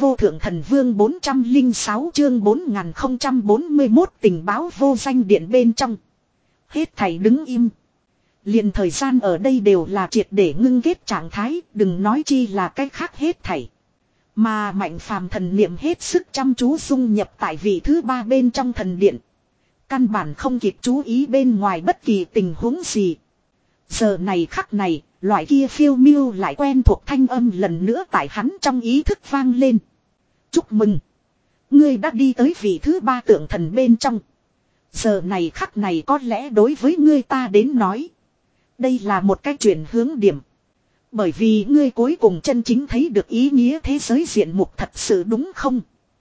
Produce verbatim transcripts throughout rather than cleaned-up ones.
vô thượng thần vương bốn trăm lẻ sáu chương bốn nghìn không trăm bốn mươi mốt tình báo vô danh điện bên trong. Hết thảy đứng im. Liền thời gian ở đây đều là triệt để ngưng kết trạng thái, đừng nói chi là cách khác hết thảy. Mà Mạnh Phàm thần niệm hết sức chăm chú dung nhập tại vị thứ ba bên trong thần điện. Căn bản không kịp chú ý bên ngoài bất kỳ tình huống gì. Giờ này khắc này, loại kia phiêu miêu lại quen thuộc thanh âm lần nữa tại hắn trong ý thức vang lên. Chúc mừng! Ngươi đã đi tới vị thứ ba tượng thần bên trong. Giờ này khắc này có lẽ đối với ngươi ta đến nói. Đây là một cái chuyển hướng điểm. Bởi vì ngươi cuối cùng chân chính thấy được ý nghĩa thế giới diện mục thật sự đúng không?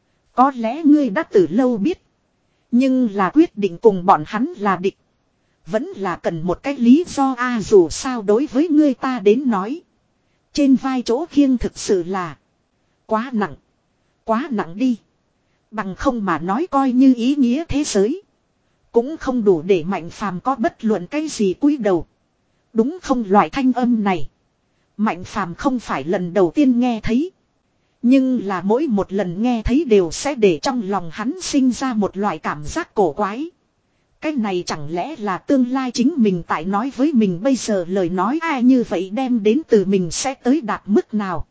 Có lẽ ngươi đã từ lâu biết. Nhưng là quyết định cùng bọn hắn là địch. Vẫn là cần một cái lý do a à, dù sao đối với ngươi ta đến nói. Trên vai chỗ khiêng thực sự là quá nặng. Quá nặng đi. Bằng không mà nói coi như ý nghĩa thế giới. Cũng không đủ để Mạnh Phàm có bất luận cái gì cúi đầu. Đúng không loại thanh âm này. Mạnh Phàm không phải lần đầu tiên nghe thấy. Nhưng là mỗi một lần nghe thấy đều sẽ để trong lòng hắn sinh ra một loại cảm giác cổ quái. Cái này chẳng lẽ là tương lai chính mình tại nói với mình bây giờ lời nói ai như vậy đem đến từ mình sẽ tới đạt mức nào.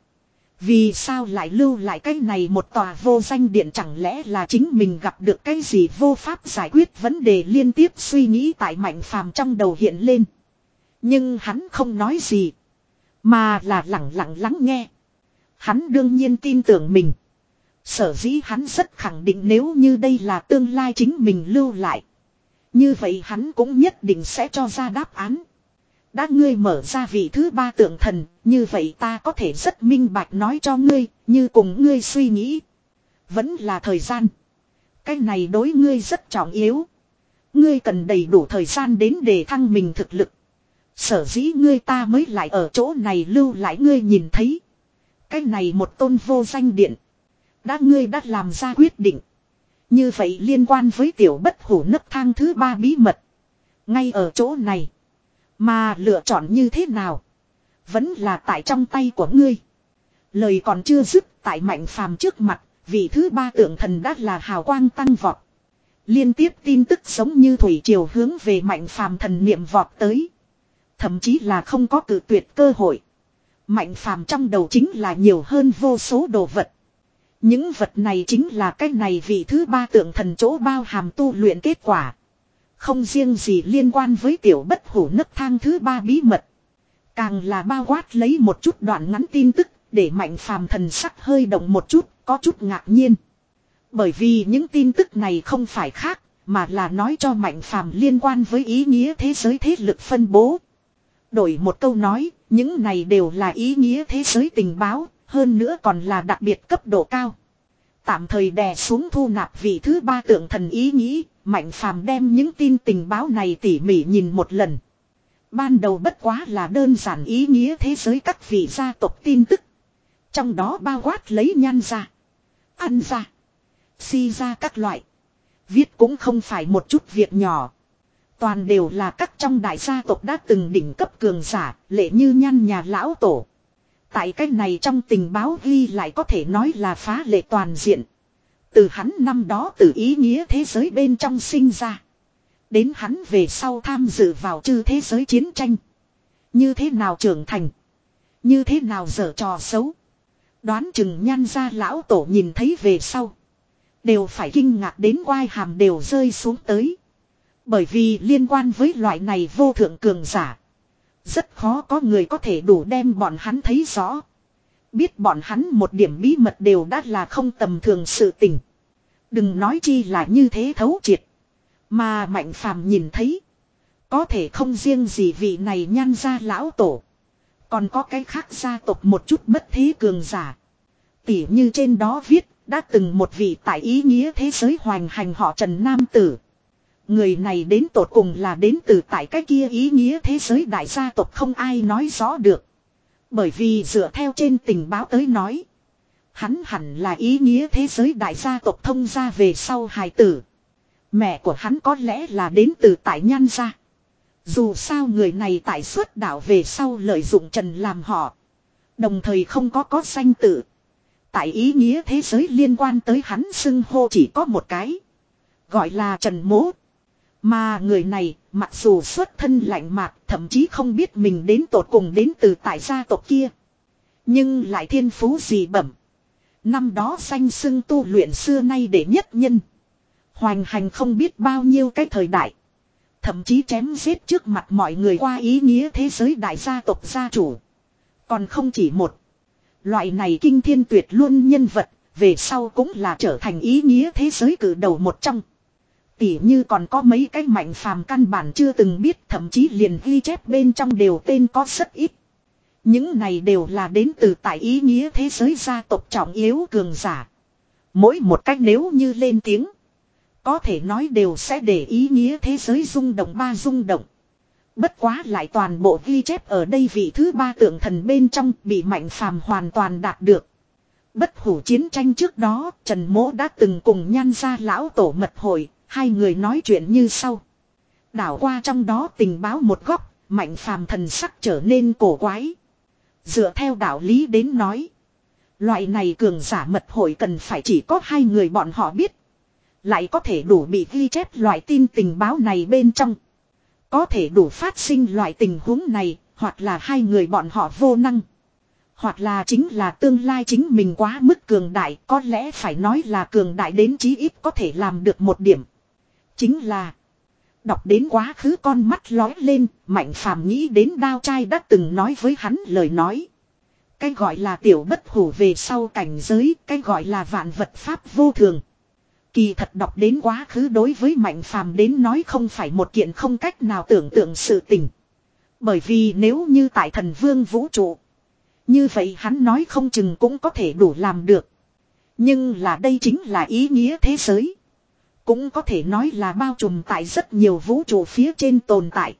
Vì sao lại lưu lại cái này một tòa vô danh điện chẳng lẽ là chính mình gặp được cái gì vô pháp giải quyết vấn đề liên tiếp suy nghĩ tại Mạnh Phàm trong đầu hiện lên. Nhưng hắn không nói gì. Mà là lặng lặng lắng nghe. Hắn đương nhiên tin tưởng mình. Sở dĩ hắn rất khẳng định nếu như đây là tương lai chính mình lưu lại. Như vậy hắn cũng nhất định sẽ cho ra đáp án. Đã ngươi mở ra vị thứ ba tượng thần, như vậy ta có thể rất minh bạch nói cho ngươi, như cùng ngươi suy nghĩ. Vẫn là thời gian. Cái này đối ngươi rất trọng yếu. Ngươi cần đầy đủ thời gian đến để thăng mình thực lực. Sở dĩ ngươi ta mới lại ở chỗ này lưu lại ngươi nhìn thấy. Cái này một tôn vô danh điện. Đã ngươi đã làm ra quyết định. Như vậy liên quan với tiểu bất hủ nấc thang thứ ba bí mật. Ngay ở chỗ này. Mà lựa chọn như thế nào. Vẫn là tại trong tay của ngươi. Lời còn chưa dứt tại Mạnh Phàm trước mặt. Vị thứ ba tượng thần đã là hào quang tăng vọt. Liên tiếp tin tức giống như thủy triều hướng về Mạnh Phàm thần niệm vọt tới. Thậm chí là không có cử tuyệt cơ hội. Mạnh Phàm trong đầu chính là nhiều hơn vô số đồ vật. Những vật này chính là cái này vị thứ ba tượng thần chỗ bao hàm tu luyện kết quả. Không riêng gì liên quan với tiểu bất hủ nấc thang thứ ba bí mật. Càng là bao quát lấy một chút đoạn ngắn tin tức để Mạnh Phàm thần sắc hơi động một chút, có chút ngạc nhiên. Bởi vì những tin tức này không phải khác, mà là nói cho Mạnh Phàm liên quan với ý nghĩa thế giới thế lực phân bố. Đổi một câu nói, những này đều là ý nghĩa thế giới tình báo, hơn nữa còn là đặc biệt cấp độ cao. Tạm thời đè xuống thu nạp vị thứ ba tượng thần ý nghĩ, Mạnh Phàm đem những tin tình báo này tỉ mỉ nhìn một lần. Ban đầu bất quá là đơn giản ý nghĩa thế giới các vị gia tộc tin tức. Trong đó bao quát lấy Nhan gia, Ăn gia, Si gia các loại. Viết cũng không phải một chút việc nhỏ. Toàn đều là các trong đại gia tộc đã từng đỉnh cấp cường giả, lệ như Nhan nhà lão tổ. Tại cái này trong tình báo ghi lại có thể nói là phá lệ toàn diện. Từ hắn năm đó từ ý nghĩa thế giới bên trong sinh ra. Đến hắn về sau tham dự vào chư thế giới chiến tranh. Như thế nào trưởng thành. Như thế nào dở trò xấu. Đoán chừng Nhan gia lão tổ nhìn thấy về sau. Đều phải kinh ngạc đến quai hàm đều rơi xuống tới. Bởi vì liên quan với loại này vô thượng cường giả. Rất khó có người có thể đủ đem bọn hắn thấy rõ. Biết bọn hắn một điểm bí mật đều đã là không tầm thường sự tình. Đừng nói chi là như thế thấu triệt. Mà Mạnh Phàm nhìn thấy. Có thể không riêng gì vị này Nhan gia lão tổ. Còn có cái khác gia tộc một chút bất thế cường giả. Tỉ như trên đó viết. Đã từng một vị tại ý nghĩa thế giới hoành hành họ Trần Nam Tử. Người này đến tột cùng là đến từ tại cái kia ý nghĩa thế giới đại gia tộc không ai nói rõ được. Bởi vì dựa theo trên tình báo tới nói. Hắn hẳn là ý nghĩa thế giới đại gia tộc thông gia về sau hài tử. Mẹ của hắn có lẽ là đến từ tại Nhan gia. Dù sao người này tại xuất đạo về sau lợi dụng Trần làm họ. Đồng thời không có có danh tự. Tại ý nghĩa thế giới liên quan tới hắn xưng hô chỉ có một cái. Gọi là Trần Mỗ. Mà người này mặc dù xuất thân lạnh mạc, thậm chí không biết mình đến tột cùng đến từ tại gia tộc kia. Nhưng lại thiên phú dị bẩm. Năm đó danh xưng tu luyện xưa nay đệ nhất nhân. Hoành hành không biết bao nhiêu cái thời đại. Thậm chí chém giết trước mặt mọi người qua ý nghĩa thế giới đại gia tộc gia chủ. Còn không chỉ một. Loại này kinh thiên tuyệt luôn nhân vật, về sau cũng là trở thành ý nghĩa thế giới cử đầu một trong. Tỉ như còn có mấy cái mạnh phàm căn bản chưa từng biết, thậm chí liền ghi chép bên trong đều tên có rất ít. Những này đều là đến từ tại ý nghĩa thế giới gia tộc trọng yếu cường giả. Mỗi một cách nếu như lên tiếng, có thể nói đều sẽ để ý nghĩa thế giới rung động ba rung động. Bất quá lại toàn bộ ghi chép ở đây vị thứ ba tượng thần bên trong bị mạnh phàm hoàn toàn đạt được. Bất hủ chiến tranh trước đó, Trần Mỗ đã từng cùng Nhan gia lão tổ mật hội, hai người nói chuyện như sau. Đảo qua trong đó tình báo một góc, mạnh phàm thần sắc trở nên cổ quái. Dựa theo đạo lý đến nói, loại này cường giả mật hội cần phải chỉ có hai người bọn họ biết. Lại có thể đủ bị ghi chép loại tin tình báo này bên trong. Có thể đủ phát sinh loại tình huống này, hoặc là hai người bọn họ vô năng. Hoặc là chính là tương lai chính mình quá mức cường đại, có lẽ phải nói là cường đại đến chí ít có thể làm được một điểm. Chính là đọc đến quá khứ con mắt lói lên, Mạnh Phàm nghĩ đến Đao Trai đã từng nói với hắn lời nói. Cái gọi là tiểu bất hủ về sau cảnh giới, cái gọi là vạn vật pháp vô thường. Kỳ thật đọc đến quá khứ đối với Mạnh Phàm đến nói không phải một kiện không cách nào tưởng tượng sự tình. Bởi vì nếu như tại thần vương vũ trụ, như vậy hắn nói không chừng cũng có thể đủ làm được. Nhưng là đây chính là ý nghĩa thế giới. Cũng có thể nói là bao trùm tại rất nhiều vũ trụ phía trên tồn tại.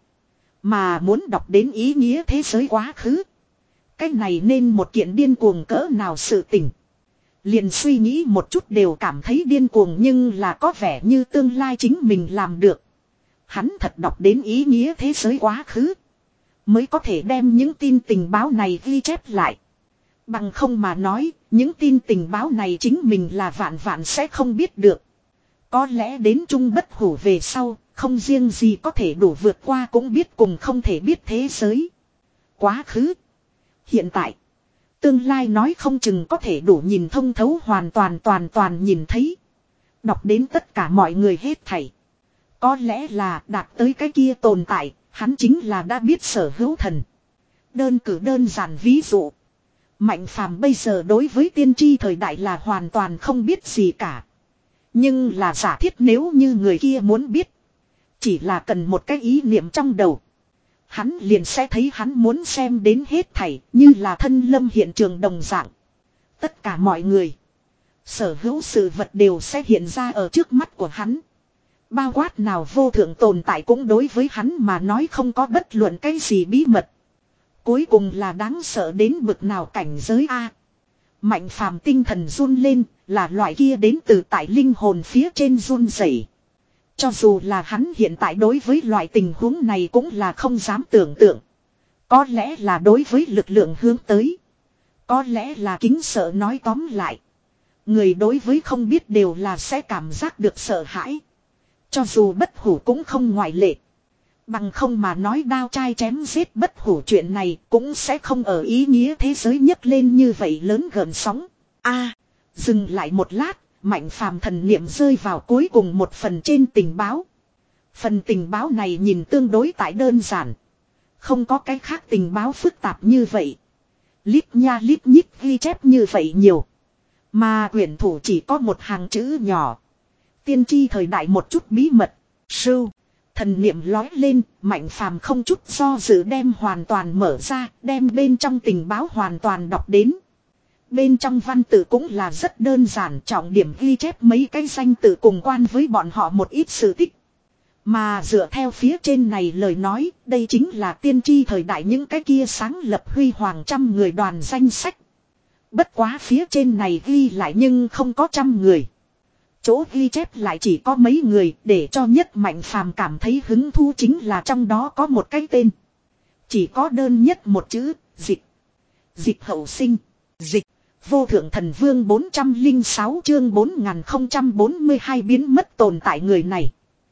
Mà muốn đọc đến ý nghĩa thế giới quá khứ, cái này nên một kiện điên cuồng cỡ nào sự tình. Liền suy nghĩ một chút đều cảm thấy điên cuồng, nhưng là có vẻ như tương lai chính mình làm được. Hắn thật đọc đến ý nghĩa thế giới quá khứ, mới có thể đem những tin tình báo này ghi chép lại. Bằng không mà nói, những tin tình báo này chính mình là vạn vạn sẽ không biết được. Có lẽ đến trung bất hủ về sau, không riêng gì có thể đủ vượt qua cũng biết cùng không thể biết thế giới. Quá khứ, hiện tại, tương lai nói không chừng có thể đủ nhìn thông thấu hoàn toàn toàn toàn nhìn thấy. Đọc đến tất cả mọi người hết thảy. Có lẽ là đạt tới cái kia tồn tại, hắn chính là đã biết sở hữu thần. Đơn cử đơn giản ví dụ. Mạnh Phàm bây giờ đối với tiên tri thời đại là hoàn toàn không biết gì cả. Nhưng là giả thiết nếu như người kia muốn biết, chỉ là cần một cái ý niệm trong đầu, hắn liền sẽ thấy hắn muốn xem đến hết thảy, như là thân lâm hiện trường đồng dạng. Tất cả mọi người, sở hữu sự vật đều sẽ hiện ra ở trước mắt của hắn. Bao quát nào vô thượng tồn tại cũng đối với hắn mà nói không có bất luận cái gì bí mật. Cuối cùng là đáng sợ đến bực nào cảnh giới A. Mạnh Phàm tinh thần run lên, là loại kia đến từ tại linh hồn phía trên run rẩy. Cho dù là hắn hiện tại đối với loại tình huống này cũng là không dám tưởng tượng. Có lẽ là đối với lực lượng hướng tới. Có lẽ là kính sợ, nói tóm lại. Người đối với không biết đều là sẽ cảm giác được sợ hãi. Cho dù bất hủ cũng không ngoại lệ. Bằng không mà nói Đao Trai chém giết bất hủ chuyện này cũng sẽ không ở ý nghĩa thế giới nhấc lên như vậy lớn gợn sóng. A, dừng lại một lát, Mạnh Phàm thần niệm rơi vào cuối cùng một phần trên tình báo. Phần tình báo này nhìn tương đối tại đơn giản. Không có cái khác tình báo phức tạp như vậy. Lít nha lít nhít ghi chép như vậy nhiều. Mà quyển thủ chỉ có một hàng chữ nhỏ. Tiên tri thời đại một chút bí mật. Sưu. Thần niệm lói lên, Mạnh Phàm không chút do dự đem hoàn toàn mở ra, đem bên trong tình báo hoàn toàn đọc đến. Bên trong văn tự cũng là rất đơn giản, trọng điểm ghi chép mấy cái danh tự cùng quan với bọn họ một ít sự tích. Mà dựa theo phía trên này lời nói, đây chính là tiên tri thời đại những cái kia sáng lập huy hoàng trăm người đoàn danh sách. Bất quá phía trên này ghi lại nhưng không có trăm người. Chỗ ghi chép lại chỉ có mấy người, để cho nhất Mạnh Phàm cảm thấy hứng thú chính là trong đó có một cái tên. Chỉ có đơn nhất một chữ, Dịch. Dịch Hậu Sinh. Dịch. Vô thượng thần vương bốn trăm lẻ sáu chương bốn nghìn không trăm bốn mươi hai biến mất tồn tại người này.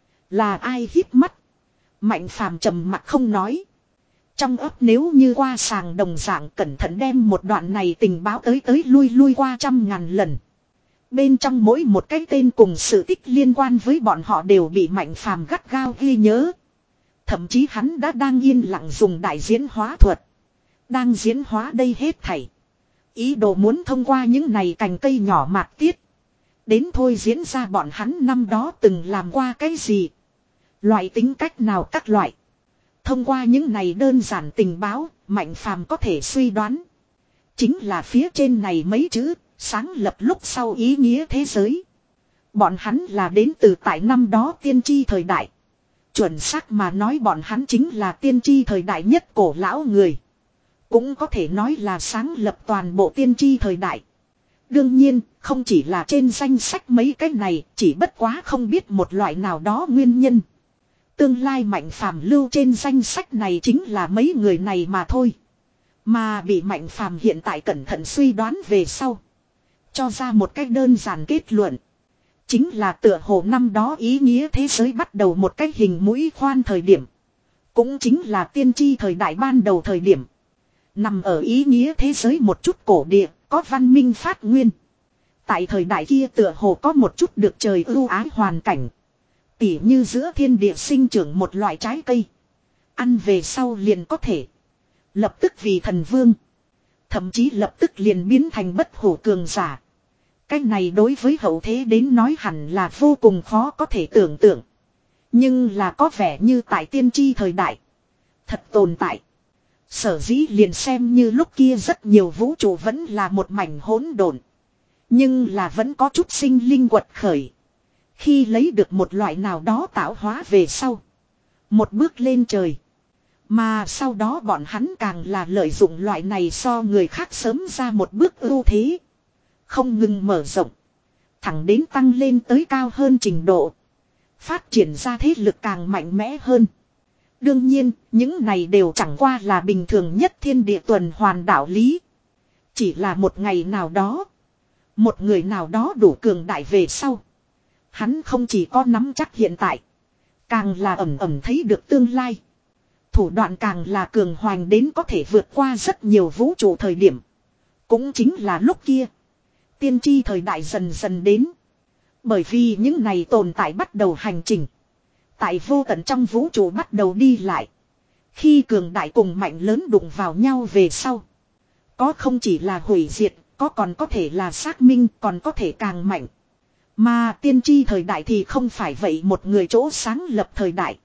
Là ai hít mắt? Mạnh phàm trầm mặt không nói. Trong ấp nếu như qua sàng đồng dạng cẩn thận đem một đoạn này tình báo tới tới lui lui qua trăm ngàn lần. Bên trong mỗi một cái tên cùng sự tích liên quan với bọn họ đều bị mạnh phàm gắt gao ghi nhớ. Thậm chí hắn đã đang yên lặng dùng đại diễn hóa thuật. Đang diễn hóa đây hết thảy. Ý đồ muốn thông qua những này cành cây nhỏ mạt tiết. Đến thôi diễn ra bọn hắn năm đó từng làm qua cái gì. Loại tính cách nào các loại. Thông qua những này đơn giản tình báo, Mạnh phàm có thể suy đoán. Chính là phía trên này mấy chữ, sáng lập lúc sau ý nghĩa thế giới. Bọn hắn là đến từ tại năm đó tiên tri thời đại. Chuẩn xác mà nói bọn hắn chính là tiên tri thời đại nhất cổ lão người. Cũng có thể nói là sáng lập toàn bộ tiên tri thời đại. Đương nhiên, không chỉ là trên danh sách mấy cái này, chỉ bất quá không biết một loại nào đó nguyên nhân. Tương lai Mạnh phàm lưu trên danh sách này chính là mấy người này mà thôi. Mà bị Mạnh phàm hiện tại cẩn thận suy đoán về sau. Cho ra một cách đơn giản kết luận. Chính là tựa hồ năm đó ý nghĩa thế giới bắt đầu một cách hình mũi khoan thời điểm. Cũng chính là tiên tri thời đại ban đầu thời điểm. Nằm ở ý nghĩa thế giới một chút cổ địa, có văn minh phát nguyên. Tại thời đại kia tựa hồ có một chút được trời ưu ái hoàn cảnh. Tỉ như giữa thiên địa sinh trưởng một loại trái cây. Ăn về sau liền có thể. Lập tức vì thần vương. Thậm chí lập tức liền biến thành bất hủ cường giả. Cái này đối với hậu thế đến nói hẳn là vô cùng khó có thể tưởng tượng. Nhưng là có vẻ như tại tiên tri thời đại. Thật tồn tại. Sở dĩ liền xem như lúc kia rất nhiều vũ trụ vẫn là một mảnh hỗn độn. Nhưng là vẫn có chút sinh linh quật khởi. Khi lấy được một loại nào đó tạo hóa về sau. Một bước lên trời. Mà sau đó bọn hắn càng là lợi dụng loại này so người khác sớm ra một bước ưu thế. Không ngừng mở rộng. Thẳng đến tăng lên tới cao hơn trình độ. Phát triển ra thế lực càng mạnh mẽ hơn. Đương nhiên, những này đều chẳng qua là bình thường nhất thiên địa tuần hoàn đạo lý. Chỉ là một ngày nào đó. Một người nào đó đủ cường đại về sau. Hắn không chỉ có nắm chắc hiện tại. Càng là ẩm ẩm thấy được tương lai. Thủ đoạn càng là cường hoành đến có thể vượt qua rất nhiều vũ trụ thời điểm. Cũng chính là lúc kia. Tiên tri thời đại dần dần đến. Bởi vì những này tồn tại bắt đầu hành trình. Tại vô tận trong vũ trụ bắt đầu đi lại. Khi cường đại cùng mạnh lớn đụng vào nhau về sau. Có không chỉ là hủy diệt, có còn có thể là xác minh, còn có thể càng mạnh. Mà tiên tri thời đại thì không phải vậy một người chỗ sáng lập thời đại.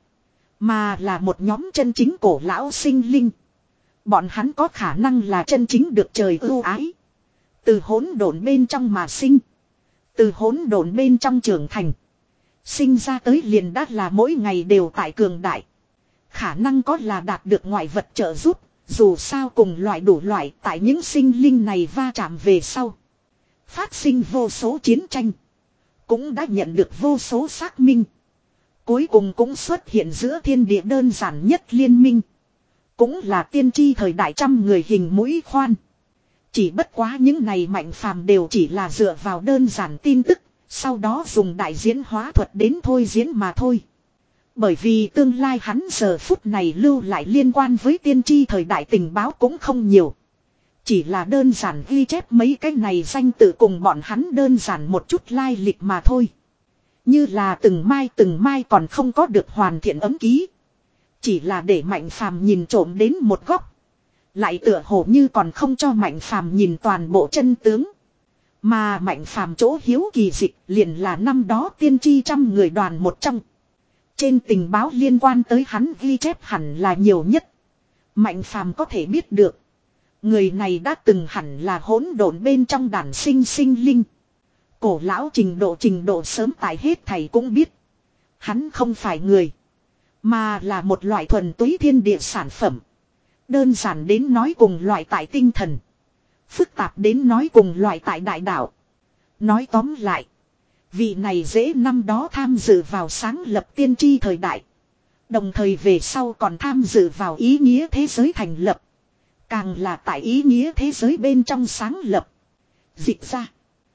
Mà là một nhóm chân chính cổ lão sinh linh. Bọn hắn có khả năng là chân chính được trời ưu ái. Từ hỗn độn bên trong mà sinh. Từ hỗn độn bên trong trưởng thành. Sinh ra tới liền đã là mỗi ngày đều tại cường đại. Khả năng có là đạt được ngoại vật trợ giúp. Dù sao cùng loại đủ loại tại những sinh linh này va chạm về sau. Phát sinh vô số chiến tranh. Cũng đã nhận được vô số xác minh. Cuối cùng cũng xuất hiện giữa thiên địa đơn giản nhất liên minh. Cũng là tiên tri thời đại trăm người hình mũi khoan. Chỉ bất quá những này Mạnh phàm đều chỉ là dựa vào đơn giản tin tức. Sau đó dùng đại diễn hóa thuật đến thôi diễn mà thôi. Bởi vì tương lai hắn giờ phút này lưu lại liên quan với tiên tri thời đại tình báo cũng không nhiều. Chỉ là đơn giản ghi chép mấy cái này danh tự cùng bọn hắn đơn giản một chút lai lịch mà thôi. Như là từng mai từng mai còn không có được hoàn thiện ấm ký. Chỉ là để Mạnh phàm nhìn trộm đến một góc. Lại tựa hồ như còn không cho Mạnh phàm nhìn toàn bộ chân tướng. Mà Mạnh phàm chỗ hiếu kỳ dịch liền là năm đó tiên tri trăm người đoàn một trong. Trên tình báo liên quan tới hắn ghi chép hẳn là nhiều nhất. Mạnh phàm có thể biết được. Người này đã từng hẳn là hỗn độn bên trong đàn sinh sinh linh. Cổ lão trình độ trình độ sớm tại hết thầy cũng biết. Hắn không phải người. Mà là một loại thuần túy thiên địa sản phẩm. Đơn giản đến nói cùng loại tại tinh thần. Phức tạp đến nói cùng loại tại đại đạo. Nói tóm lại. Vị này dễ năm đó tham dự vào sáng lập tiên tri thời đại. Đồng thời về sau còn tham dự vào ý nghĩa thế giới thành lập. Càng là tại ý nghĩa thế giới bên trong sáng lập. Dịch ra.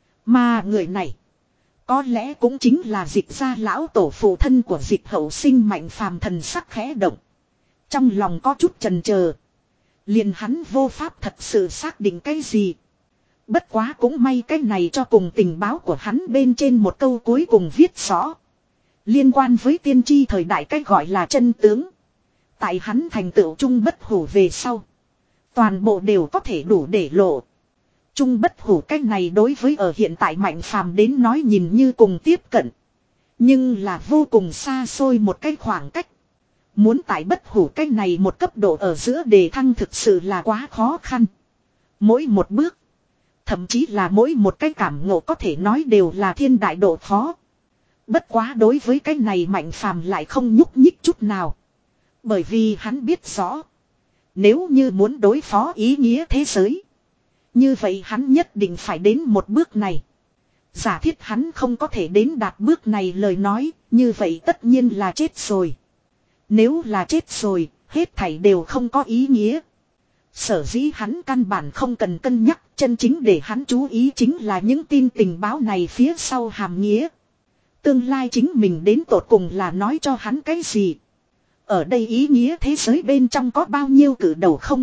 Mà người này. Có lẽ cũng chính là dịch ra lão tổ phụ thân của dịch hậu sinh. Mạnh phàm thần sắc khẽ động. Trong lòng có chút chần chờ. Liền hắn vô pháp thật sự xác định cái gì. Bất quá cũng may cái này cho cùng tình báo của hắn bên trên một câu cuối cùng viết rõ. Liên quan với tiên tri thời đại cách gọi là chân tướng. Tại hắn thành tựu trung bất hủ về sau. Toàn bộ đều có thể đủ để lộ. Trung bất hủ cách này đối với ở hiện tại Mạnh phàm đến nói nhìn như cùng tiếp cận. Nhưng là vô cùng xa xôi một cái khoảng cách. Muốn tại bất hủ cách này một cấp độ ở giữa đề thăng thực sự là quá khó khăn. Mỗi một bước. Thậm chí là mỗi một cái cảm ngộ có thể nói đều là thiên đại độ khó. Bất quá đối với cái này Mạnh phàm lại không nhúc nhích chút nào. Bởi vì hắn biết rõ. Nếu như muốn đối phó ý nghĩa thế giới. Như vậy hắn nhất định phải đến một bước này. Giả thiết hắn không có thể đến đạt bước này lời nói. Như vậy tất nhiên là chết rồi. Nếu là chết rồi, hết thảy đều không có ý nghĩa. Sở dĩ hắn căn bản không cần cân nhắc, chân chính để hắn chú ý chính là những tin tình báo này phía sau hàm nghĩa. Tương lai chính mình đến tột cùng là nói cho hắn cái gì. Ở đây ý nghĩa thế giới bên trong có bao nhiêu cử đầu không?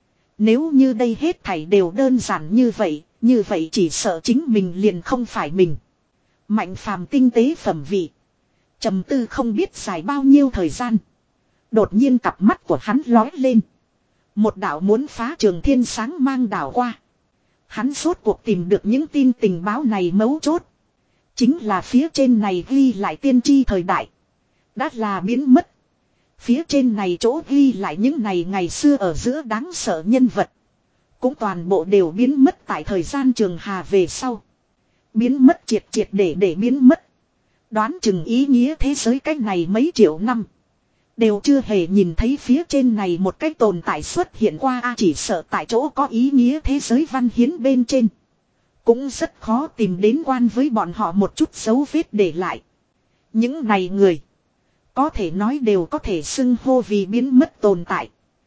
Nếu như đây hết thảy đều đơn giản như vậy, như vậy chỉ sợ chính mình liền không phải mình. Mạnh phàm tinh tế phẩm vị. Trầm tư không biết dài bao nhiêu thời gian. Đột nhiên cặp mắt của hắn lói lên. Một đạo muốn phá trường thiên sáng mang đảo qua. Hắn rốt cuộc tìm được những tin tình báo này mấu chốt. Chính là phía trên này ghi lại tiên tri thời đại. Đã là biến mất. Phía trên này chỗ ghi lại những này ngày xưa ở giữa đáng sợ nhân vật. Cũng toàn bộ đều biến mất tại thời gian trường hà về sau. Biến mất triệt triệt để để biến mất. Đoán chừng ý nghĩa thế giới cách này mấy triệu năm. Đều chưa hề nhìn thấy phía trên này một cái tồn tại xuất hiện qua a chỉ sợ tại chỗ có ý nghĩa thế giới văn hiến bên trên. Cũng rất khó tìm đến quan với bọn họ một chút dấu vết để lại. Những này người. Có thể nói đều có thể xưng hô vì biến mất tồn tại.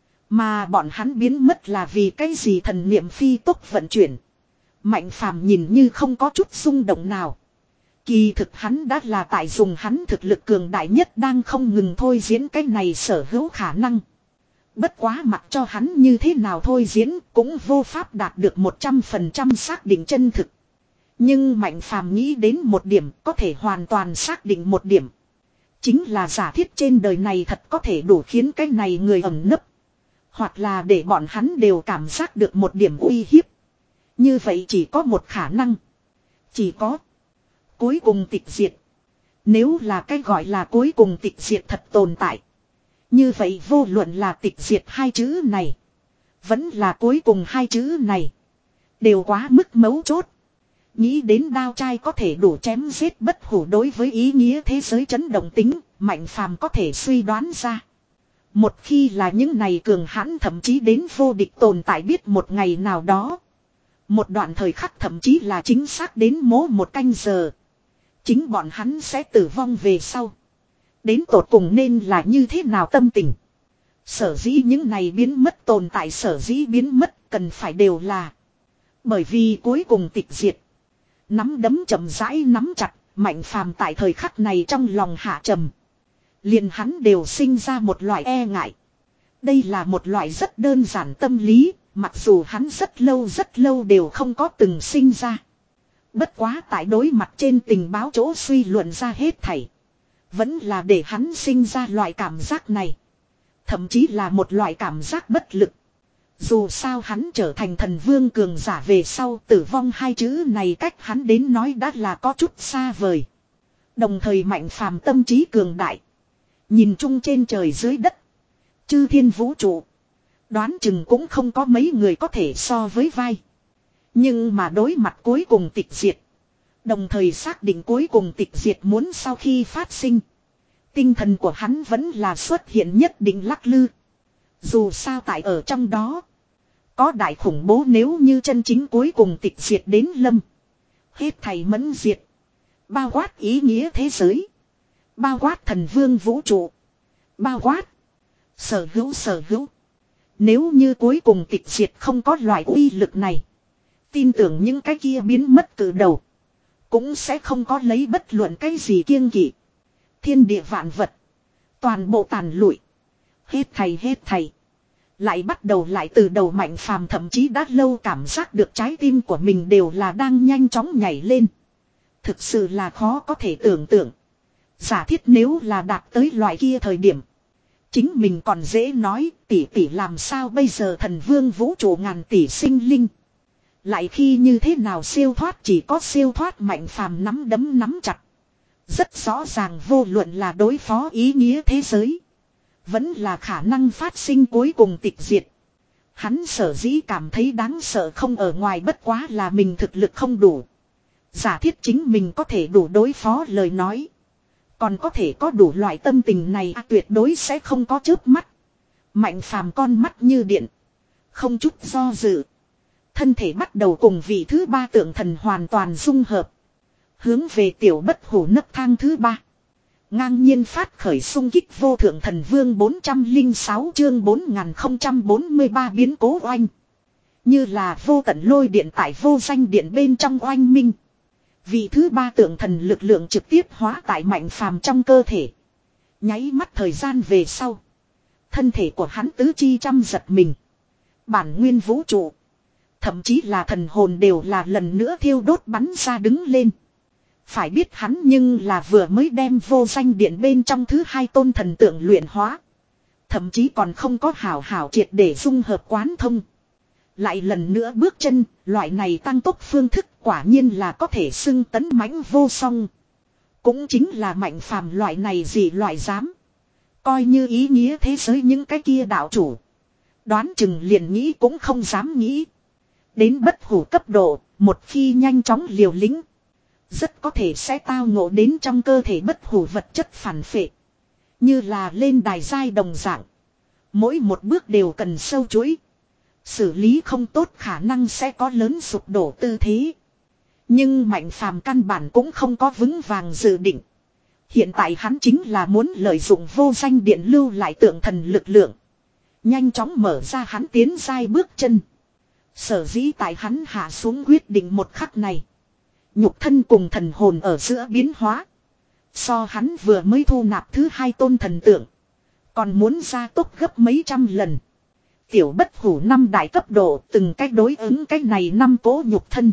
Mà bọn hắn biến mất là vì cái gì thần niệm phi tốc vận chuyển. Mạnh phàm nhìn như không có chút xung động nào. Kỳ thực hắn đã là tại dùng hắn thực lực cường đại nhất đang không ngừng thôi diễn cái này sở hữu khả năng. Bất quá mặc cho hắn như thế nào thôi diễn cũng vô pháp đạt được một trăm phần trăm xác định chân thực. Nhưng Mạnh phàm nghĩ đến một điểm có thể hoàn toàn xác định một điểm. Chính là giả thiết trên đời này thật có thể đủ khiến cái này người ẩn nấp. Hoặc là để bọn hắn đều cảm giác được một điểm uy hiếp. Như vậy chỉ có một khả năng. Chỉ có. Cuối cùng tịch diệt. Nếu là cái gọi là cuối cùng tịch diệt thật tồn tại. Như vậy vô luận là tịch diệt hai chữ này. Vẫn là cuối cùng hai chữ này. Đều quá mức mấu chốt. Nghĩ đến đao trai có thể đủ chém giết bất hủ đối với ý nghĩa thế giới chấn động tính. Mạnh phàm có thể suy đoán ra. Một khi là những này cường hãn thậm chí đến vô địch tồn tại biết một ngày nào đó. Một đoạn thời khắc thậm chí là chính xác đến mố một canh giờ. Chính bọn hắn sẽ tử vong về sau. Đến tột cùng nên là như thế nào tâm tình. Sở dĩ những này biến mất tồn tại sở dĩ biến mất cần phải đều là. Bởi vì cuối cùng tịch diệt. Nắm đấm chậm rãi nắm chặt. Mạnh phàm tại thời khắc này trong lòng hạ trầm. Liền hắn đều sinh ra một loại e ngại. Đây là một loại rất đơn giản tâm lý. Mặc dù hắn rất lâu rất lâu đều không có từng sinh ra. Bất quá tại đối mặt trên tình báo chỗ suy luận ra hết thảy. Vẫn là để hắn sinh ra loại cảm giác này. Thậm chí là một loại cảm giác bất lực. Dù sao hắn trở thành thần vương cường giả về sau tử vong hai chữ này cách hắn đến nói đã là có chút xa vời. Đồng thời Mạnh phàm tâm trí cường đại. Nhìn chung trên trời dưới đất. Chư thiên vũ trụ. Đoán chừng cũng không có mấy người có thể so với vai. Nhưng mà đối mặt cuối cùng tịch diệt. Đồng thời xác định cuối cùng tịch diệt muốn sau khi phát sinh. Tinh thần của hắn vẫn là xuất hiện nhất định lắc lư. Dù sao tại ở trong đó. Có đại khủng bố nếu như chân chính cuối cùng tịch diệt đến lâm. Hết thầy mẫn diệt. Bao quát ý nghĩa thế giới. Bao quát thần vương vũ trụ. Bao quát. Sở hữu sở hữu. Nếu như cuối cùng tịch diệt không có loại uy lực này. Tin tưởng những cái kia biến mất từ đầu. Cũng sẽ không có lấy bất luận cái gì kiêng kỵ. Thiên địa vạn vật. Toàn bộ tàn lụi. Hết thầy hết thầy. Lại bắt đầu lại từ đầu Mạnh Phàm thậm chí đã lâu cảm giác được trái tim của mình đều là đang nhanh chóng nhảy lên. Thực sự là khó có thể tưởng tượng. Giả thiết nếu là đạt tới loại kia thời điểm. Chính mình còn dễ nói tỷ tỷ làm sao bây giờ thần vương vũ trụ ngàn tỷ sinh linh. Lại khi như thế nào siêu thoát chỉ có siêu thoát Mạnh Phàm nắm đấm nắm chặt. Rất rõ ràng vô luận là đối phó ý nghĩa thế giới. Vẫn là khả năng phát sinh cuối cùng tịch diệt. Hắn sở dĩ cảm thấy đáng sợ không ở ngoài bất quá là mình thực lực không đủ. Giả thiết chính mình có thể đủ đối phó lời nói. Còn có thể có đủ loại tâm tình này à, tuyệt đối sẽ không có chớp mắt. Mạnh Phàm con mắt như điện. Không chút do dự. Thân thể bắt đầu cùng vị thứ ba tượng thần hoàn toàn dung hợp. Hướng về tiểu bất hủ nấc thang thứ ba. Ngang nhiên phát khởi xung kích vô thượng thần vương bốn trăm lẻ sáu chương bốn nghìn không trăm bốn mươi ba biến cố oanh. Như là vô tận lôi điện tại vô danh điện bên trong oanh minh. Vị thứ ba tượng thần lực lượng trực tiếp hóa tại Mạnh Phàm trong cơ thể. Nháy mắt thời gian về sau. Thân thể của hắn tứ chi trăm giật mình. Bản nguyên vũ trụ. Thậm chí là thần hồn đều là lần nữa thiêu đốt bắn ra đứng lên. Phải biết hắn nhưng là vừa mới đem vô danh điện bên trong thứ hai tôn thần tượng luyện hóa. Thậm chí còn không có hảo hảo triệt để dung hợp quán thông. Lại lần nữa bước chân, loại này tăng tốc phương thức quả nhiên là có thể xưng tấn mãnh vô song. Cũng chính là Mạnh Phàm loại này gì loại dám. Coi như ý nghĩa thế giới những cái kia đạo chủ. Đoán chừng liền nghĩ cũng không dám nghĩ. Đến bất hủ cấp độ, một khi nhanh chóng liều lĩnh. Rất có thể sẽ tao ngộ đến trong cơ thể bất hủ vật chất phản phệ. Như là lên đài giai đồng dạng. Mỗi một bước đều cần sâu chuỗi. Xử lý không tốt khả năng sẽ có lớn sụp đổ tư thế. Nhưng Mạnh Phàm căn bản cũng không có vững vàng dự định. Hiện tại hắn chính là muốn lợi dụng vô danh điện lưu lại tượng thần lực lượng. Nhanh chóng mở ra hắn tiến giai bước chân. Sở dĩ tại hắn hạ xuống quyết định một khắc này. Nhục thân cùng thần hồn ở giữa biến hóa. So hắn vừa mới thu nạp thứ hai tôn thần tượng. Còn muốn gia tốc gấp mấy trăm lần. Tiểu bất hủ năm đại cấp độ từng cách đối ứng cách này năm cố nhục thân.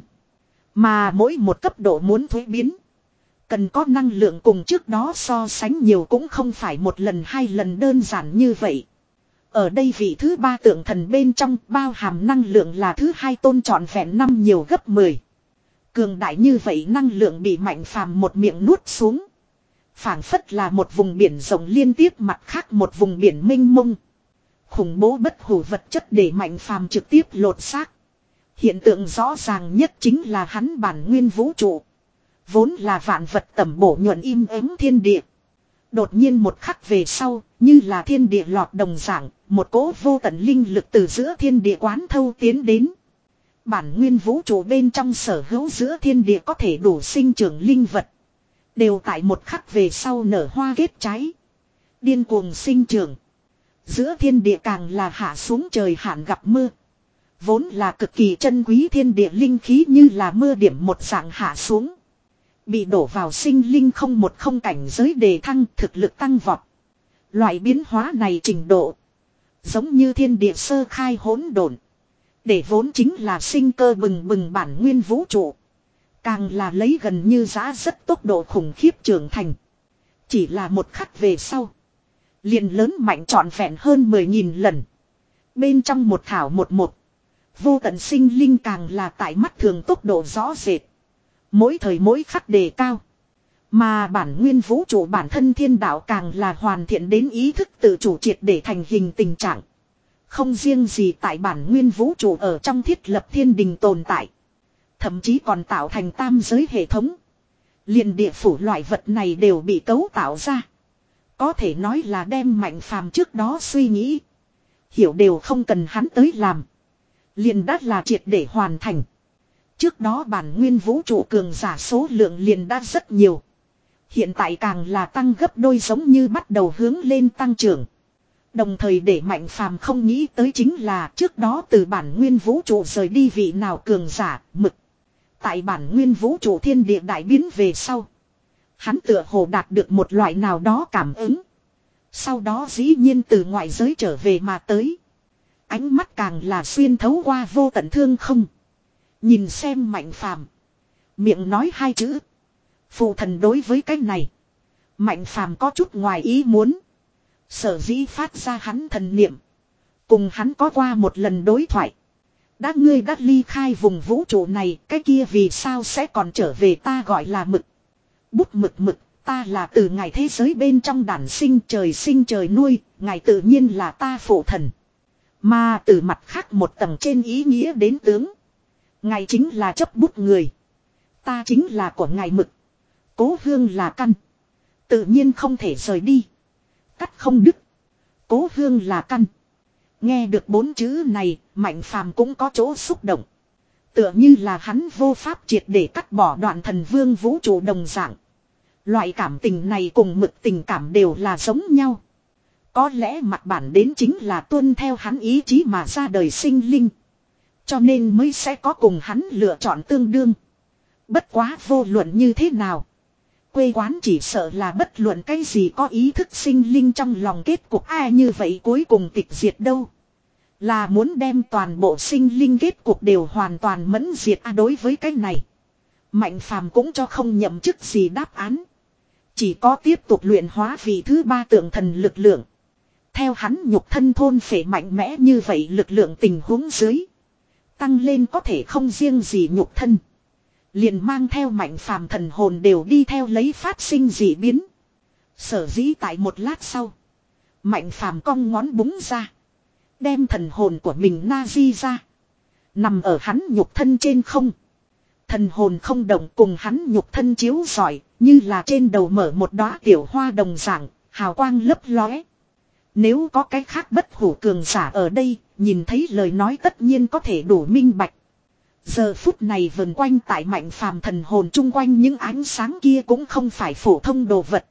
Mà mỗi một cấp độ muốn thuế biến. Cần có năng lượng cùng trước đó so sánh nhiều cũng không phải một lần hai lần đơn giản như vậy. Ở đây vị thứ ba tượng thần bên trong bao hàm năng lượng là thứ hai tôn trọn vẹn năm nhiều gấp mười. Cường đại như vậy năng lượng bị Mạnh Phàm một miệng nuốt xuống. Phảng phất là một vùng biển rộng liên tiếp mặt khác một vùng biển mênh mông. Khủng bố bất hủ vật chất để Mạnh Phàm trực tiếp lột xác. Hiện tượng rõ ràng nhất chính là hắn bản nguyên vũ trụ. Vốn là vạn vật tẩm bổ nhuận im ắng thiên địa. Đột nhiên một khắc về sau, như là thiên địa lọt đồng dạng, một cỗ vô tận linh lực từ giữa thiên địa quán thâu tiến đến. Bản nguyên vũ trụ bên trong sở hữu giữa thiên địa có thể đủ sinh trưởng linh vật. Đều tại một khắc về sau nở hoa kết trái. Điên cuồng sinh trưởng. Giữa thiên địa càng là hạ xuống trời hạn gặp mưa. Vốn là cực kỳ chân quý thiên địa linh khí như là mưa điểm một dạng hạ xuống. Bị đổ vào sinh linh không một không cảnh giới đề thăng thực lực tăng vọt. Loại biến hóa này trình độ. Giống như thiên địa sơ khai hỗn độn. Để vốn chính là sinh cơ bừng bừng bản nguyên vũ trụ. Càng là lấy gần như giá rất tốc độ khủng khiếp trưởng thành. Chỉ là một khắc về sau. Liền lớn mạnh trọn vẹn hơn mười nghìn lần. Bên trong một thảo một một. Vô tận sinh linh càng là tại mắt thường tốc độ rõ rệt. Mỗi thời mỗi khắc đề cao. Mà bản nguyên vũ trụ bản thân thiên đạo càng là hoàn thiện đến ý thức tự chủ triệt để thành hình tình trạng. Không riêng gì tại bản nguyên vũ trụ ở trong thiết lập thiên đình tồn tại. Thậm chí còn tạo thành tam giới hệ thống. Liền địa phủ loại vật này đều bị cấu tạo ra. Có thể nói là đem Mạnh Phàm trước đó suy nghĩ. Hiểu đều không cần hắn tới làm. Liền đã là triệt để hoàn thành. Trước đó bản nguyên vũ trụ cường giả số lượng liền đã rất nhiều. Hiện tại càng là tăng gấp đôi giống như bắt đầu hướng lên tăng trưởng. Đồng thời để Mạnh Phàm không nghĩ tới chính là trước đó từ bản nguyên vũ trụ rời đi vị nào cường giả, Mực. Tại bản nguyên vũ trụ thiên địa đại biến về sau. Hắn tựa hồ đạt được một loại nào đó cảm ứng. Sau đó dĩ nhiên từ ngoại giới trở về mà tới. Ánh mắt càng là xuyên thấu qua vô tận thương không. Nhìn xem Mạnh Phàm, miệng nói hai chữ. Phụ thần đối với cái này. Mạnh Phàm có chút ngoài ý muốn. Sở dĩ phát ra hắn thần niệm. Cùng hắn có qua một lần đối thoại. Đã ngươi đã ly khai vùng vũ trụ này, cái kia vì sao sẽ còn trở về, ta gọi là Mực. Bút Mực Mực, ta là từ ngài thế giới bên trong đản sinh, trời sinh trời nuôi, ngài tự nhiên là ta phụ thần. Mà từ mặt khác một tầng trên ý nghĩa đến tướng. Ngài chính là chấp bút người. Ta chính là của ngài Mực. Cố hương là căn. Tự nhiên không thể rời đi. Cắt không đứt. Cố hương là căn. Nghe được bốn chữ này, Mạnh Phàm cũng có chỗ xúc động. Tựa như là hắn vô pháp triệt để cắt bỏ đoạn thần vương vũ trụ đồng dạng. Loại cảm tình này cùng Mực tình cảm đều là giống nhau. Có lẽ mặt bản đến chính là tuân theo hắn ý chí mà ra đời sinh linh. Cho nên mới sẽ có cùng hắn lựa chọn tương đương. Bất quá vô luận như thế nào. Quê quán chỉ sợ là bất luận cái gì có ý thức sinh linh trong lòng kết cục ai như vậy cuối cùng tịch diệt đâu. Là muốn đem toàn bộ sinh linh kết cục đều hoàn toàn mẫn diệt à, đối với cái này. Mạnh Phàm cũng cho không nhậm chức gì đáp án. Chỉ có tiếp tục luyện hóa vị thứ ba tượng thần lực lượng. Theo hắn nhục thân thôn phệ mạnh mẽ như vậy lực lượng tình huống dưới. Tăng lên có thể không riêng gì nhục thân. Liền mang theo Mạnh Phàm thần hồn đều đi theo lấy phát sinh dị biến. Sở dĩ tại một lát sau. Mạnh Phàm cong ngón búng ra. Đem thần hồn của mình na di ra. Nằm ở hắn nhục thân trên không. Thần hồn không động cùng hắn nhục thân chiếu rọi. Như là trên đầu mở một đóa tiểu hoa đồng dạng. Hào quang lấp lóe. Nếu có cái khác bất hủ cường giả ở đây. Nhìn thấy lời nói tất nhiên có thể đủ minh bạch. Giờ phút này vần quanh tại Mạnh Phàm thần hồn chung quanh những ánh sáng kia cũng không phải phổ thông đồ vật.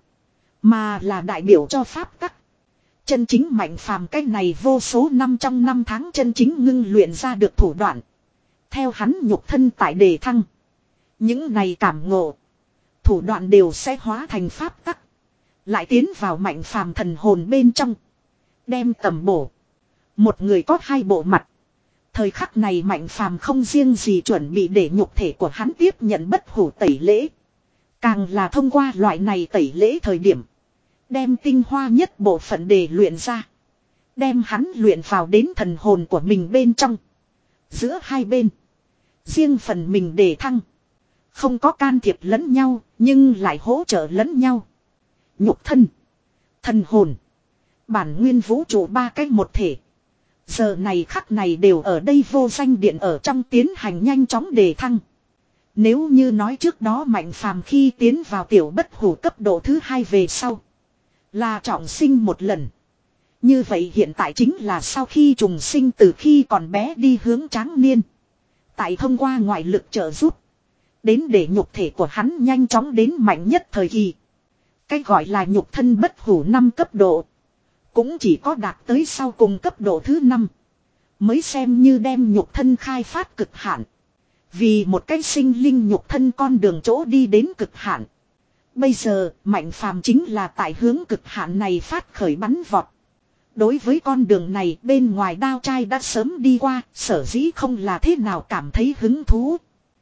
Mà là đại biểu cho pháp tắc. Chân chính Mạnh Phàm cái này vô số năm trong năm tháng chân chính ngưng luyện ra được thủ đoạn. Theo hắn nhục thân tại đề thăng. Những này cảm ngộ. Thủ đoạn đều sẽ hóa thành pháp tắc. Lại tiến vào Mạnh Phàm thần hồn bên trong. Đem tầm bổ. Một người có hai bộ mặt. Thời khắc này Mạnh Phàm không riêng gì chuẩn bị để nhục thể của hắn tiếp nhận bất hủ tẩy lễ. Càng là thông qua loại này tẩy lễ thời điểm. Đem tinh hoa nhất bộ phận để luyện ra. Đem hắn luyện vào đến thần hồn của mình bên trong. Giữa hai bên. Riêng phần mình để thăng. Không có can thiệp lẫn nhau. Nhưng lại hỗ trợ lẫn nhau. Nhục thân. Thần hồn. Bản nguyên vũ trụ ba cách một thể. Giờ này khắc này đều ở đây vô danh điện ở trong tiến hành nhanh chóng đề thăng. Nếu như nói trước đó Mạnh Phàm khi tiến vào tiểu bất hủ cấp độ thứ hai về sau. Là trọng sinh một lần. Như vậy hiện tại chính là sau khi trùng sinh từ khi còn bé đi hướng tráng niên. Tại thông qua ngoại lực trợ giúp. Đến để nhục thể của hắn nhanh chóng đến mạnh nhất thời kỳ. Cái gọi là nhục thân bất hủ năm cấp độ. Cũng chỉ có đạt tới sau cùng cấp độ thứ năm. Mới xem như đem nhục thân khai phát cực hạn. Vì một cái sinh linh nhục thân con đường chỗ đi đến cực hạn. Bây giờ Mạnh Phàm chính là tại hướng cực hạn này phát khởi bắn vọt. Đối với con đường này bên ngoài đao trai đã sớm đi qua. Sở dĩ không là thế nào cảm thấy hứng thú.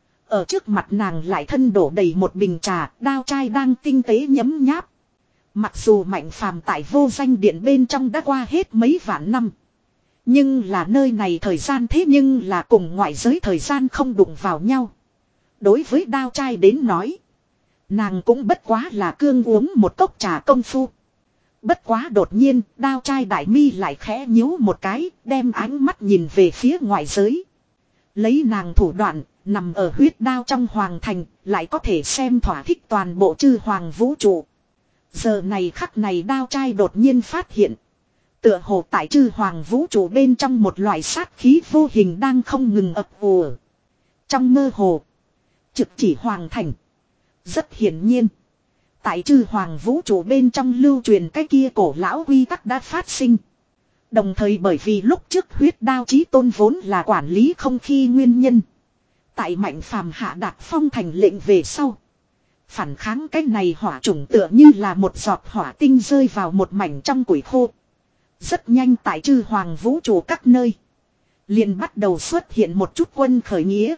Ở trước mặt nàng lại thân đổ đầy một bình trà. Đao trai đang tinh tế nhấm nháp. Mặc dù Mạnh Phàm tại vô danh điện bên trong đã qua hết mấy vạn năm. Nhưng là nơi này thời gian thế nhưng là cùng ngoại giới thời gian không đụng vào nhau. Đối với đao trai đến nói. Nàng cũng bất quá là cương uống một cốc trà công phu. Bất quá đột nhiên đao trai đại mi lại khẽ nhíu một cái. Đem ánh mắt nhìn về phía ngoại giới. Lấy nàng thủ đoạn nằm ở huyết đao trong hoàng thành. Lại có thể xem thỏa thích toàn bộ chư hoàng vũ trụ. Giờ này khắc này đao trai đột nhiên phát hiện. Tựa hồ tại chư hoàng vũ trụ bên trong một loại sát khí vô hình đang không ngừng ập ùa. Trong mơ hồ. Trực chỉ hoàng thành. Rất hiển nhiên. Tại chư hoàng vũ trụ bên trong lưu truyền cái kia cổ lão quy tắc đã phát sinh. Đồng thời bởi vì lúc trước huyết đao chí tôn vốn là quản lý không khí nguyên nhân. Tại Mạnh Phàm hạ đạt phong thành lệnh về sau. Phản kháng cái này hỏa chủng tựa như là một giọt hỏa tinh rơi vào một mảnh trong củi khô. Rất nhanh tại chư hoàng vũ trụ các nơi. Liền bắt đầu xuất hiện một chút quân khởi nghĩa.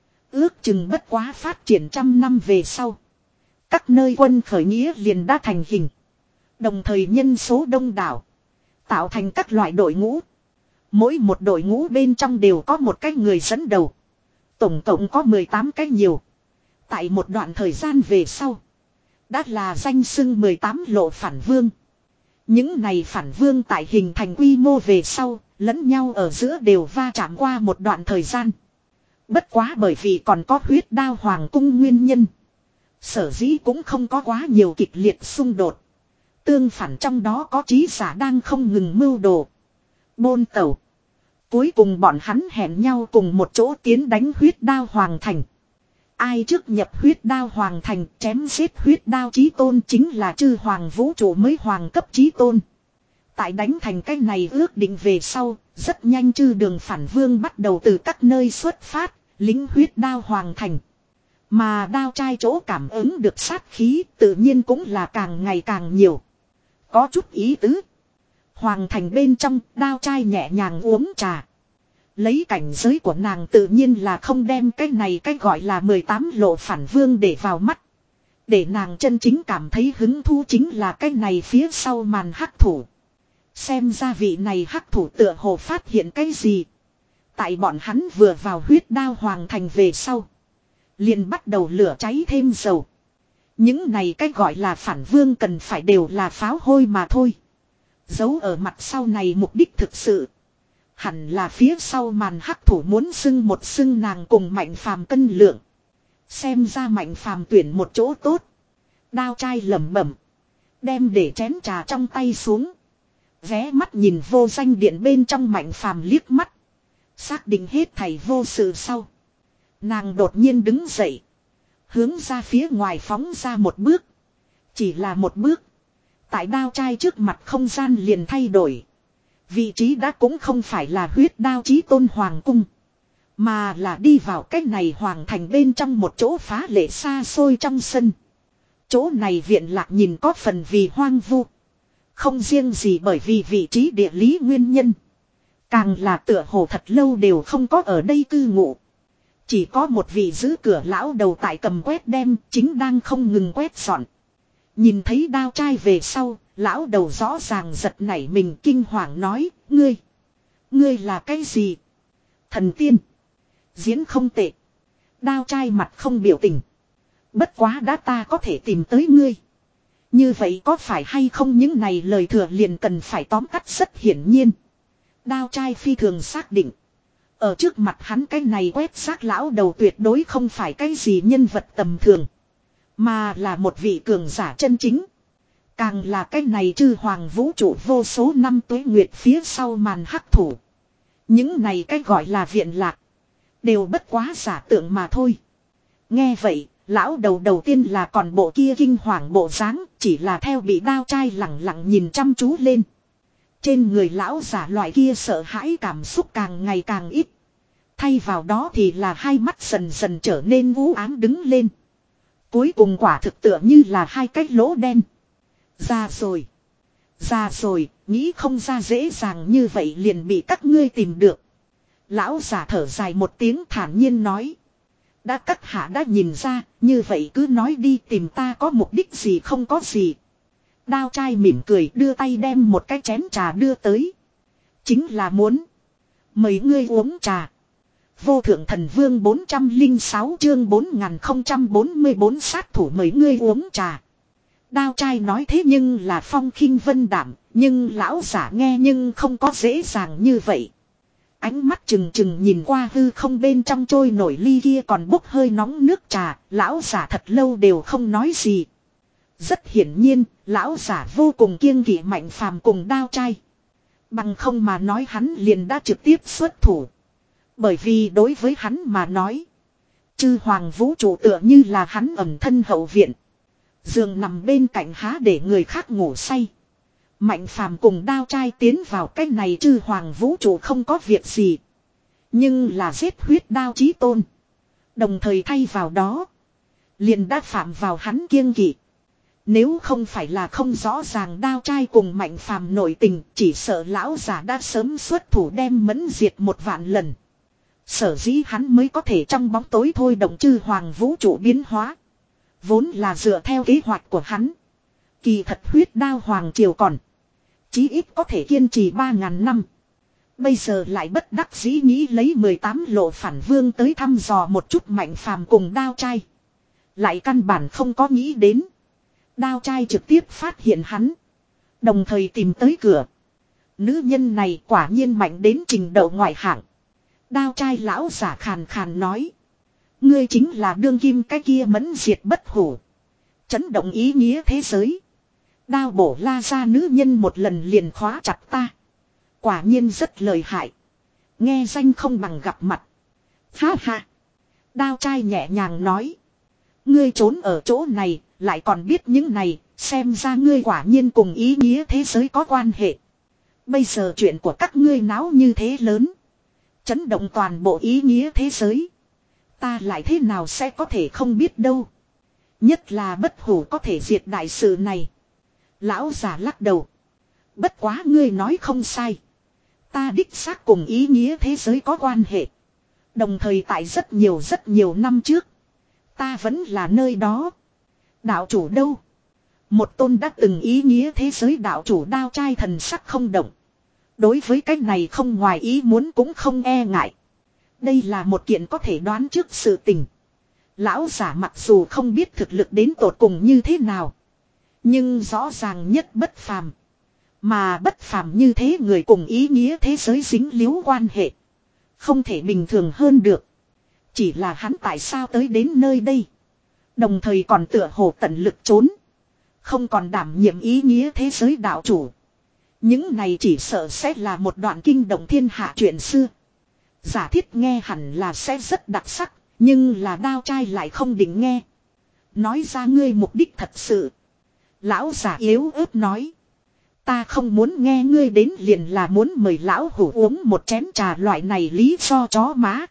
Ước chừng bất quá phát triển trăm năm về sau. Các nơi quân khởi nghĩa liền đã thành hình. Đồng thời nhân số đông đảo. Tạo thành các loại đội ngũ. Mỗi một đội ngũ bên trong đều có một cái người dẫn đầu. Tổng cộng có mười tám cái nhiều. Tại một đoạn thời gian về sau. Đã là danh xưng mười tám lộ phản vương. Những này phản vương tại hình thành quy mô về sau. Lẫn nhau ở giữa đều va chạm qua một đoạn thời gian. Bất quá bởi vì còn có huyết đao hoàng cung nguyên nhân. Sở dĩ cũng không có quá nhiều kịch liệt xung đột. Tương phản trong đó có trí giả đang không ngừng mưu đồ. Bôn tẩu. Cuối cùng bọn hắn hẹn nhau cùng một chỗ tiến đánh huyết đao hoàng thành. Ai trước nhập huyết đao hoàng thành chém giết huyết đao chí tôn chính là chư hoàng vũ trụ mới hoàng cấp chí tôn. Tại đánh thành cái này ước định về sau, rất nhanh chư đường phản vương bắt đầu từ các nơi xuất phát, lính huyết đao hoàng thành. Mà đao trai chỗ cảm ứng được sát khí tự nhiên cũng là càng ngày càng nhiều. Có chút ý tứ. Hoàng thành bên trong đao trai nhẹ nhàng uống trà. Lấy cảnh giới của nàng tự nhiên là không đem cái này cái gọi là mười tám lộ phản vương để vào mắt. Để nàng chân chính cảm thấy hứng thú chính là cái này phía sau màn hắc thủ. Xem ra vị này hắc thủ tựa hồ phát hiện cái gì. Tại bọn hắn vừa vào huyết đao hoàng thành về sau. Liền bắt đầu lửa cháy thêm dầu. Những này cái gọi là phản vương cần phải đều là pháo hôi mà thôi. Giấu ở mặt sau này mục đích thực sự. Hẳn là phía sau màn hắc thủ muốn xưng một xưng nàng cùng Mạnh Phàm cân lượng. Xem ra Mạnh Phàm tuyển một chỗ tốt. Đao trai lẩm bẩm. Đem để chén trà trong tay xuống. Ghé mắt nhìn vô danh điện bên trong Mạnh Phàm liếc mắt. Xác định hết thảy vô sự sau. Nàng đột nhiên đứng dậy. Hướng ra phía ngoài phóng ra một bước. Chỉ là một bước. Tại đao trai trước mặt không gian liền thay đổi. Vị trí đã cũng không phải là huyết đao chí tôn hoàng cung. Mà là đi vào cách này hoàng thành bên trong một chỗ phá lệ xa xôi trong sân. Chỗ này viện lạc nhìn có phần vì hoang vu. Không riêng gì bởi vì vị trí địa lý nguyên nhân. Càng là tựa hồ thật lâu đều không có ở đây cư ngụ. Chỉ có một vị giữ cửa lão đầu tại cầm quét đem chính đang không ngừng quét dọn. Nhìn thấy đao trai về sau, lão đầu rõ ràng giật nảy mình kinh hoàng nói, ngươi, ngươi là cái gì? Thần tiên. Diễn không tệ. Đao trai mặt không biểu tình. Bất quá đã ta có thể tìm tới ngươi. Như vậy có phải hay không những này lời thừa liền cần phải tóm tắt rất hiển nhiên. Đao trai phi thường xác định. Ở trước mặt hắn cái này quét xác lão đầu tuyệt đối không phải cái gì nhân vật tầm thường. Mà là một vị cường giả chân chính. Càng là cái này chư hoàng vũ trụ vô số năm tuế nguyệt phía sau màn hắc thủ. Những này cái gọi là viện lạc. Đều bất quá giả tượng mà thôi. Nghe vậy, lão đầu đầu tiên là còn bộ kia kinh hoàng bộ dáng, chỉ là theo bị đao trai lặng lặng nhìn chăm chú lên. Trên người lão giả loại kia sợ hãi cảm xúc càng ngày càng ít. Thay vào đó thì là hai mắt dần dần trở nên u ám đứng lên. Cuối cùng quả thực tựa như là hai cái lỗ đen. Ra rồi. Ra rồi, nghĩ không ra dễ dàng như vậy liền bị các ngươi tìm được. Lão giả thở dài một tiếng thản nhiên nói. Đã các hạ đã nhìn ra, như vậy cứ nói đi tìm ta có mục đích gì không có gì. Đao trai mỉm cười đưa tay đem một cái chén trà đưa tới. Chính là muốn mời ngươi uống trà. Vô thượng thần vương bốn trăm lẻ sáu chương bốn nghìn không trăm bốn mươi bốn sát thủ mời ngươi uống trà. Đao trai nói thế nhưng là phong khinh vân đảm, nhưng lão giả nghe nhưng không có dễ dàng như vậy. Ánh mắt trừng trừng nhìn qua hư không bên trong trôi nổi ly kia còn bốc hơi nóng nước trà, lão giả thật lâu đều không nói gì. Rất hiển nhiên, lão giả vô cùng kiêng kỵ Mạnh Phàm cùng đao trai. Bằng không mà nói hắn liền đã trực tiếp xuất thủ. Bởi vì đối với hắn mà nói, chư hoàng vũ trụ tựa như là hắn ẩn thân hậu viện. Giường nằm bên cạnh há để người khác ngủ say. Mạnh phàm cùng đao trai tiến vào cái này chư hoàng vũ trụ không có việc gì. Nhưng là giết huyết đao chí tôn. Đồng thời thay vào đó. Liền đã phạm vào hắn kiêng kỵ. Nếu không phải là không rõ ràng đao trai cùng mạnh phàm nội tình, chỉ sợ lão giả đã sớm xuất thủ đem mẫn diệt một vạn lần. Sở dĩ hắn mới có thể trong bóng tối thôi động chư hoàng vũ trụ biến hóa. Vốn là dựa theo kế hoạch của hắn. Kỳ thật huyết đao hoàng triều còn. Chí ít có thể kiên trì ba ngàn năm. Bây giờ lại bất đắc dĩ nghĩ lấy mười tám lộ phản vương tới thăm dò một chút mạnh phàm cùng đao trai. Lại căn bản không có nghĩ đến. Đao trai trực tiếp phát hiện hắn. Đồng thời tìm tới cửa. Nữ nhân này quả nhiên mạnh đến trình độ ngoại hạng. Đao trai lão giả khàn khàn nói. Ngươi chính là đương kim cái kia mẫn diệt bất hủ. Chấn động ý nghĩa thế giới. Đao bổ la ra nữ nhân một lần liền khóa chặt ta. Quả nhiên rất lợi hại. Nghe danh không bằng gặp mặt. Ha ha. Đao trai nhẹ nhàng nói. Ngươi trốn ở chỗ này, lại còn biết những này, xem ra ngươi quả nhiên cùng ý nghĩa thế giới có quan hệ. Bây giờ chuyện của các ngươi náo như thế lớn. Chấn động toàn bộ ý nghĩa thế giới. Ta lại thế nào sẽ có thể không biết đâu. Nhất là bất hủ có thể diệt đại sự này. Lão già lắc đầu. Bất quá ngươi nói không sai. Ta đích xác cùng ý nghĩa thế giới có quan hệ. Đồng thời tại rất nhiều rất nhiều năm trước. Ta vẫn là nơi đó. Đạo chủ đâu? Một tôn đã từng ý nghĩa thế giới đạo chủ đao trai thần sắc không động. Đối với cái này không ngoài ý muốn cũng không e ngại. Đây là một kiện có thể đoán trước sự tình. Lão giả mặc dù không biết thực lực đến tột cùng như thế nào. Nhưng rõ ràng nhất bất phàm. Mà bất phàm như thế người cùng ý nghĩa thế giới dính líu quan hệ. Không thể bình thường hơn được. Chỉ là hắn tại sao tới đến nơi đây. Đồng thời còn tựa hồ tận lực trốn. Không còn đảm nhiệm ý nghĩa thế giới đạo chủ. Những này chỉ sợ sẽ là một đoạn kinh động thiên hạ chuyện xưa. Giả thiết nghe hẳn là sẽ rất đặc sắc. Nhưng là đao trai lại không định nghe. Nói ra ngươi mục đích thật sự. Lão giả yếu ớt nói. Ta không muốn nghe ngươi đến liền là muốn mời lão hủ uống một chén trà loại này lý do chó má.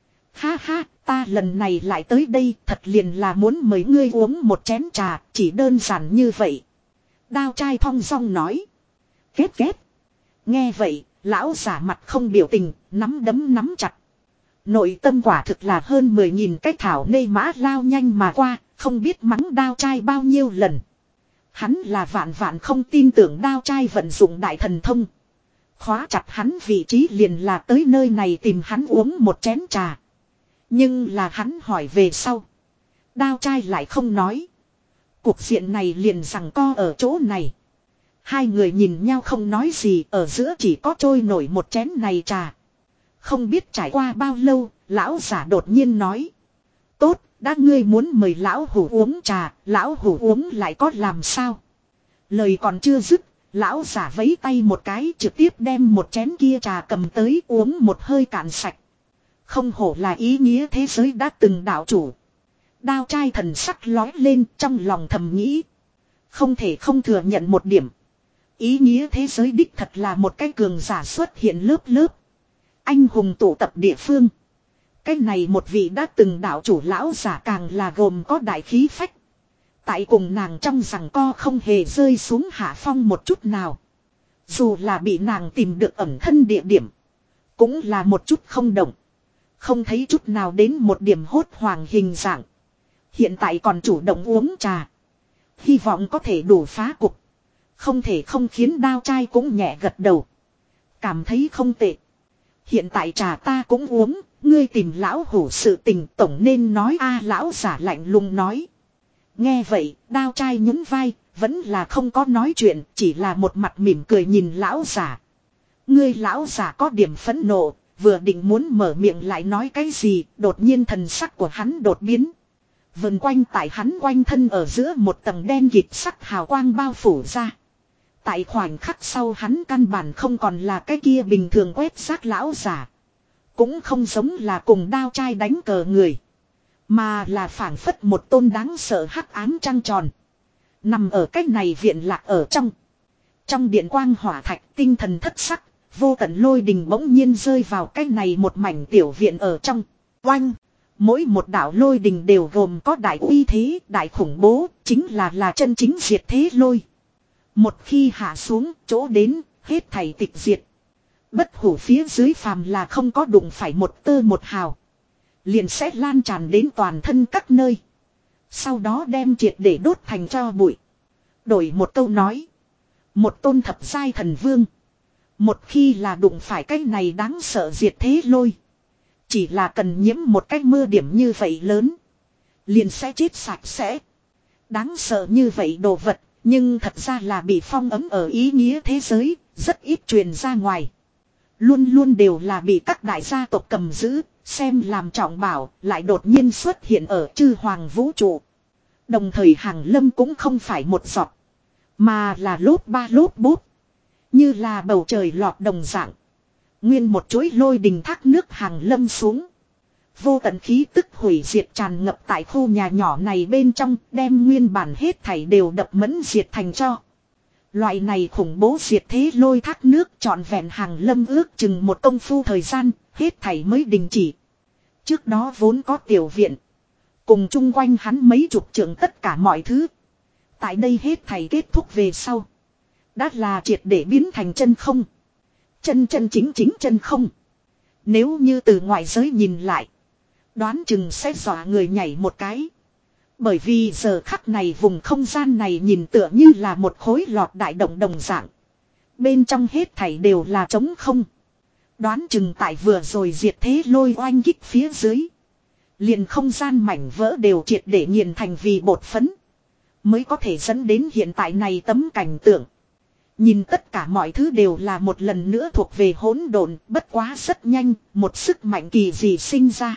Ha ha, ta lần này lại tới đây thật liền là muốn mời ngươi uống một chén trà, chỉ đơn giản như vậy. Đao trai thong dong nói. Kết kết. Nghe vậy, lão giả mặt không biểu tình, nắm đấm nắm chặt. Nội tâm quả thực là hơn mười nghìn cái thảo nê mã lao nhanh mà qua, không biết mắng đao trai bao nhiêu lần. Hắn là vạn vạn không tin tưởng đao trai vận dụng đại thần thông. Khóa chặt hắn vị trí liền là tới nơi này tìm hắn uống một chén trà. Nhưng là hắn hỏi về sau. Đao trai lại không nói. Cuộc diện này liền rằng co ở chỗ này. Hai người nhìn nhau không nói gì, ở giữa chỉ có trôi nổi một chén này trà. Không biết trải qua bao lâu, lão giả đột nhiên nói. Tốt, đã ngươi muốn mời lão hủ uống trà, lão hủ uống lại có làm sao? Lời còn chưa dứt, lão giả vẫy tay một cái trực tiếp đem một chén kia trà cầm tới uống một hơi cạn sạch. Không hổ là ý nghĩa thế giới đã từng đạo chủ. Đao trai thần sắc lói lên trong lòng thầm nghĩ. Không thể không thừa nhận một điểm. Ý nghĩa thế giới đích thật là một cái cường giả xuất hiện lớp lớp. Anh hùng tụ tập địa phương. Cái này một vị đã từng đạo chủ lão giả càng là gồm có đại khí phách. Tại cùng nàng trong rằng co không hề rơi xuống hạ phong một chút nào. Dù là bị nàng tìm được ẩn thân địa điểm. Cũng là một chút không động. Không thấy chút nào đến một điểm hốt hoàng hình dạng. Hiện tại còn chủ động uống trà. Hy vọng có thể đủ phá cục. Không thể không khiến đao trai cũng nhẹ gật đầu. Cảm thấy không tệ. Hiện tại trà ta cũng uống. Ngươi tìm lão hủ sự tình tổng nên nói a lão giả lạnh lùng nói. Nghe vậy đao trai nhún vai. Vẫn là không có nói chuyện. Chỉ là một mặt mỉm cười nhìn lão giả. Ngươi lão giả có điểm phẫn nộ. Vừa định muốn mở miệng lại nói cái gì. Đột nhiên thần sắc của hắn đột biến. Vần quanh tại hắn quanh thân ở giữa một tầng đen kịt sắc hào quang bao phủ ra. Tại khoảnh khắc sau hắn căn bản không còn là cái kia bình thường quét xác lão giả. Cũng không giống là cùng đao trai đánh cờ người. Mà là phảng phất một tôn đáng sợ hắc ám trăng tròn. Nằm ở cách này viện lạc ở trong. Trong điện quang hỏa thạch tinh thần thất sắc, vô tận lôi đình bỗng nhiên rơi vào cái này một mảnh tiểu viện ở trong. Oanh! Mỗi một đạo lôi đình đều gồm có đại uy thế, đại khủng bố, chính là là chân chính diệt thế lôi. Một khi hạ xuống, chỗ đến, hết thảy tịch diệt. Bất hủ phía dưới phàm là không có đụng phải một tơ một hào. Liền sẽ lan tràn đến toàn thân các nơi. Sau đó đem triệt để đốt thành tro bụi. Đổi một câu nói. Một tôn thập giai thần vương. Một khi là đụng phải cái này đáng sợ diệt thế lôi. Chỉ là cần nhiễm một cái mưa điểm như vậy lớn. Liền sẽ chết sạch sẽ. Đáng sợ như vậy đồ vật. Nhưng thật ra là bị phong ấm ở ý nghĩa thế giới. Rất ít truyền ra ngoài. Luôn luôn đều là bị các đại gia tộc cầm giữ. Xem làm trọng bảo. Lại đột nhiên xuất hiện ở chư hoàng vũ trụ. Đồng thời hàng lâm cũng không phải một giọt. Mà là lốp ba lốp bút. Như là bầu trời lọt đồng dạng. Nguyên một chuỗi lôi đình thác nước hàng lâm xuống. Vô tận khí tức hủy diệt tràn ngập tại khu nhà nhỏ này bên trong. Đem nguyên bản hết thảy đều đập mẫn diệt thành cho. Loại này khủng bố diệt thế lôi thác nước trọn vẹn hàng lâm ước chừng một công phu thời gian. Hết thảy mới đình chỉ. Trước đó vốn có tiểu viện. Cùng chung quanh hắn mấy chục trượng tất cả mọi thứ. Tại đây hết thảy kết thúc về sau. Đã là triệt để biến thành chân không. Chân chân chính chính chân không. Nếu như từ ngoại giới nhìn lại. Đoán chừng sẽ dọa người nhảy một cái. Bởi vì giờ khắc này vùng không gian này nhìn tựa như là một khối lọt đại động đồng dạng. Bên trong hết thảy đều là trống không. Đoán chừng tại vừa rồi diệt thế lôi oanh kích phía dưới. Liền không gian mảnh vỡ đều triệt để nghiền thành vì bột phấn. Mới có thể dẫn đến hiện tại này tấm cảnh tượng. Nhìn tất cả mọi thứ đều là một lần nữa thuộc về hỗn độn, bất quá rất nhanh, một sức mạnh kỳ dị sinh ra.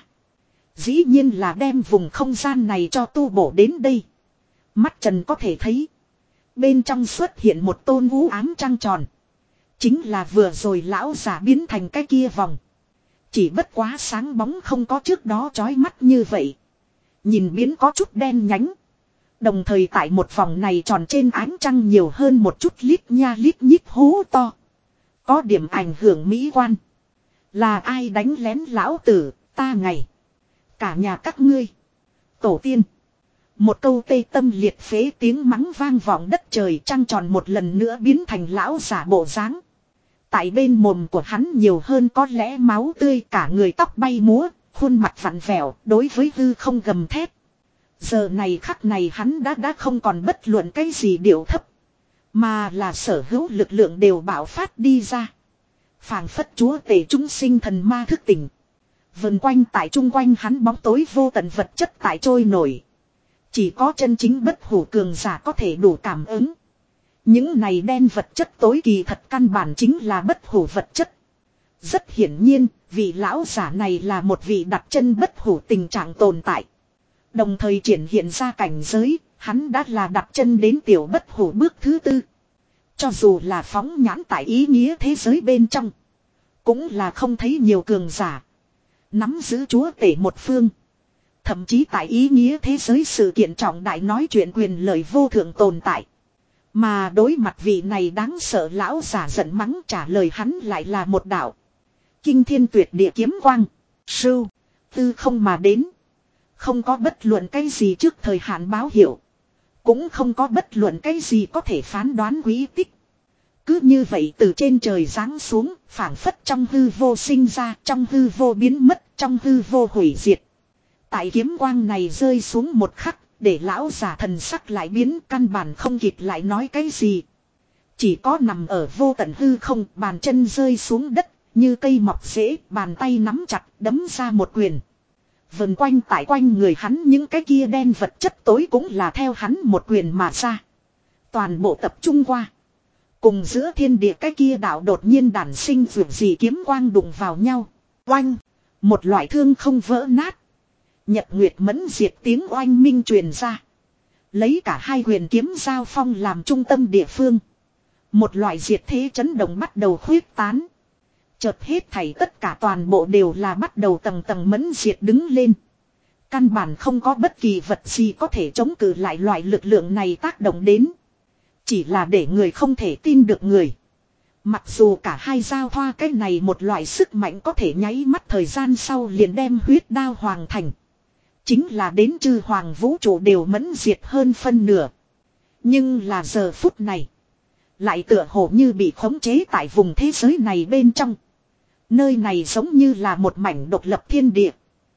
Dĩ nhiên là đem vùng không gian này cho tu bổ đến đây. Mắt trần có thể thấy. Bên trong xuất hiện một tôn u ám trăng tròn. Chính là vừa rồi lão giả biến thành cái kia vòng. Chỉ bất quá sáng bóng không có trước đó chói mắt như vậy. Nhìn biến có chút đen nhánh. Đồng thời tại một vòng này tròn trên ánh trăng nhiều hơn một chút lít nha lít nhít hố to. Có điểm ảnh hưởng mỹ quan. Là ai đánh lén lão tử, ta ngày. Cả nhà các ngươi. Tổ tiên. Một câu tê tâm liệt phế tiếng mắng vang vọng đất trời trăng tròn một lần nữa biến thành lão giả bộ dáng. Tại bên mồm của hắn nhiều hơn có lẽ máu tươi cả người tóc bay múa, khuôn mặt vặn vẹo đối với hư không gầm thét. Giờ này khắc này hắn đã đã không còn bất luận cái gì điệu thấp. Mà là sở hữu lực lượng đều bạo phát đi ra. Phảng phất chúa tể chúng sinh thần ma thức tỉnh. Vần quanh tại chung quanh hắn bóng tối vô tận vật chất tại trôi nổi. Chỉ có chân chính bất hủ cường giả có thể đủ cảm ứng. Những này đen vật chất tối kỳ thật căn bản chính là bất hủ vật chất. Rất hiển nhiên, vị lão giả này là một vị đặt chân bất hủ tình trạng tồn tại. Đồng thời triển hiện ra cảnh giới, hắn đã là đặt chân đến tiểu bất hủ bước thứ tư. Cho dù là phóng nhãn tại ý nghĩa thế giới bên trong. Cũng là không thấy nhiều cường giả. Nắm giữ chúa tể một phương. Thậm chí tại ý nghĩa thế giới sự kiện trọng đại nói chuyện quyền lợi vô thượng tồn tại. Mà đối mặt vị này đáng sợ lão giả giận mắng trả lời hắn lại là một đạo. Kinh thiên tuyệt địa kiếm quang. Sưu. Tư không mà đến. Không có bất luận cái gì trước thời hạn báo hiệu. Cũng không có bất luận cái gì có thể phán đoán quý tích. Cứ như vậy từ trên trời giáng xuống, phảng phất trong hư vô sinh ra, trong hư vô biến mất, trong hư vô hủy diệt. Tại kiếm quang này rơi xuống một khắc, để lão giả thần sắc lại biến căn bản không kịp lại nói cái gì. Chỉ có nằm ở vô tận hư không, bàn chân rơi xuống đất, như cây mọc rễ, bàn tay nắm chặt, đấm ra một quyền. Vần quanh tại quanh người hắn những cái kia đen vật chất tối cũng là theo hắn một quyền mà ra. Toàn bộ tập trung qua. Cùng giữa thiên địa cái kia đạo đột nhiên đản sinh vượt gì kiếm quang đụng vào nhau. Oanh. Một loại thương không vỡ nát. Nhật nguyệt mẫn diệt tiếng oanh minh truyền ra. Lấy cả hai huyền kiếm giao phong làm trung tâm địa phương. Một loại diệt thế chấn động bắt đầu khuyết tán. Chợt hết thảy tất cả toàn bộ đều là bắt đầu tầng tầng mẫn diệt đứng lên. Căn bản không có bất kỳ vật gì có thể chống cự lại loại lực lượng này tác động đến. Chỉ là để người không thể tin được người. Mặc dù cả hai giao thoa cái này một loại sức mạnh có thể nháy mắt thời gian sau liền đem huyết đao hoàng thành. Chính là đến chư hoàng vũ trụ đều mẫn diệt hơn phân nửa. Nhưng là giờ phút này. Lại tựa hồ như bị khống chế tại vùng thế giới này bên trong. Nơi này giống như là một mảnh độc lập thiên địa.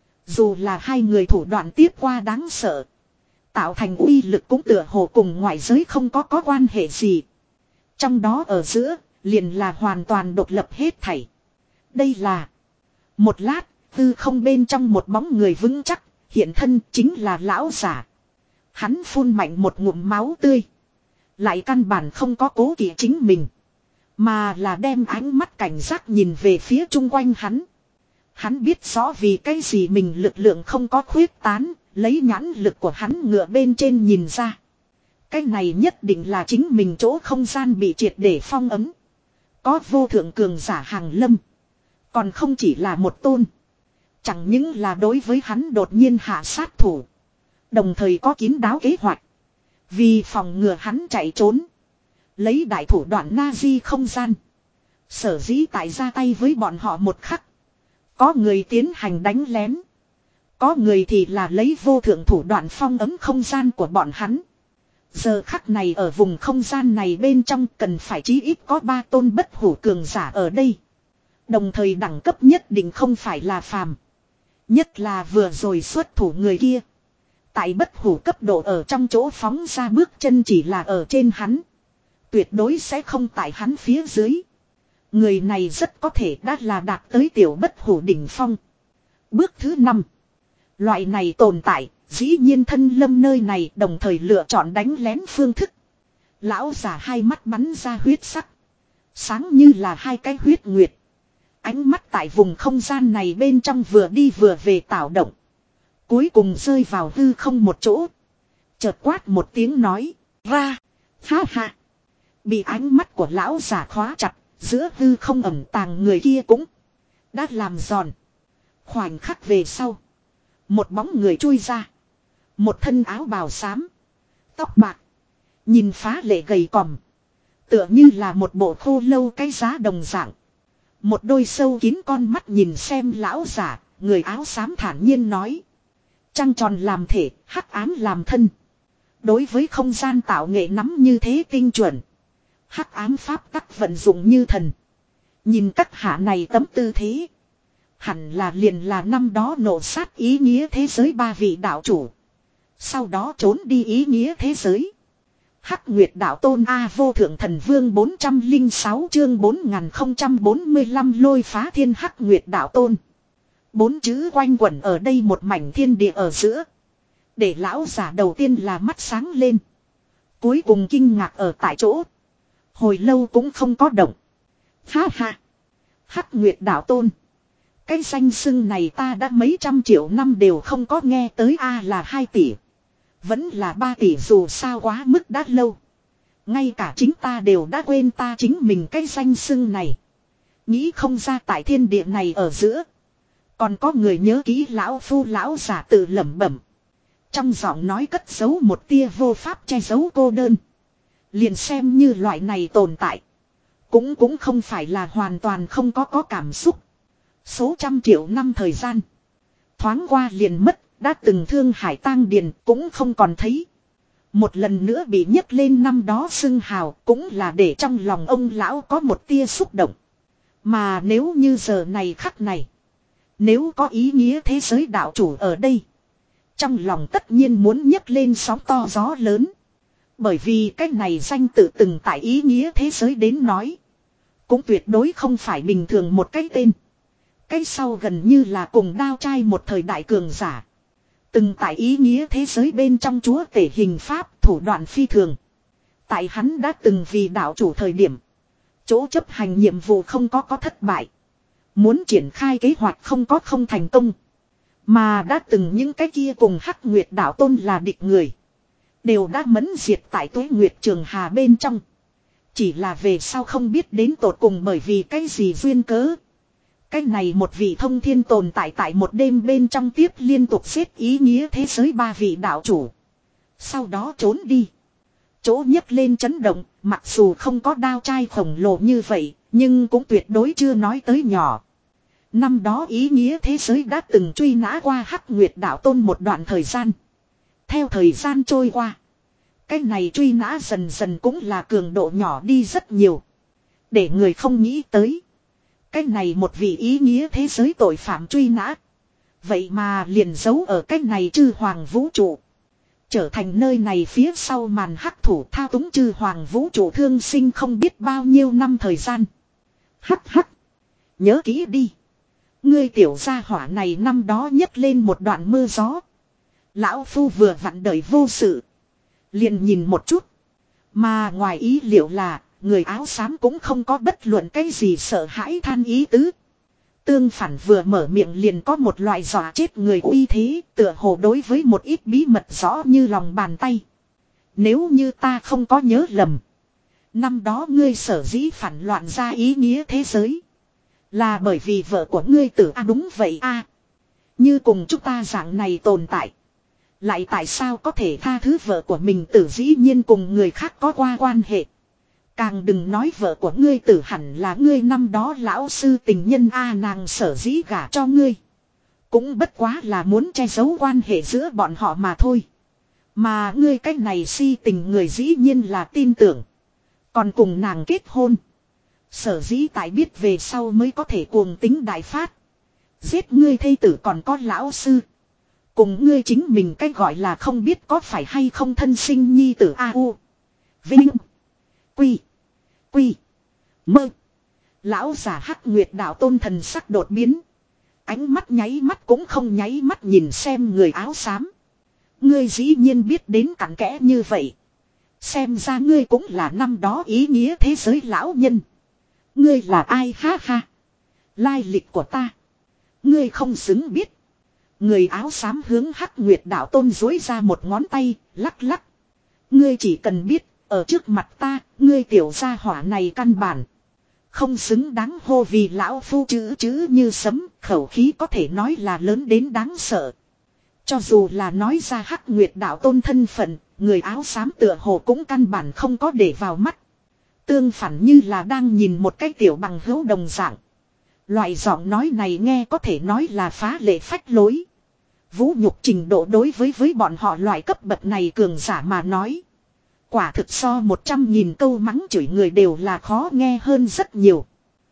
Dù là hai người thủ đoạn tiếp qua đáng sợ. Tạo thành uy lực cũng tựa hồ cùng ngoại giới không có có quan hệ gì. Trong đó ở giữa, liền là hoàn toàn độc lập hết thảy. Đây là một lát, tư không bên trong một bóng người vững chắc, hiện thân chính là lão giả. Hắn phun mạnh một ngụm máu tươi. Lại căn bản không có cố kỵ chính mình. Mà là đem ánh mắt cảnh giác nhìn về phía chung quanh hắn. Hắn biết rõ vì cái gì mình lực lượng không có khuyết tán, lấy nhãn lực của hắn ngựa bên trên nhìn ra. Cái này nhất định là chính mình chỗ không gian bị triệt để phong ấm. Có vô thượng cường giả hàng lâm. Còn không chỉ là một tôn. Chẳng những là đối với hắn đột nhiên hạ sát thủ. Đồng thời có kín đáo kế hoạch. Vì phòng ngừa hắn chạy trốn. Lấy đại thủ đoạn Nazi không gian. Sở dĩ tại ra tay với bọn họ một khắc. Có người tiến hành đánh lén. Có người thì là lấy vô thượng thủ đoạn phong ấm không gian của bọn hắn. Giờ khắc này ở vùng không gian này bên trong cần phải chí ít có ba tôn bất hủ cường giả ở đây. Đồng thời đẳng cấp nhất định không phải là phàm. Nhất là vừa rồi xuất thủ người kia. Tại bất hủ cấp độ ở trong chỗ phóng ra bước chân chỉ là ở trên hắn. Tuyệt đối sẽ không tại hắn phía dưới. Người này rất có thể đã là đạt tới tiểu bất hủ đỉnh phong. Bước thứ năm. Loại này tồn tại, dĩ nhiên thân lâm nơi này đồng thời lựa chọn đánh lén phương thức. Lão giả hai mắt bắn ra huyết sắc. Sáng như là hai cái huyết nguyệt. Ánh mắt tại vùng không gian này bên trong vừa đi vừa về tạo động. Cuối cùng rơi vào hư không một chỗ. Chợt quát một tiếng nói. Ra. Ha ha. Bị ánh mắt của lão giả khóa chặt. Giữa hư không ẩn tàng người kia cũng đã làm giòn. Khoảnh khắc về sau. Một bóng người chui ra. Một thân áo bào xám. Tóc bạc. Nhìn phá lệ gầy còm. Tựa như là một bộ khô lâu cái giá đồng dạng. Một đôi sâu kín con mắt nhìn xem lão giả. Người áo xám thản nhiên nói. Trăng tròn làm thể, hắc ám làm thân. Đối với không gian tạo nghệ nắm như thế tinh chuẩn. Hắc ám pháp tắc vận dụng như thần. Nhìn các hạ này tấm tư thế. Hẳn là liền là năm đó nổ sát ý nghĩa thế giới ba vị đạo chủ. Sau đó trốn đi ý nghĩa thế giới. Hắc Nguyệt đạo tôn A vô thượng thần vương bốn trăm lẻ sáu chương bốn nghìn không trăm bốn mươi lăm lôi phá thiên Hắc Nguyệt đạo tôn. Bốn chữ quanh quẩn ở đây một mảnh thiên địa ở giữa. Để lão giả đầu tiên là mắt sáng lên. Cuối cùng kinh ngạc ở tại chỗ. Hồi lâu cũng không có động. Ha ha. Hắc Nguyệt đạo tôn. Cái danh xưng này ta đã mấy trăm triệu năm đều không có nghe tới A là hai tỷ. Vẫn là ba tỷ dù sao quá mức đã lâu. Ngay cả chính ta đều đã quên ta chính mình cái danh xưng này. Nghĩ không ra tại thiên địa này ở giữa. Còn có người nhớ kỹ lão phu lão giả tự lẩm bẩm. Trong giọng nói cất giấu một tia vô pháp che giấu cô đơn. Liền xem như loại này tồn tại. Cũng cũng không phải là hoàn toàn không có có cảm xúc. Số trăm triệu năm thời gian. Thoáng qua liền mất, đã từng thương hải tang điền cũng không còn thấy. Một lần nữa bị nhấc lên năm đó xưng hào cũng là để trong lòng ông lão có một tia xúc động. Mà nếu như giờ này khắc này. Nếu có ý nghĩa thế giới đạo chủ ở đây. Trong lòng tất nhiên muốn nhấc lên sóng to gió lớn. Bởi vì cái này danh tự từng tại ý nghĩa thế giới đến nói. Cũng tuyệt đối không phải bình thường một cái tên. Cái sau gần như là cùng đao trai một thời đại cường giả. Từng tại ý nghĩa thế giới bên trong chúa tể hình pháp thủ đoạn phi thường. Tại hắn đã từng vì đạo chủ thời điểm. Chỗ chấp hành nhiệm vụ không có có thất bại. Muốn triển khai kế hoạch không có không thành công. Mà đã từng những cái kia cùng Hắc Nguyệt đạo tôn là địch người. Đều đã mẫn diệt tại Tuế Nguyệt Trường Hà bên trong. Chỉ là về sau không biết đến tột cùng bởi vì cái gì duyên cớ. Cái này một vị thông thiên tồn tại tại một đêm bên trong tiếp liên tục xếp ý nghĩa thế giới ba vị đạo chủ. Sau đó trốn đi. Chỗ nhấc lên chấn động, mặc dù không có đao trai khổng lồ như vậy, nhưng cũng tuyệt đối chưa nói tới nhỏ. Năm đó ý nghĩa thế giới đã từng truy nã qua Hắc Nguyệt Đạo Tôn một đoạn thời gian. Theo thời gian trôi qua, cái này truy nã dần dần cũng là cường độ nhỏ đi rất nhiều. Để người không nghĩ tới. Cái này một vị ý nghĩa thế giới tội phạm truy nã. Vậy mà liền giấu ở cái này chư hoàng vũ trụ. Trở thành nơi này phía sau màn hắc thủ thao túng chư hoàng vũ trụ thương sinh không biết bao nhiêu năm thời gian. Hắc hắc. Nhớ kỹ đi. Ngươi tiểu gia hỏa này năm đó nhấc lên một đoạn mưa gió. Lão Phu vừa vặn đời vô sự. Liền nhìn một chút. Mà ngoài ý liệu là người áo xám cũng không có bất luận cái gì sợ hãi than ý tứ. Tương phản vừa mở miệng liền có một loại dọa chết người uy thế, tựa hồ đối với một ít bí mật rõ như lòng bàn tay. Nếu như ta không có nhớ lầm. Năm đó ngươi sở dĩ phản loạn ra ý nghĩa thế giới. Là bởi vì vợ của ngươi tử a à, đúng vậy a à. Như cùng chúng ta dạng này tồn tại. Lại tại sao có thể tha thứ vợ của mình tử dĩ nhiên cùng người khác có qua quan hệ. Càng đừng nói vợ của ngươi tử hẳn là ngươi năm đó lão sư tình nhân a nàng sở dĩ gả cho ngươi. Cũng bất quá là muốn che giấu quan hệ giữa bọn họ mà thôi. Mà ngươi cách này si tình người dĩ nhiên là tin tưởng. Còn cùng nàng kết hôn. Sở dĩ tại biết về sau mới có thể cuồng tính đại phát. Giết ngươi thây tử còn có lão sư. Cùng ngươi chính mình cách gọi là không biết có phải hay không thân sinh nhi tử A U. Vinh. Quy. Quy. Mơ. Lão giả Hắc Nguyệt Đạo Tôn thần sắc đột biến. Ánh mắt nháy mắt cũng không nháy mắt nhìn xem người áo xám. Ngươi dĩ nhiên biết đến cặn kẽ như vậy. Xem ra ngươi cũng là năm đó ý nghĩa thế giới lão nhân. Ngươi là ai ha ha. Lai lịch của ta. Ngươi không xứng biết. Người áo xám hướng Hắc Nguyệt Đạo Tôn dối ra một ngón tay, lắc lắc. Ngươi chỉ cần biết, ở trước mặt ta, ngươi tiểu gia hỏa này căn bản. Không xứng đáng hô vì lão phu chữ chữ như sấm, khẩu khí có thể nói là lớn đến đáng sợ. Cho dù là nói ra Hắc Nguyệt Đạo Tôn thân phận, người áo xám tựa hồ cũng căn bản không có để vào mắt. Tương phản như là đang nhìn một cái tiểu bằng hữu đồng dạng. Loại giọng nói này nghe có thể nói là phá lệ phách lối. Vũ nhục trình độ đối với với bọn họ loại cấp bậc này cường giả mà nói. Quả thực so một trăm nghìn câu mắng chửi người đều là khó nghe hơn rất nhiều.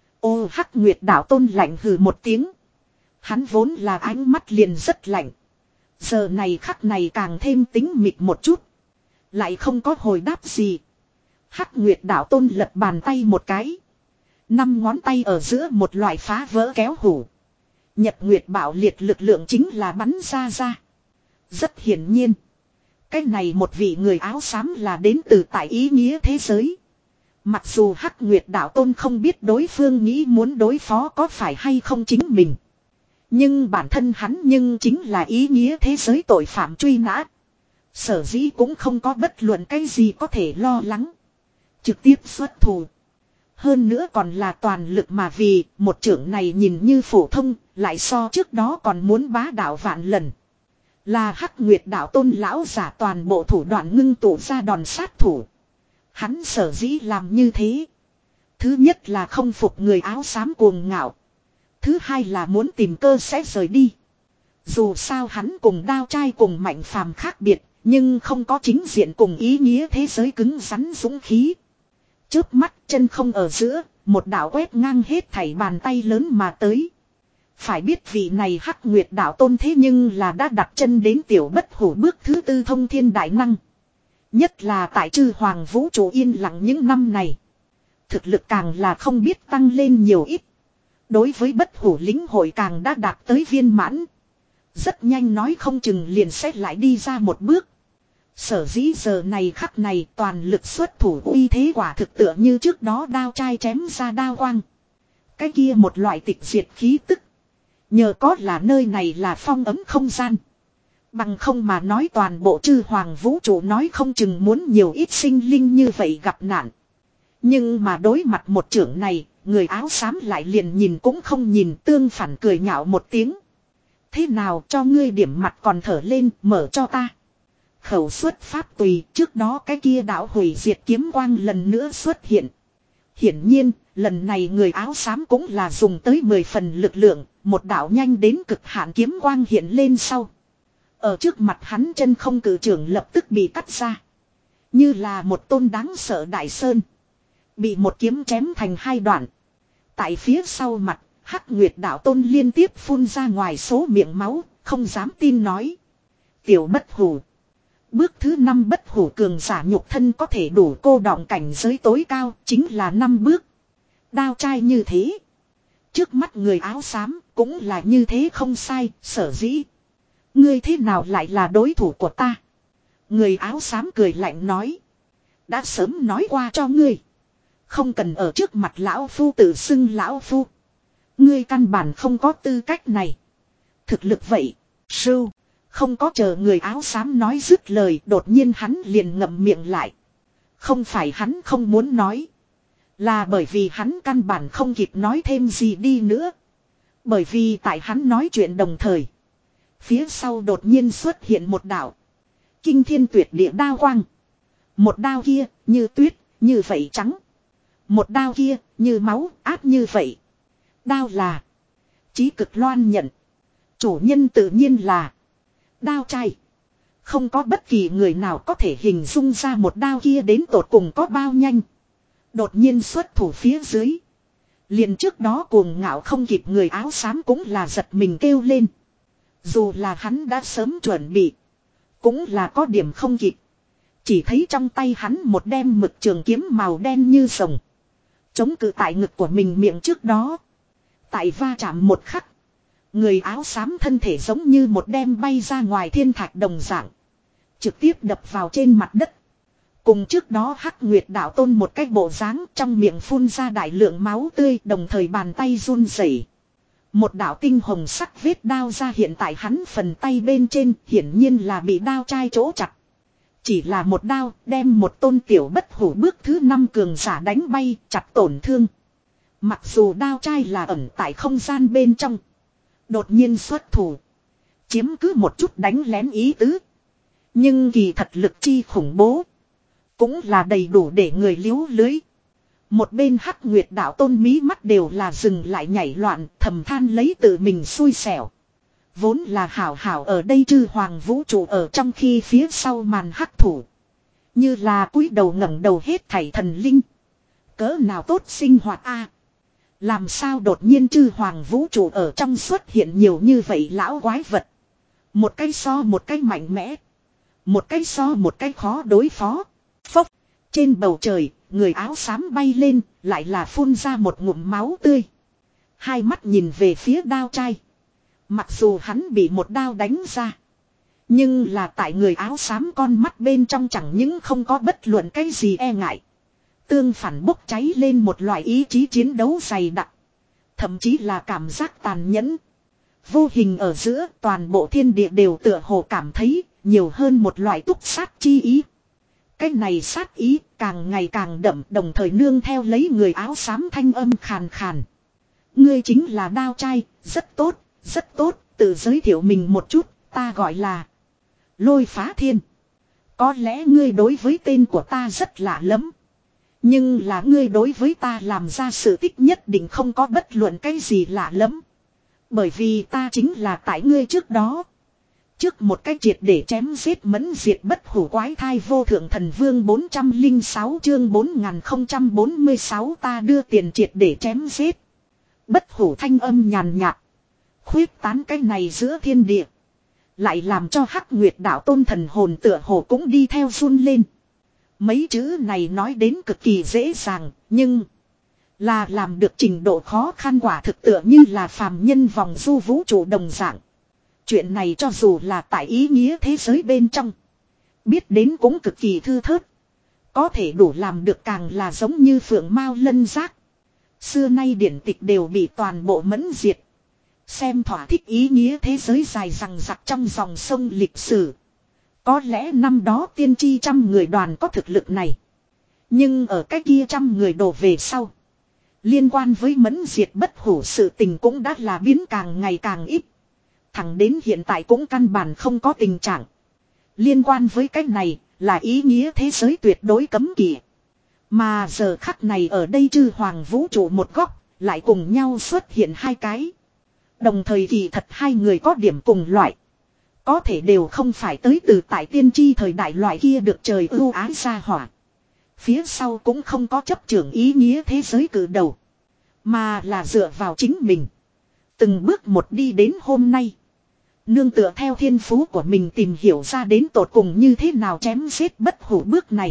Ô Hắc Nguyệt Đạo Tôn lạnh hừ một tiếng. Hắn vốn là ánh mắt liền rất lạnh. Giờ này khắc này càng thêm tính mịt một chút. Lại không có hồi đáp gì. Hắc Nguyệt Đạo Tôn lật bàn tay một cái. Năm ngón tay ở giữa một loại phá vỡ kéo hủ. Nhật Nguyệt Bảo liệt lực lượng chính là bắn ra ra. Rất hiển nhiên. Cái này một vị người áo xám là đến từ tại ý nghĩa thế giới. Mặc dù Hắc Nguyệt Đạo Tôn không biết đối phương nghĩ muốn đối phó có phải hay không chính mình. Nhưng bản thân hắn nhưng chính là ý nghĩa thế giới tội phạm truy nã. Sở dĩ cũng không có bất luận cái gì có thể lo lắng. Trực tiếp xuất thủ. Hơn nữa còn là toàn lực mà vì một trưởng này nhìn như phổ thông, lại so trước đó còn muốn bá đạo vạn lần. Là Hắc Nguyệt Đạo Tôn lão giả toàn bộ thủ đoạn ngưng tụ ra đòn sát thủ. Hắn sở dĩ làm như thế. Thứ nhất là không phục người áo xám cuồng ngạo. Thứ hai là muốn tìm cơ sẽ rời đi. Dù sao hắn cùng đao trai cùng mạnh phàm khác biệt, nhưng không có chính diện cùng ý nghĩa thế giới cứng rắn dũng khí. Chớp mắt chân không ở giữa, một đạo quét ngang hết thảy bàn tay lớn mà tới. Phải biết vị này Hắc Nguyệt Đạo Tôn thế nhưng là đã đặt chân đến tiểu bất hủ bước thứ tư thông thiên đại năng. Nhất là tại chư hoàng vũ trụ yên lặng những năm này. Thực lực càng là không biết tăng lên nhiều ít. Đối với bất hủ lĩnh hội càng đã đạt tới viên mãn. Rất nhanh nói không chừng liền sẽ lại đi ra một bước. Sở dĩ giờ này khắc này toàn lực xuất thủ uy thế quả thực tựa như trước đó đao trai chém ra đao quang. Cái kia một loại tịch diệt khí tức. Nhờ có là nơi này là phong ấm không gian. Bằng không mà nói toàn bộ chư hoàng vũ trụ nói không chừng muốn nhiều ít sinh linh như vậy gặp nạn. Nhưng mà đối mặt một trưởng này, người áo xám lại liền nhìn cũng không nhìn, tương phản cười nhạo một tiếng. Thế nào cho ngươi điểm mặt còn thở lên, mở cho ta. khẩu xuất pháp tùy, trước đó cái kia đạo hủy diệt kiếm quang lần nữa xuất hiện. Hiển nhiên, lần này người áo xám cũng là dùng tới mười phần lực lượng, một đạo nhanh đến cực hạn kiếm quang hiện lên sau. Ở trước mặt hắn chân không cử trưởng lập tức bị cắt ra. Như là một tôn đáng sợ đại sơn. Bị một kiếm chém thành hai đoạn. Tại phía sau mặt, Hắc Nguyệt đạo tôn liên tiếp phun ra ngoài số miệng máu, không dám tin nói. Tiểu bất hủ. Bước thứ năm bất hủ cường giả nhục thân có thể đủ cô đọng cảnh giới tối cao, chính là năm bước. Đao trai như thế. Trước mắt người áo xám cũng là như thế không sai, sở dĩ. Ngươi thế nào lại là đối thủ của ta? Người áo xám cười lạnh nói. Đã sớm nói qua cho ngươi. Không cần ở trước mặt lão phu tự xưng lão phu. Ngươi căn bản không có tư cách này. Thực lực vậy, sưu. Không có chờ người áo xám nói dứt lời, đột nhiên hắn liền ngậm miệng lại. Không phải hắn không muốn nói. Là bởi vì hắn căn bản không kịp nói thêm gì đi nữa. Bởi vì tại hắn nói chuyện đồng thời. Phía sau đột nhiên xuất hiện một đạo. Kinh thiên tuyệt địa đao quang. Một đao kia, như tuyết, như vậy trắng. Một đao kia, như máu, áp như vậy. Đao là Chí Cực Loan nhận. Chủ nhân tự nhiên là đao trai. Không có bất kỳ người nào có thể hình dung ra một đao kia đến tột cùng có bao nhanh. Đột nhiên xuất thủ phía dưới. Liền trước đó cuồng ngạo không kịp người áo xám cũng là giật mình kêu lên. Dù là hắn đã sớm chuẩn bị. Cũng là có điểm không kịp. Chỉ thấy trong tay hắn một đem mực trường kiếm màu đen như rồng. Chống cự tại ngực của mình miệng trước đó. Tại va chạm một khắc. Người áo xám thân thể giống như một đem bay ra ngoài thiên thạch đồng dạng. Trực tiếp đập vào trên mặt đất. Cùng trước đó Hắc Nguyệt đạo tôn một cái bộ dáng trong miệng phun ra đại lượng máu tươi, đồng thời bàn tay run rẩy. Một đạo tinh hồng sắc vết đao ra hiện tại hắn phần tay bên trên, hiển nhiên là bị đao chai chỗ chặt. Chỉ là một đao đem một tôn tiểu bất hủ bước thứ năm cường giả đánh bay, chặt tổn thương. Mặc dù đao chai là ẩn tại không gian bên trong. Đột nhiên xuất thủ. Chiếm cứ một chút đánh lén ý tứ. Nhưng kỳ thật lực chi khủng bố. Cũng là đầy đủ để người liếu lưới. Một bên Hắc Nguyệt đạo tôn mí mắt đều là dừng lại nhảy loạn, thầm than lấy tự mình xui xẻo. Vốn là hảo hảo ở đây chư hoàng vũ trụ ở trong khi phía sau màn hắc thủ. Như là cúi đầu ngẩng đầu hết thảy thần linh. Cỡ nào tốt sinh hoạt a. Làm sao đột nhiên chư hoàng vũ trụ ở trong xuất hiện nhiều như vậy lão quái vật. Một cái so một cái mạnh mẽ. Một cái so một cái khó đối phó. Phốc. Trên bầu trời, người áo xám bay lên, lại là phun ra một ngụm máu tươi. Hai mắt nhìn về phía đao trai. Mặc dù hắn bị một đao đánh ra. Nhưng là tại người áo xám con mắt bên trong chẳng những không có bất luận cái gì e ngại. Tương phản bốc cháy lên một loại ý chí chiến đấu dày đặc. Thậm chí là cảm giác tàn nhẫn. Vô hình ở giữa toàn bộ thiên địa đều tựa hồ cảm thấy nhiều hơn một loại túc sát chi ý. Cái này sát ý càng ngày càng đậm, đồng thời nương theo lấy người áo xám thanh âm khàn khàn. Ngươi chính là đao trai, rất tốt, rất tốt, tự giới thiệu mình một chút, ta gọi là Lôi Phá Thiên. Có lẽ ngươi đối với tên của ta rất lạ lắm. Nhưng là ngươi đối với ta làm ra sự tích nhất định không có bất luận cái gì lạ lắm. Bởi vì ta chính là tại ngươi trước đó. Trước một cái triệt để chém giết mẫn diệt bất hủ quái thai vô thượng thần vương bốn trăm lẻ sáu chương bốn nghìn không trăm bốn mươi sáu ta đưa tiền triệt để chém giết. Bất hủ thanh âm nhàn nhạt. Khuyết tán cái này giữa thiên địa. Lại làm cho Hắc Nguyệt đạo tôn thần hồn tựa hồ cũng đi theo run lên. Mấy chữ này nói đến cực kỳ dễ dàng, nhưng là làm được trình độ khó khăn quả thực tựa như là phàm nhân vòng du vũ trụ đồng dạng. Chuyện này cho dù là tại ý nghĩa thế giới bên trong, biết đến cũng cực kỳ thư thớt. Có thể đủ làm được càng là giống như phượng mao lân giác. Xưa nay điển tịch đều bị toàn bộ mẫn diệt. Xem thỏa thích ý nghĩa thế giới dài rằng rặc trong dòng sông lịch sử. Có lẽ năm đó tiên tri trăm người đoàn có thực lực này. Nhưng ở cái kia trăm người đổ về sau. Liên quan với mẫn diệt bất hủ sự tình cũng đã là biến càng ngày càng ít. Thẳng đến hiện tại cũng căn bản không có tình trạng. Liên quan với cái này là ý nghĩa thế giới tuyệt đối cấm kỵ. Mà giờ khắc này ở đây chư hoàng vũ trụ một góc, lại cùng nhau xuất hiện hai cái. Đồng thời kỳ thật hai người có điểm cùng loại. Có thể đều không phải tới từ tại tiên tri thời đại loại kia được trời ưu ái ra hỏa. Phía sau cũng không có chấp trưởng ý nghĩa thế giới cử đầu. Mà là dựa vào chính mình. Từng bước một đi đến hôm nay. Nương tựa theo thiên phú của mình tìm hiểu ra đến tột cùng như thế nào chém giết bất hủ bước này.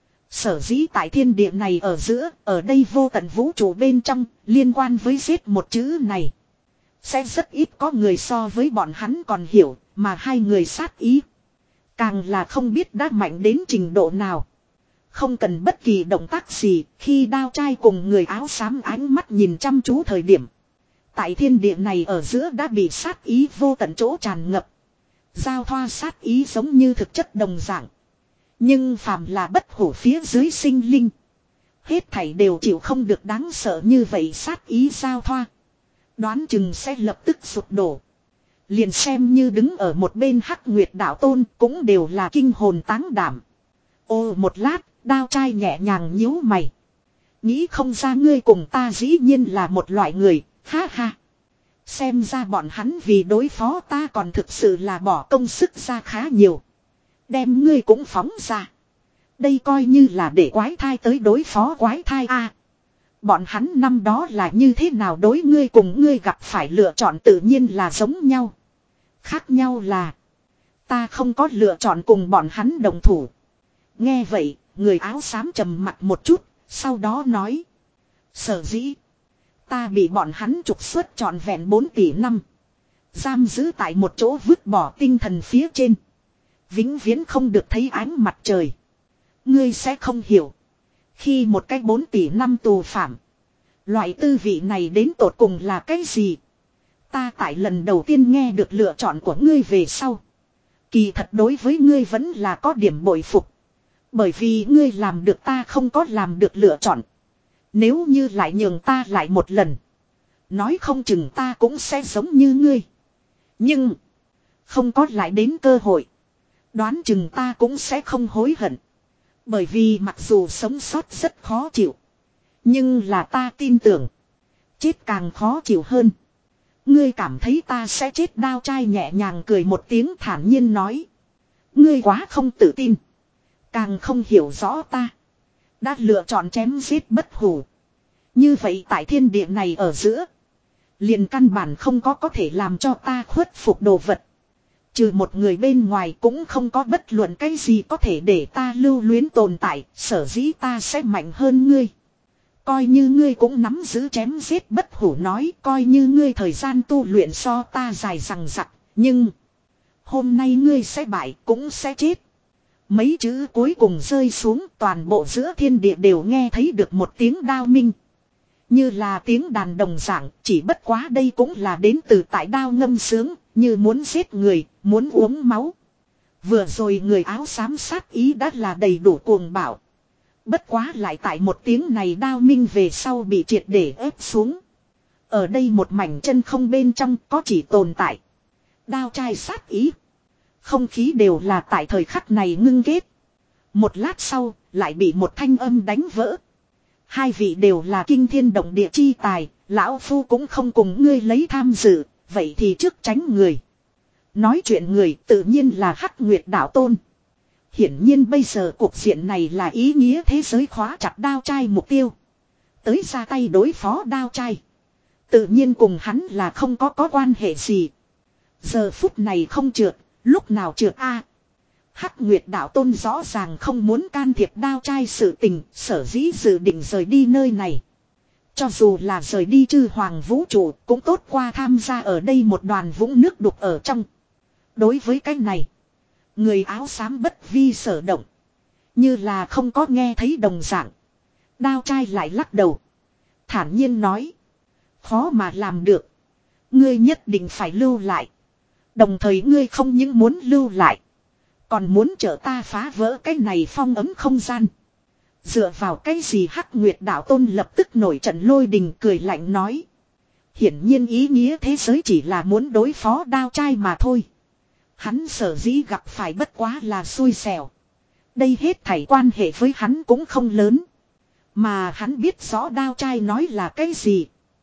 Sở dĩ tại thiên địa này ở giữa, ở đây vô tận vũ trụ bên trong, liên quan với giết một chữ này. Sẽ rất ít có người so với bọn hắn còn hiểu, mà hai người sát ý. Càng là không biết đã mạnh đến trình độ nào. Không cần bất kỳ động tác gì, khi đao trai cùng người áo xám ánh mắt nhìn chăm chú thời điểm. Tại thiên địa này ở giữa đã bị sát ý vô tận chỗ tràn ngập. Giao thoa sát ý giống như thực chất đồng dạng. Nhưng phàm là bất hủ phía dưới sinh linh. Hết thảy đều chịu không được đáng sợ như vậy sát ý giao thoa. Đoán chừng sẽ lập tức sụp đổ. Liền xem như đứng ở một bên Hắc Nguyệt Đạo Tôn cũng đều là kinh hồn táng đảm. Ô một lát, đao trai nhẹ nhàng nhíu mày. Nghĩ không ra ngươi cùng ta dĩ nhiên là một loại người, ha ha. Xem ra bọn hắn vì đối phó ta còn thực sự là bỏ công sức ra khá nhiều. Đem ngươi cũng phóng ra. Đây coi như là để quái thai tới đối phó quái thai a. Bọn hắn năm đó là như thế nào đối ngươi cùng ngươi gặp phải lựa chọn tự nhiên là giống nhau. Khác nhau là ta không có lựa chọn cùng bọn hắn đồng thủ. Nghe vậy, người áo xám trầm mặt một chút, sau đó nói. Sở dĩ, ta bị bọn hắn trục xuất trọn vẹn bốn tỷ năm. Giam giữ tại một chỗ vứt bỏ tinh thần phía trên. Vĩnh viễn không được thấy ánh mặt trời. Ngươi sẽ không hiểu. Khi một cái bốn tỷ năm tù phạm. Loại tư vị này đến tột cùng là cái gì? Ta tại lần đầu tiên nghe được lựa chọn của ngươi về sau. Kỳ thật đối với ngươi vẫn là có điểm bội phục. Bởi vì ngươi làm được ta không có làm được lựa chọn. Nếu như lại nhường ta lại một lần. Nói không chừng ta cũng sẽ giống như ngươi. Nhưng. Không có lại đến cơ hội. Đoán chừng ta cũng sẽ không hối hận. Bởi vì mặc dù sống sót rất khó chịu. Nhưng là ta tin tưởng. Chết càng khó chịu hơn. Ngươi cảm thấy ta sẽ chết đao trai nhẹ nhàng cười một tiếng thản nhiên nói. Ngươi quá không tự tin. Càng không hiểu rõ ta. Đã lựa chọn chém giết bất hủ. Như vậy tại thiên địa này ở giữa. Liền căn bản không có có thể làm cho ta khuất phục đồ vật. Trừ một người bên ngoài cũng không có bất luận cái gì có thể để ta lưu luyến tồn tại. Sở dĩ ta sẽ mạnh hơn ngươi. Coi như ngươi cũng nắm giữ chém giết bất hủ nói. Coi như ngươi thời gian tu luyện so ta dài rằng rặc. Nhưng hôm nay ngươi sẽ bại cũng sẽ chết. Mấy chữ cuối cùng rơi xuống toàn bộ giữa thiên địa đều nghe thấy được một tiếng đao minh. Như là tiếng đàn đồng dạng, chỉ bất quá đây cũng là đến từ tại đao ngâm sướng, như muốn giết người, muốn uống máu. Vừa rồi người áo xám sát ý đã là đầy đủ cuồng bạo. Bất quá lại tại một tiếng này đao minh về sau bị triệt để ép xuống. Ở đây một mảnh chân không bên trong có chỉ tồn tại đao trai sát ý. Không khí đều là tại thời khắc này ngưng kết. Một lát sau, lại bị một thanh âm đánh vỡ. Hai vị đều là kinh thiên động địa chi tài, lão phu cũng không cùng ngươi lấy tham dự, vậy thì trước tránh người. Nói chuyện người tự nhiên là Hắc Nguyệt Đạo Tôn. Hiển nhiên bây giờ cuộc diện này là ý nghĩa thế giới khóa chặt đao trai mục tiêu. Tới ra tay đối phó đao trai. Tự nhiên cùng hắn là không có có quan hệ gì. Giờ phút này không trượt. Lúc nào trượt a? Hắc Nguyệt Đạo Tôn rõ ràng không muốn can thiệp đao trai sự tình, sở dĩ dự định rời đi nơi này. Cho dù là rời đi chư hoàng vũ trụ, cũng tốt qua tham gia ở đây một đoàn vũng nước đục ở trong. Đối với cái này, người áo xám bất vi sở động. Như là không có nghe thấy đồng dạng. Đao trai lại lắc đầu. Thản nhiên nói. Khó mà làm được. Ngươi nhất định phải lưu lại. Đồng thời ngươi không những muốn lưu lại. Còn muốn trợ ta phá vỡ cái này phong ấm không gian. Dựa vào cái gì Hắc Nguyệt Đạo Tôn lập tức nổi trận lôi đình cười lạnh nói. Hiển nhiên ý nghĩa thế giới chỉ là muốn đối phó đao trai mà thôi. Hắn sở dĩ gặp phải bất quá là xui xẻo. Đây hết thảy quan hệ với hắn cũng không lớn. Mà hắn biết rõ đao trai nói là cái gì.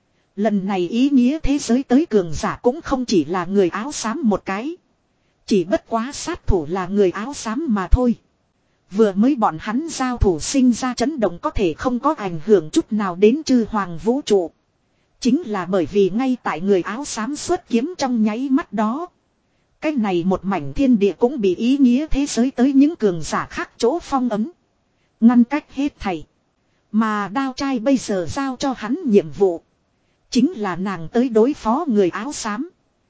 Lần này ý nghĩa thế giới tới cường giả cũng không chỉ là người áo xám một cái. Chỉ bất quá sát thủ là người áo xám mà thôi. Vừa mới bọn hắn giao thủ sinh ra chấn động có thể không có ảnh hưởng chút nào đến chư hoàng vũ trụ. Chính là bởi vì ngay tại người áo xám xuất kiếm trong nháy mắt đó. Cái này một mảnh thiên địa cũng bị ý nghĩa thế giới tới những cường giả khác chỗ phong ấm. Ngăn cách hết thảy. Mà đao trai bây giờ giao cho hắn nhiệm vụ. Chính là nàng tới đối phó người áo xám.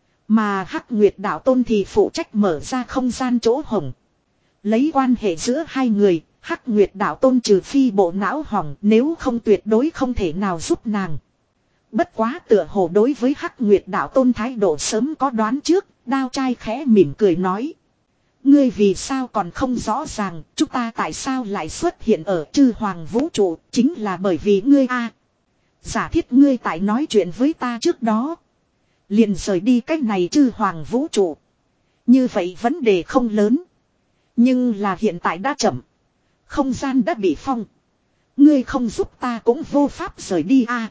Mà Hắc Nguyệt Đạo Tôn thì phụ trách mở ra không gian chỗ hổng. Lấy quan hệ giữa hai người, Hắc Nguyệt Đạo Tôn trừ phi bộ não hỏng, nếu không tuyệt đối không thể nào giúp nàng. Bất quá tựa hồ đối với Hắc Nguyệt Đạo Tôn thái độ sớm có đoán trước, đao trai khẽ mỉm cười nói. Ngươi vì sao còn không rõ ràng, chúng ta tại sao lại xuất hiện ở chư hoàng vũ trụ, chính là bởi vì ngươi a. Giả thiết ngươi tại nói chuyện với ta trước đó. Liền rời đi cách này chư hoàng vũ trụ. Như vậy vấn đề không lớn. Nhưng là hiện tại đã chậm. Không gian đã bị phong. Ngươi không giúp ta cũng vô pháp rời đi a.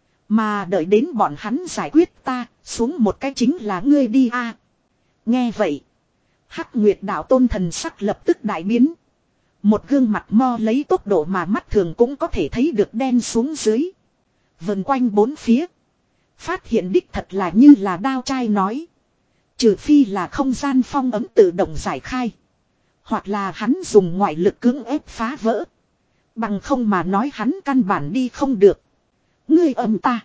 Mà đợi đến bọn hắn giải quyết ta, xuống một cái chính là ngươi đi a. Nghe vậy. Hắc Nguyệt Đạo Tôn thần sắc lập tức đại biến. Một gương mặt mo lấy tốc độ mà mắt thường cũng có thể thấy được đen xuống dưới. Vần quanh bốn phía. Phát hiện đích thật là như là đao trai nói. Trừ phi là không gian phong ấm tự động giải khai. Hoặc là hắn dùng ngoại lực cưỡng ép phá vỡ. Bằng không mà nói hắn căn bản đi không được. Ngươi ầm ta.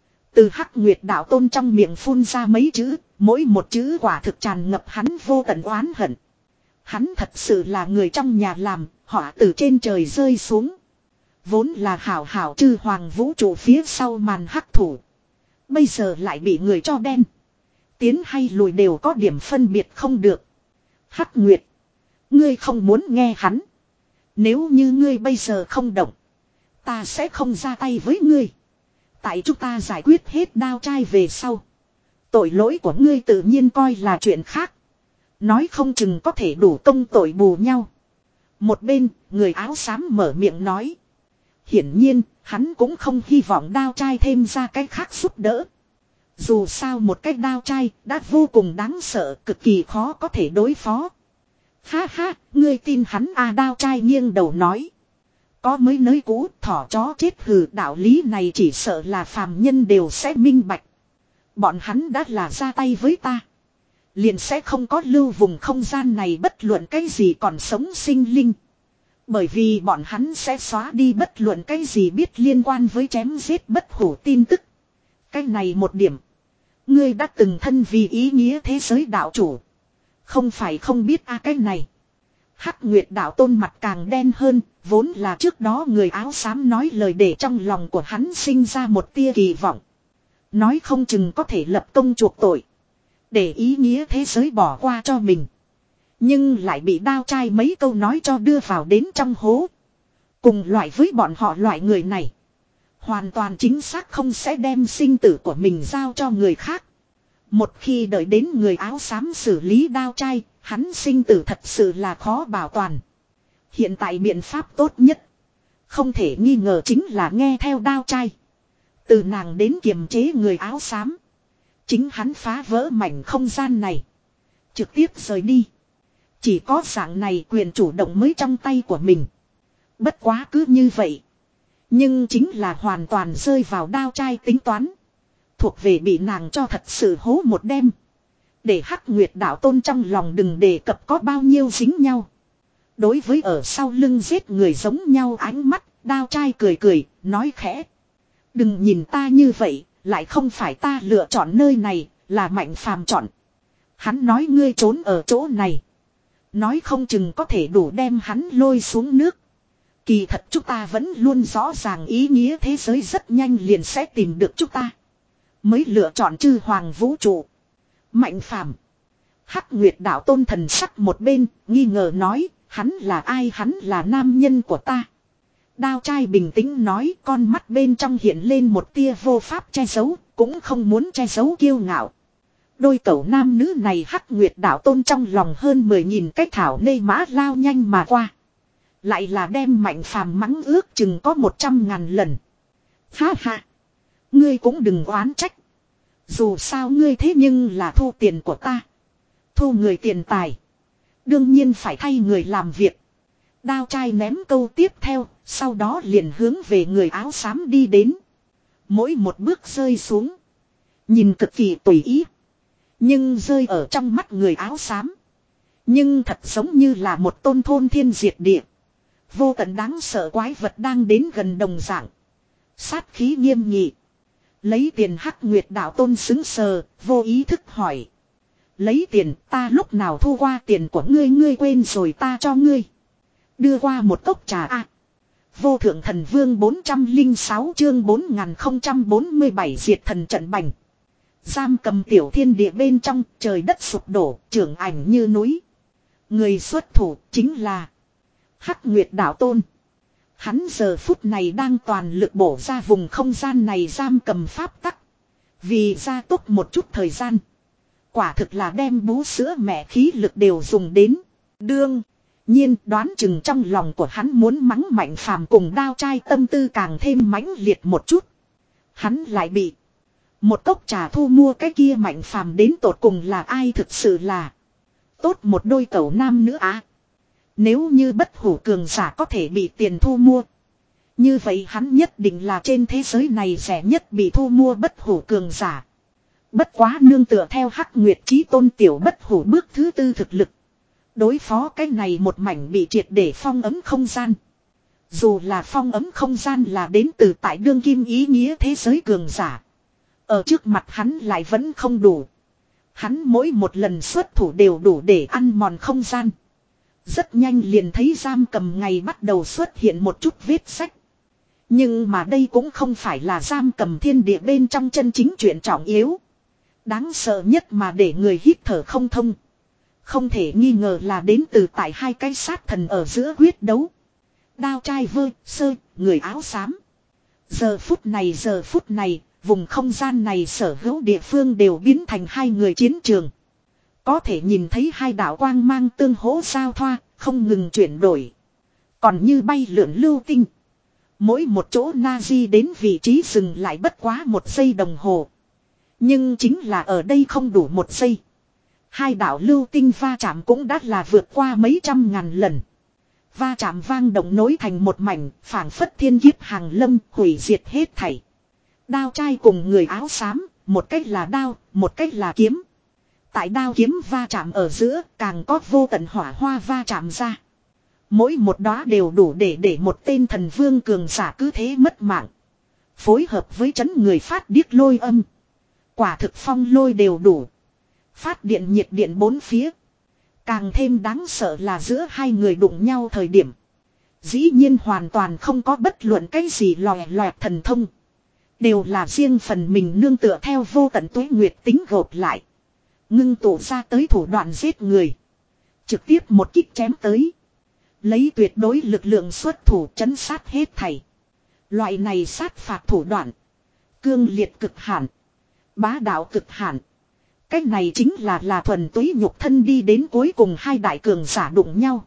Từ Hắc Nguyệt Đạo Tôn trong miệng phun ra mấy chữ. Mỗi một chữ quả thực tràn ngập hắn vô tận oán hận. Hắn thật sự là người trong nhà làm. Họa từ trên trời rơi xuống. Vốn là hảo hảo chư hoàng vũ trụ phía sau màn hắc thủ. Bây giờ lại bị người cho đen. Tiến hay lùi đều có điểm phân biệt không được. Hắc Nguyệt. Ngươi không muốn nghe hắn. Nếu như ngươi bây giờ không động. Ta sẽ không ra tay với ngươi. Tại chúng ta giải quyết hết đao trai về sau. Tội lỗi của ngươi tự nhiên coi là chuyện khác. Nói không chừng có thể đủ công tội bù nhau. Một bên, người áo xám mở miệng nói. Hiển nhiên, hắn cũng không hy vọng đao trai thêm ra cái khác giúp đỡ. Dù sao một cái đao trai đã vô cùng đáng sợ, cực kỳ khó có thể đối phó. Ha ha, ngươi tin hắn à, đao trai nghiêng đầu nói. Có mới nới cũ, thỏ chó chết hừ, đạo lý này chỉ sợ là phàm nhân đều sẽ minh bạch. Bọn hắn đã là ra tay với ta. Liền sẽ không có lưu vùng không gian này bất luận cái gì còn sống sinh linh. Bởi vì bọn hắn sẽ xóa đi bất luận cái gì biết liên quan với chém giết bất hủ tin tức. Cái này một điểm. Ngươi đã từng thân vì ý nghĩa thế giới đạo chủ. Không phải không biết a à, cái này. Hắc Nguyệt Đạo Tôn mặt càng đen hơn. Vốn là trước đó người áo xám nói lời để trong lòng của hắn sinh ra một tia kỳ vọng. Nói không chừng có thể lập công chuộc tội. Để ý nghĩa thế giới bỏ qua cho mình. Nhưng lại bị đao trai mấy câu nói cho đưa vào đến trong hố. Cùng loại với bọn họ loại người này. Hoàn toàn chính xác không sẽ đem sinh tử của mình giao cho người khác. Một khi đợi đến người áo xám xử lý đao trai, hắn sinh tử thật sự là khó bảo toàn. Hiện tại biện pháp tốt nhất. Không thể nghi ngờ chính là nghe theo đao trai. Từ nàng đến kiềm chế người áo xám. Chính hắn phá vỡ mảnh không gian này. Trực tiếp rời đi. Chỉ có dạng này quyền chủ động mới trong tay của mình. Bất quá cứ như vậy. Nhưng chính là hoàn toàn rơi vào đao trai tính toán. Thuộc về bị nàng cho thật sự hố một đêm. Để Hắc Nguyệt Đạo Tôn trong lòng đừng đề cập có bao nhiêu dính nhau. Đối với ở sau lưng giết người giống nhau ánh mắt, đao trai cười cười, nói khẽ. Đừng nhìn ta như vậy, lại không phải ta lựa chọn nơi này, là Mạnh Phàm chọn. Hắn nói ngươi trốn ở chỗ này. Nói không chừng có thể đủ đem hắn lôi xuống nước. Kỳ thật chúng ta vẫn luôn rõ ràng ý nghĩa thế giới rất nhanh liền sẽ tìm được chúng ta. Mới lựa chọn chư hoàng vũ trụ. Mạnh Phàm. Hắc Nguyệt Đạo Tôn thần sắc một bên, nghi ngờ nói, hắn là ai, hắn là nam nhân của ta. Đao trai bình tĩnh nói, con mắt bên trong hiện lên một tia vô pháp che giấu, cũng không muốn che giấu kiêu ngạo. Đôi cẩu nam nữ này Hắc Nguyệt đạo tôn trong lòng hơn mười nghìn cái thảo nê mã lao nhanh mà qua. Lại là đem Mạnh Phàm mắng ước chừng có một trăm ngàn lần. Ha ha. Ngươi cũng đừng oán trách. Dù sao ngươi thế nhưng là thu tiền của ta. Thu người tiền tài. Đương nhiên phải thay người làm việc. Đao trai ném câu tiếp theo. Sau đó liền hướng về người áo xám đi đến. Mỗi một bước rơi xuống. Nhìn cực kỳ tùy ý. Nhưng rơi ở trong mắt người áo xám. Nhưng thật giống như là một tôn thôn thiên diệt địa. Vô tận đáng sợ quái vật đang đến gần đồng dạng. Sát khí nghiêm nghị. Lấy tiền Hắc Nguyệt đạo tôn xứng sờ, vô ý thức hỏi. Lấy tiền, ta lúc nào thu qua tiền của ngươi, ngươi quên rồi ta cho ngươi. Đưa qua một cốc trà a. À, vô thượng thần vương bốn trăm lẻ sáu chương bốn nghìn bốn mươi bảy diệt thần trận bành. Giam cầm tiểu thiên địa bên trong, trời đất sụp đổ, trưởng ảnh như núi. Người xuất thủ chính là Hắc Nguyệt đạo tôn. Hắn giờ phút này đang toàn lực bổ ra vùng không gian này giam cầm pháp tắc. Vì gia tốc một chút thời gian. Quả thực là đem bú sữa mẹ khí lực đều dùng đến. Đương nhiên đoán chừng trong lòng của hắn muốn mắng Mạnh Phàm cùng đao trai tâm tư càng thêm mãnh liệt một chút. Hắn lại bị một cốc trà thu mua cái kia Mạnh Phàm đến tột cùng là ai, thực sự là tốt một đôi cẩu nam nữa á. Nếu như bất hủ cường giả có thể bị tiền thu mua. Như vậy hắn nhất định là trên thế giới này rẻ nhất bị thu mua bất hủ cường giả. Bất quá nương tựa theo Hắc Nguyệt chí tôn tiểu bất hủ bước thứ tư thực lực. Đối phó cái này một mảnh bị triệt để phong ấm không gian. Dù là phong ấm không gian là đến từ tại đương kim ý nghĩa thế giới cường giả. Ở trước mặt hắn lại vẫn không đủ. Hắn mỗi một lần xuất thủ đều đủ để ăn mòn không gian. Rất nhanh liền thấy giam cầm ngày bắt đầu xuất hiện một chút vết sách. Nhưng mà đây cũng không phải là giam cầm thiên địa bên trong chân chính chuyện trọng yếu. Đáng sợ nhất mà để người hít thở không thông. Không thể nghi ngờ là đến từ tại hai cái sát thần ở giữa quyết đấu. Đao trai vơ, sơ, người áo xám. Giờ phút này giờ phút này, vùng không gian này sở hữu địa phương đều biến thành hai người chiến trường. Có thể nhìn thấy hai đạo quang mang tương hỗ giao thoa, không ngừng chuyển đổi. Còn như bay lượn lưu tinh. Mỗi một chỗ Nazi đến vị trí dừng lại bất quá một giây đồng hồ. Nhưng chính là ở đây không đủ một giây. Hai đạo lưu tinh va chạm cũng đã là vượt qua mấy trăm ngàn lần. Va chạm vang động nối thành một mảnh, phảng phất thiên kiếp hàng lâm, hủy diệt hết thảy. Đao trai cùng người áo xám, một cách là đao, một cách là kiếm. Tại đao kiếm va chạm ở giữa, càng có vô tận hỏa hoa va chạm ra. Mỗi một đóa đều đủ để để một tên thần vương cường giả cứ thế mất mạng. Phối hợp với chấn người phát điếc lôi âm. Quả thực phong lôi đều đủ. Phát điện nhiệt điện bốn phía. Càng thêm đáng sợ là giữa hai người đụng nhau thời điểm. Dĩ nhiên hoàn toàn không có bất luận cái gì lòe loẹt thần thông. Đều là riêng phần mình nương tựa theo vô tận tuế nguyệt tính gộp lại. Ngưng tụ ra tới thủ đoạn giết người. Trực tiếp một kích chém tới. Lấy tuyệt đối lực lượng xuất thủ chấn sát hết thảy. Loại này sát phạt thủ đoạn. Cương liệt cực hạn. Bá đạo cực hạn. Cách này chính là là thuần túy nhục thân đi đến cuối cùng hai đại cường giả đụng nhau.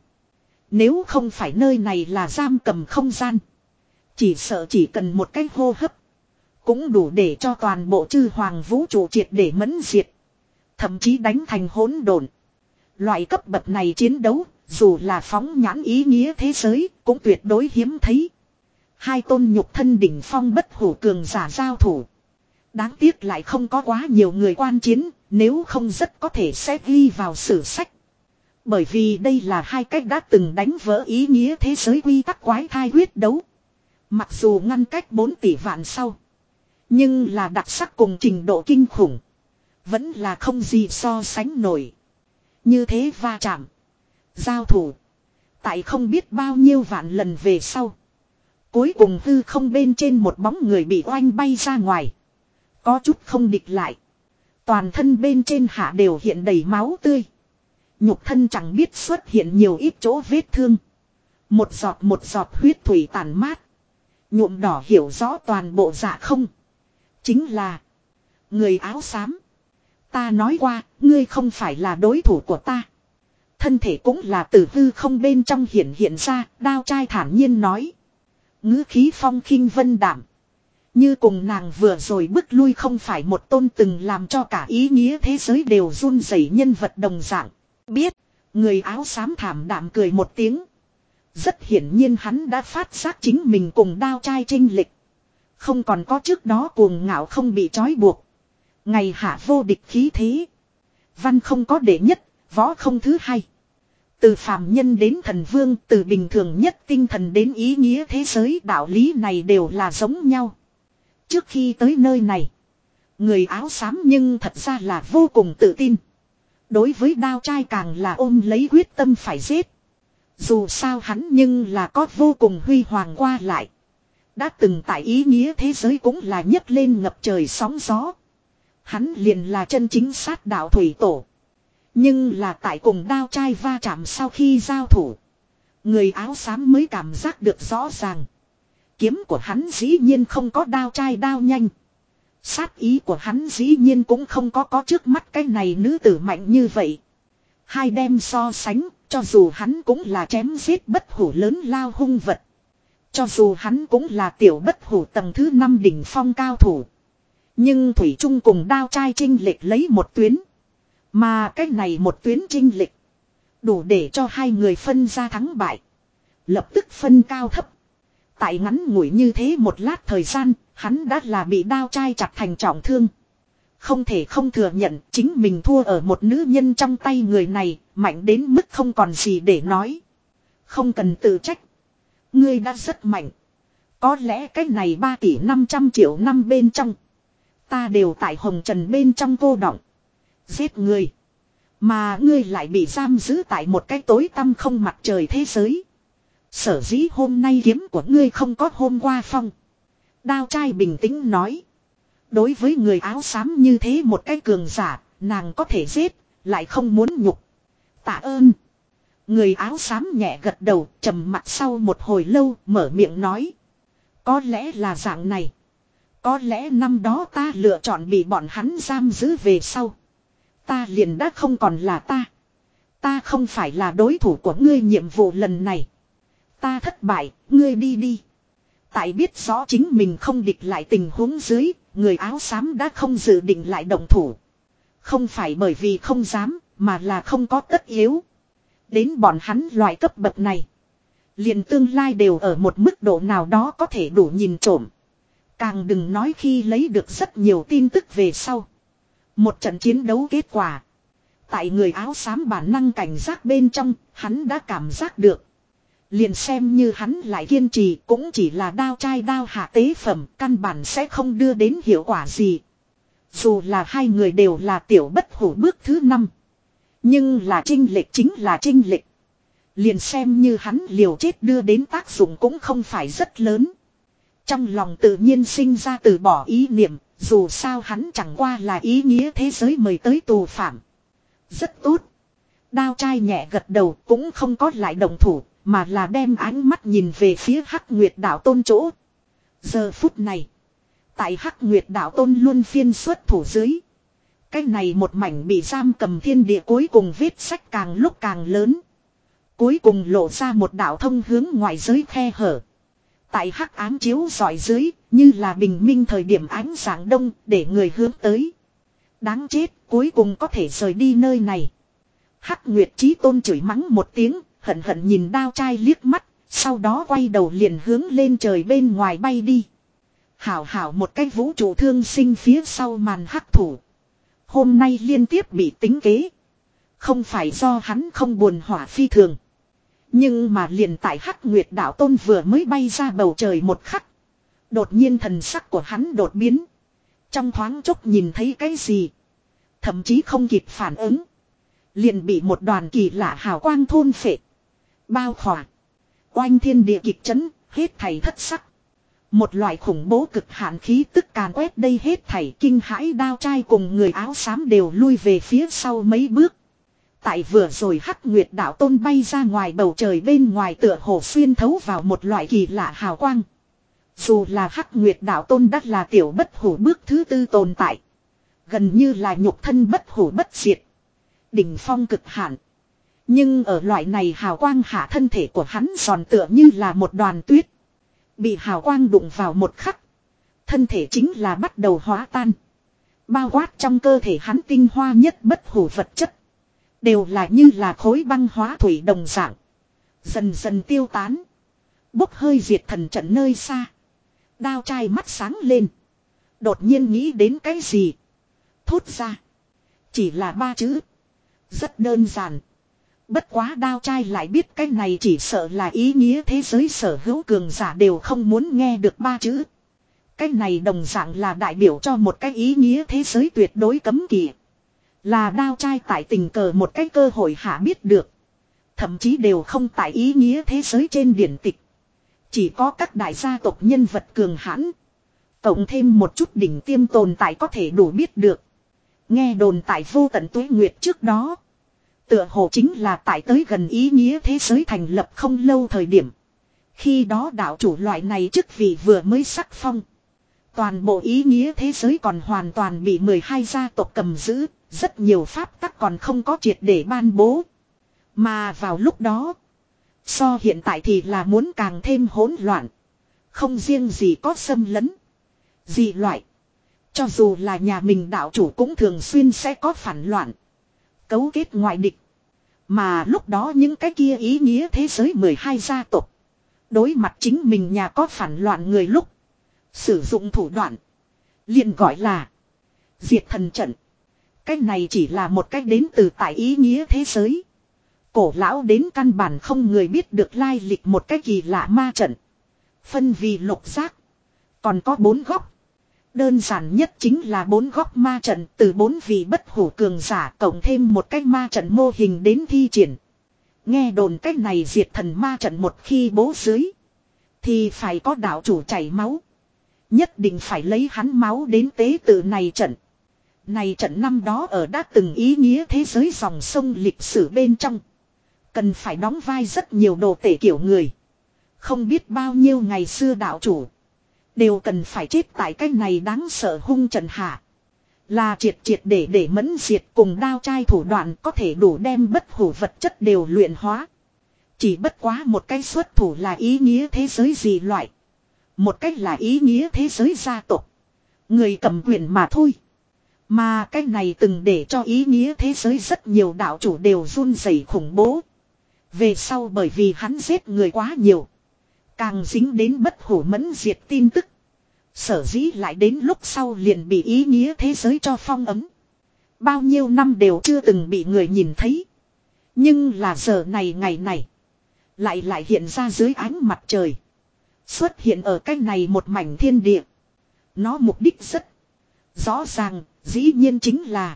Nếu không phải nơi này là giam cầm không gian. Chỉ sợ chỉ cần một cái hô hấp. Cũng đủ để cho toàn bộ chư hoàng vũ trụ triệt để mẫn diệt. Thậm chí đánh thành hỗn độn. Loại cấp bậc này chiến đấu, dù là phóng nhãn ý nghĩa thế giới, cũng tuyệt đối hiếm thấy. Hai tôn nhục thân đỉnh phong bất hủ cường giả giao thủ. Đáng tiếc lại không có quá nhiều người quan chiến, nếu không rất có thể sẽ ghi vào sử sách. Bởi vì đây là hai cách đã từng đánh vỡ ý nghĩa thế giới quy tắc quái thai quyết đấu. Mặc dù ngăn cách bốn tỷ vạn sau. Nhưng là đặc sắc cùng trình độ kinh khủng. Vẫn là không gì so sánh nổi. Như thế va chạm. Giao thủ. Tại không biết bao nhiêu vạn lần về sau. Cuối cùng hư không bên trên một bóng người bị oanh bay ra ngoài. Có chút không địch lại. Toàn thân bên trên hạ đều hiện đầy máu tươi. Nhục thân chẳng biết xuất hiện nhiều ít chỗ vết thương. Một giọt một giọt huyết thủy tàn mát. Nhuộm đỏ hiểu rõ toàn bộ dạ không. Chính là người áo xám. Ta nói qua, ngươi không phải là đối thủ của ta. Thân thể cũng là từ hư không bên trong hiện hiện ra, đao trai thản nhiên nói. Ngữ khí phong khinh vân đảm. Như cùng nàng vừa rồi bước lui không phải một tôn từng làm cho cả ý nghĩa thế giới đều run rẩy nhân vật đồng dạng. Biết, người áo xám thảm đạm cười một tiếng. Rất hiển nhiên hắn đã phát giác chính mình cùng đao trai chênh lệch. Không còn có trước đó cuồng ngạo không bị trói buộc. Ngày hạ vô địch khí thế. Văn không có đệ nhất, võ không thứ hai. Từ phàm nhân đến thần vương, từ bình thường nhất tinh thần đến ý nghĩa thế giới, đạo lý này đều là giống nhau. Trước khi tới nơi này, người áo xám nhưng thật ra là vô cùng tự tin. Đối với đao trai càng là ôm lấy quyết tâm phải giết. Dù sao hắn nhưng là có vô cùng huy hoàng qua lại. Đã từng tại ý nghĩa thế giới cũng là nhấc lên ngập trời sóng gió. Hắn liền là chân chính sát đạo thủy tổ. Nhưng là tại cùng đao trai va chạm sau khi giao thủ. Người áo xám mới cảm giác được rõ ràng. Kiếm của hắn dĩ nhiên không có đao trai đao nhanh. Sát ý của hắn dĩ nhiên cũng không có có trước mắt cái này nữ tử mạnh như vậy. Hai đem so sánh, cho dù hắn cũng là chém giết bất hủ lớn lao hung vật. Cho dù hắn cũng là tiểu bất hủ tầng thứ năm đỉnh phong cao thủ. Nhưng Thủy Trung cùng đao trai chinh lệch lấy một tuyến. Mà cái này một tuyến chinh lệch đủ để cho hai người phân ra thắng bại. Lập tức phân cao thấp. Tại ngắn ngủi như thế một lát thời gian, hắn đã là bị đao trai chặt thành trọng thương. Không thể không thừa nhận chính mình thua ở một nữ nhân trong tay người này, mạnh đến mức không còn gì để nói. Không cần tự trách. Ngươi đã rất mạnh. Có lẽ cái này ba tỷ năm trăm triệu năm bên trong. Ta đều tại hồng trần bên trong cô đọng. Giết ngươi. Mà ngươi lại bị giam giữ tại một cái tối tăm không mặt trời thế giới. Sở dĩ hôm nay kiếm của ngươi không có hôm qua phong. Đao trai bình tĩnh nói. Đối với người áo xám như thế một cái cường giả, nàng có thể giết, lại không muốn nhục. Tạ ơn. Người áo xám nhẹ gật đầu, trầm mặt sau một hồi lâu, mở miệng nói. Có lẽ là dạng này. Có lẽ năm đó ta lựa chọn bị bọn hắn giam giữ về sau. Ta liền đã không còn là ta. Ta không phải là đối thủ của ngươi nhiệm vụ lần này. Ta thất bại, ngươi đi đi. Tại biết rõ chính mình không địch lại tình huống dưới, người áo xám đã không dự định lại động thủ. Không phải bởi vì không dám, mà là không có tất yếu. Đến bọn hắn loại cấp bậc này. Liền tương lai đều ở một mức độ nào đó có thể đủ nhìn trộm. Càng đừng nói khi lấy được rất nhiều tin tức về sau. Một trận chiến đấu kết quả. Tại người áo xám bản năng cảnh giác bên trong, hắn đã cảm giác được. Liền xem như hắn lại kiên trì cũng chỉ là đao trai đao hạ tế phẩm, căn bản sẽ không đưa đến hiệu quả gì. Dù là hai người đều là tiểu bất hủ bước thứ năm. Nhưng là chênh lệch chính là chênh lệch. Liền xem như hắn liều chết đưa đến tác dụng cũng không phải rất lớn. Trong lòng tự nhiên sinh ra từ bỏ ý niệm, dù sao hắn chẳng qua là ý nghĩa thế giới mời tới tù phạm. Rất tốt. Đao trai nhẹ gật đầu cũng không có lại đồng thủ, mà là đem ánh mắt nhìn về phía Hắc Nguyệt Đạo Tôn chỗ. Giờ phút này, tại Hắc Nguyệt Đạo Tôn luân phiên xuất thủ dưới. Cái này một mảnh bị giam cầm thiên địa cuối cùng vết sách càng lúc càng lớn. Cuối cùng lộ ra một đạo thông hướng ngoại giới khe hở. Tại hắc ám chiếu rọi dưới, như là bình minh thời điểm ánh sáng đông để người hướng tới. Đáng chết, cuối cùng có thể rời đi nơi này. Hắc Nguyệt Chí Tôn chửi mắng một tiếng, hận hận nhìn đao trai liếc mắt, sau đó quay đầu liền hướng lên trời bên ngoài bay đi. Hảo hảo một cái vũ trụ thương sinh phía sau màn hắc thủ. Hôm nay liên tiếp bị tính kế. Không phải do hắn không buồn hỏa phi thường. Nhưng mà liền tại Hắc Nguyệt Đạo Tôn vừa mới bay ra bầu trời một khắc. Đột nhiên thần sắc của hắn đột biến. Trong thoáng chốc nhìn thấy cái gì. Thậm chí không kịp phản ứng. Liền bị một đoàn kỳ lạ hào quang thôn phệ. Bao khỏa. Oanh thiên địa kịch chấn, hết thảy thất sắc. Một loại khủng bố cực hạn khí tức càn quét đây hết thảy kinh hãi đao trai cùng người áo xám đều lui về phía sau mấy bước. Tại vừa rồi Hắc Nguyệt Đạo Tôn bay ra ngoài bầu trời bên ngoài tựa hồ xuyên thấu vào một loại kỳ lạ hào quang. Dù là Hắc Nguyệt Đạo Tôn đắt là tiểu bất hủ bước thứ tư tồn tại. Gần như là nhục thân bất hủ bất diệt. Đỉnh phong cực hạn. Nhưng ở loại này hào quang hạ thân thể của hắn giòn tựa như là một đoàn tuyết. Bị hào quang đụng vào một khắc. Thân thể chính là bắt đầu hóa tan. Bao quát trong cơ thể hắn tinh hoa nhất bất hủ vật chất. Đều là như là khối băng hóa thủy đồng dạng. Dần dần tiêu tán. Bốc hơi diệt thần trận nơi xa. Đao trai mắt sáng lên. Đột nhiên nghĩ đến cái gì. Thốt ra. Chỉ là ba chữ. Rất đơn giản. Bất quá đao trai lại biết cái này chỉ sợ là ý nghĩa thế giới sở hữu cường giả đều không muốn nghe được ba chữ. Cái này đồng dạng là đại biểu cho một cái ý nghĩa thế giới tuyệt đối cấm kỵ. Là đao trai tại tình cờ một cái cơ hội hạ biết được. Thậm chí đều không tại ý nghĩa thế giới trên điển tịch. Chỉ có các đại gia tộc nhân vật cường hãn. Cộng thêm một chút đỉnh tiêm tồn tại có thể đủ biết được. Nghe đồn tại vô tận tuế nguyệt trước đó. Tựa hồ chính là tại tới gần ý nghĩa thế giới thành lập không lâu thời điểm. Khi đó đạo chủ loại này chức vị vừa mới sắc phong. Toàn bộ ý nghĩa thế giới còn hoàn toàn bị mười hai gia tộc cầm giữ. Rất nhiều pháp tắc còn không có triệt để ban bố. Mà vào lúc đó. So hiện tại thì là muốn càng thêm hỗn loạn. Không riêng gì có xâm lấn. Dị loại. Cho dù là nhà mình đạo chủ cũng thường xuyên sẽ có phản loạn. Cấu kết ngoại địch. Mà lúc đó những cái kia ý nghĩa thế giới mười hai gia tộc. Đối mặt chính mình nhà có phản loạn người lúc. Sử dụng thủ đoạn. liền gọi là. Diệt thần trận. Cái này chỉ là một cách đến từ tại ý nghĩa thế giới. Cổ lão đến căn bản không người biết được lai lịch một cái kỳ lạ ma trận. Phân vì lục giác. Còn có bốn góc. Đơn giản nhất chính là bốn góc ma trận từ bốn vị bất hủ cường giả cộng thêm một cái ma trận mô hình đến thi triển. Nghe đồn cách này diệt thần ma trận một khi bố dưới. Thì phải có đạo chủ chảy máu. Nhất định phải lấy hắn máu đến tế tự này trận. Này trận năm đó ở đã từng ý nghĩa thế giới dòng sông lịch sử bên trong. Cần phải đóng vai rất nhiều đồ tể kiểu người. Không biết bao nhiêu ngày xưa đạo chủ. Đều cần phải chết tại cái này đáng sợ hung trận hạ. Là triệt triệt để để mẫn diệt cùng đao trai thủ đoạn có thể đủ đem bất hủ vật chất đều luyện hóa. Chỉ bất quá một cái xuất thủ là ý nghĩa thế giới gì loại. Một cách là ý nghĩa thế giới gia tộc. Người cầm quyền mà thôi. Mà cái này từng để cho ý nghĩa thế giới rất nhiều đạo chủ đều run rẩy khủng bố. Về sau bởi vì hắn giết người quá nhiều. Càng dính đến bất hủ mẫn diệt tin tức. Sở dĩ lại đến lúc sau liền bị ý nghĩa thế giới cho phong ấm. Bao nhiêu năm đều chưa từng bị người nhìn thấy. Nhưng là giờ này ngày này. Lại lại hiện ra dưới ánh mặt trời. Xuất hiện ở cái này một mảnh thiên địa. Nó mục đích rất rõ ràng, dĩ nhiên chính là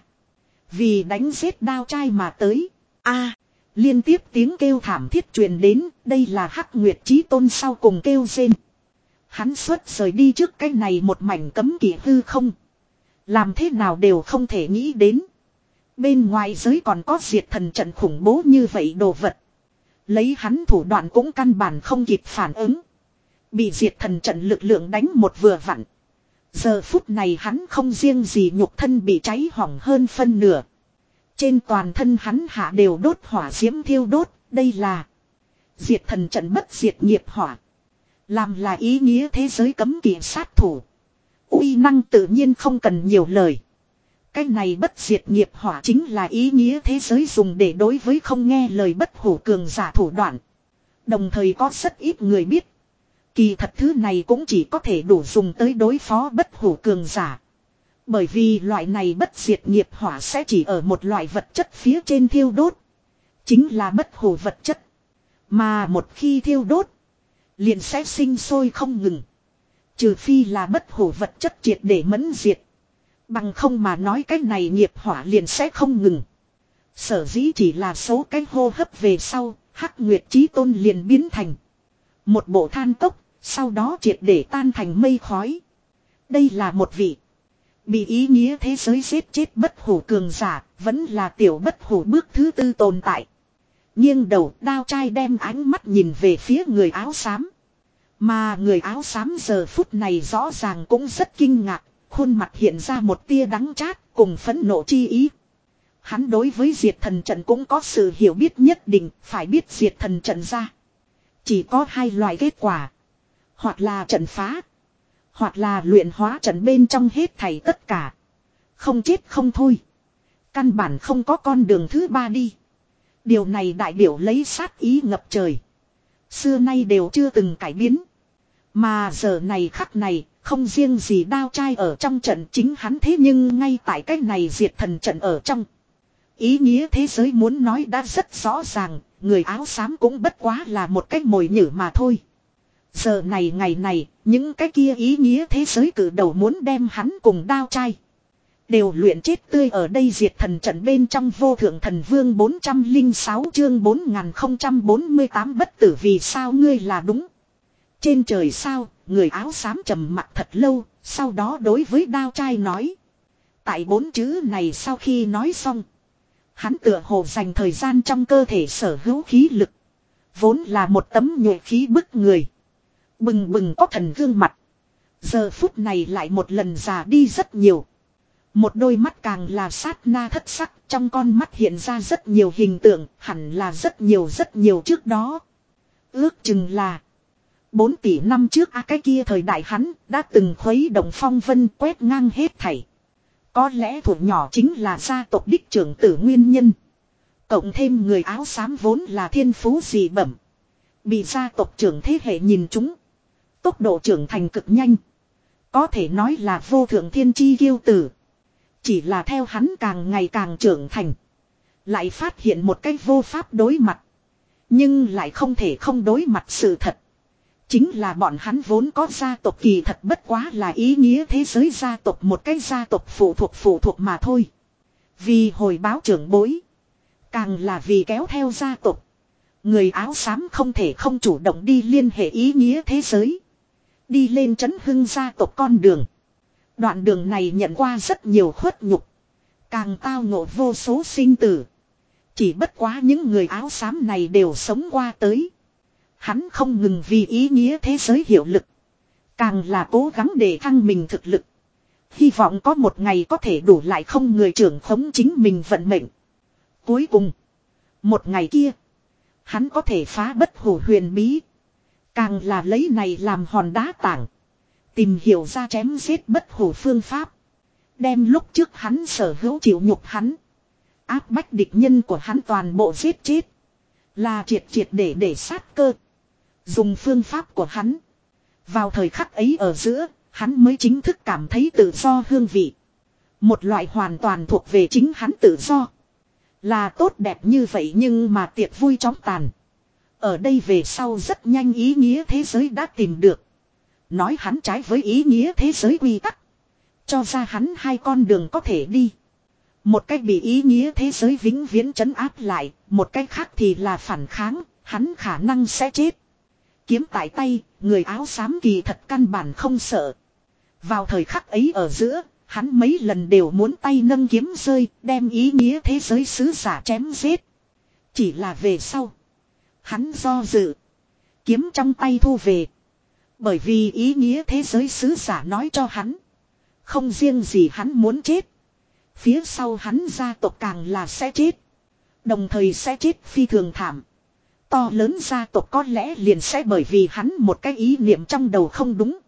vì đánh giết đao trai mà tới. A, liên tiếp tiếng kêu thảm thiết truyền đến, đây là Hắc Nguyệt Chí Tôn sau cùng kêu rên. Hắn xuất rời đi trước cái này một mảnh cấm kỵ hư không. Làm thế nào đều không thể nghĩ đến. Bên ngoài giới còn có diệt thần trận khủng bố như vậy đồ vật. Lấy hắn thủ đoạn cũng căn bản không kịp phản ứng. Bị diệt thần trận lực lượng đánh một vừa vặn. Giờ phút này hắn không riêng gì nhục thân bị cháy hỏng hơn phân nửa. Trên toàn thân hắn hạ đều đốt hỏa diễm thiêu đốt, đây là diệt thần trận bất diệt nghiệp hỏa. Làm là ý nghĩa thế giới cấm kỵ sát thủ. Uy năng tự nhiên không cần nhiều lời. Cái này bất diệt nghiệp hỏa chính là ý nghĩa thế giới dùng để đối với không nghe lời bất hủ cường giả thủ đoạn. Đồng thời có rất ít người biết. Kỳ thật thứ này cũng chỉ có thể đủ dùng tới đối phó bất hủ cường giả. Bởi vì loại này bất diệt nghiệp hỏa sẽ chỉ ở một loại vật chất phía trên thiêu đốt. Chính là bất hủ vật chất. Mà một khi thiêu đốt, liền sẽ sinh sôi không ngừng. Trừ phi là bất hủ vật chất triệt để mẫn diệt. Bằng không mà nói cái này nghiệp hỏa liền sẽ không ngừng. Sở dĩ chỉ là số cái hô hấp về sau, Hắc Nguyệt Chí Tôn liền biến thành một bộ than cốc, sau đó triệt để tan thành mây khói. Đây là một vị bị ý nghĩa thế giới giết chết bất hủ cường giả, vẫn là tiểu bất hủ bước thứ tư tồn tại. Nghiêng đầu, đao trai đem ánh mắt nhìn về phía người áo xám. Mà người áo xám giờ phút này rõ ràng cũng rất kinh ngạc, khuôn mặt hiện ra một tia đắng chát, cùng phẫn nộ chi ý. Hắn đối với diệt thần trận cũng có sự hiểu biết nhất định, phải biết diệt thần trận ra. Chỉ có hai loại kết quả. Hoặc là trận phá. Hoặc là luyện hóa trận bên trong hết thảy tất cả. Không chết không thôi. Căn bản không có con đường thứ ba đi. Điều này đại biểu lấy sát ý ngập trời. Xưa nay đều chưa từng cải biến. Mà giờ này khắc này, không riêng gì đao trai ở trong trận chính hắn thế nhưng ngay tại cách này diệt thần trận ở trong. Ý nghĩa thế giới muốn nói đã rất rõ ràng, người áo xám cũng bất quá là một cách mồi nhử mà thôi. Giờ này ngày này, những cái kia ý nghĩa thế giới cử đầu muốn đem hắn cùng đao trai. Đều luyện chết tươi ở đây diệt thần trận bên trong vô thượng thần vương bốn trăm lẻ sáu chương bốn nghìn không trăm bốn mươi tám bất tử vì sao ngươi là đúng. Trên trời sao, người áo xám trầm mặc thật lâu, sau đó đối với đao trai nói. Tại bốn chữ này sau khi nói xong. Hắn tựa hồ dành thời gian trong cơ thể sở hữu khí lực. Vốn là một tấm nhuệ khí bức người. Bừng bừng có thần gương mặt. Giờ phút này lại một lần già đi rất nhiều. Một đôi mắt càng là sát na thất sắc. Trong con mắt hiện ra rất nhiều hình tượng. Hẳn là rất nhiều rất nhiều trước đó. Ước chừng là bốn tỷ năm trước à, cái kia thời đại hắn đã từng khuấy động phong vân quét ngang hết thảy. Có lẽ thủ nhỏ chính là gia tộc đích trưởng tử nguyên nhân. Cộng thêm người áo xám vốn là thiên phú dị bẩm. Bị gia tộc trưởng thế hệ nhìn chúng. Tốc độ trưởng thành cực nhanh. Có thể nói là vô thượng thiên chi kiêu tử. Chỉ là theo hắn càng ngày càng trưởng thành. Lại phát hiện một cái vô pháp đối mặt. Nhưng lại không thể không đối mặt sự thật. Chính là bọn hắn vốn có gia tộc kỳ thật bất quá là ý nghĩa thế giới gia tộc một cái gia tộc phụ thuộc phụ thuộc mà thôi. Vì hồi báo trưởng bối. Càng là vì kéo theo gia tộc. Người áo xám không thể không chủ động đi liên hệ ý nghĩa thế giới. Đi lên trấn hưng gia tộc con đường. Đoạn đường này nhận qua rất nhiều khuất nhục. Càng tao ngộ vô số sinh tử. Chỉ bất quá những người áo xám này đều sống qua tới. Hắn không ngừng vì ý nghĩa thế giới hiệu lực. Càng là cố gắng để thăng mình thực lực. Hy vọng có một ngày có thể đủ lại không người trưởng khống chính mình vận mệnh. Cuối cùng. Một ngày kia. Hắn có thể phá bất hủ huyền bí. Càng là lấy này làm hòn đá tảng. Tìm hiểu ra chém giết bất hủ phương pháp. Đem lúc trước hắn sở hữu chịu nhục hắn. Áp bách địch nhân của hắn toàn bộ giết chết. Là triệt triệt để để sát cơ. Dùng phương pháp của hắn. Vào thời khắc ấy ở giữa, hắn mới chính thức cảm thấy tự do hương vị. Một loại hoàn toàn thuộc về chính hắn tự do. Là tốt đẹp như vậy nhưng mà tiệc vui chóng tàn. Ở đây về sau rất nhanh ý nghĩa thế giới đã tìm được. Nói hắn trái với ý nghĩa thế giới quy tắc. Cho ra hắn hai con đường có thể đi. Một cách bị ý nghĩa thế giới vĩnh viễn trấn áp lại. Một cách khác thì là phản kháng. Hắn khả năng sẽ chết. Kiếm tại tay, người áo xám kỳ thật căn bản không sợ. Vào thời khắc ấy ở giữa, hắn mấy lần đều muốn tay nâng kiếm rơi, đem ý nghĩa thế giới sứ giả chém giết. Chỉ là về sau. Hắn do dự. Kiếm trong tay thu về. Bởi vì ý nghĩa thế giới sứ giả nói cho hắn. Không riêng gì hắn muốn chết. Phía sau hắn gia tộc càng là sẽ chết. Đồng thời sẽ chết phi thường thảm. To lớn gia tộc có lẽ liền sẽ bởi vì hắn một cái ý niệm trong đầu không đúng.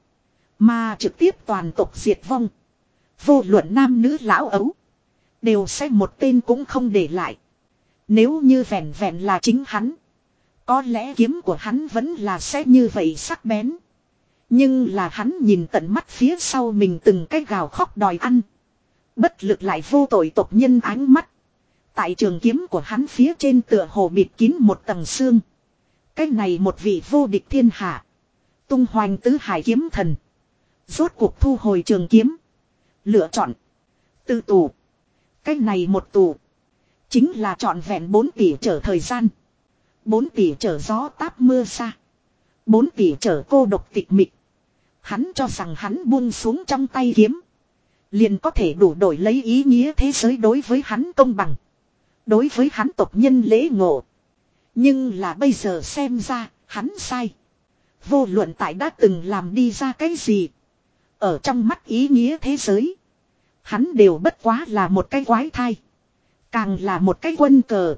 Mà trực tiếp toàn tộc diệt vong. Vô luận nam nữ lão ấu. Đều sẽ một tên cũng không để lại. Nếu như vẹn vẹn là chính hắn. Có lẽ kiếm của hắn vẫn là sẽ như vậy sắc bén. Nhưng là hắn nhìn tận mắt phía sau mình từng cái gào khóc đòi ăn. Bất lực lại vô tội tộc nhân ánh mắt. Tại trường kiếm của hắn phía trên tựa hồ bịt kín một tầng xương. Cái này một vị vô địch thiên hạ. Tung hoành tứ hải kiếm thần. Rốt cuộc thu hồi trường kiếm. Lựa chọn. Tư tù. Cái này một tù. Chính là trọn vẹn bốn tỷ trở thời gian. Bốn tỷ trở gió táp mưa xa. Bốn tỷ trở cô độc tịch mịch. Hắn cho rằng hắn buông xuống trong tay kiếm. Liền có thể đủ đổi lấy ý nghĩa thế giới đối với hắn công bằng. Đối với hắn tộc nhân lễ ngộ. Nhưng là bây giờ xem ra, hắn sai. Vô luận tại đã từng làm đi ra cái gì. Ở trong mắt ý nghĩa thế giới. Hắn đều bất quá là một cái quái thai. Càng là một cái quân cờ.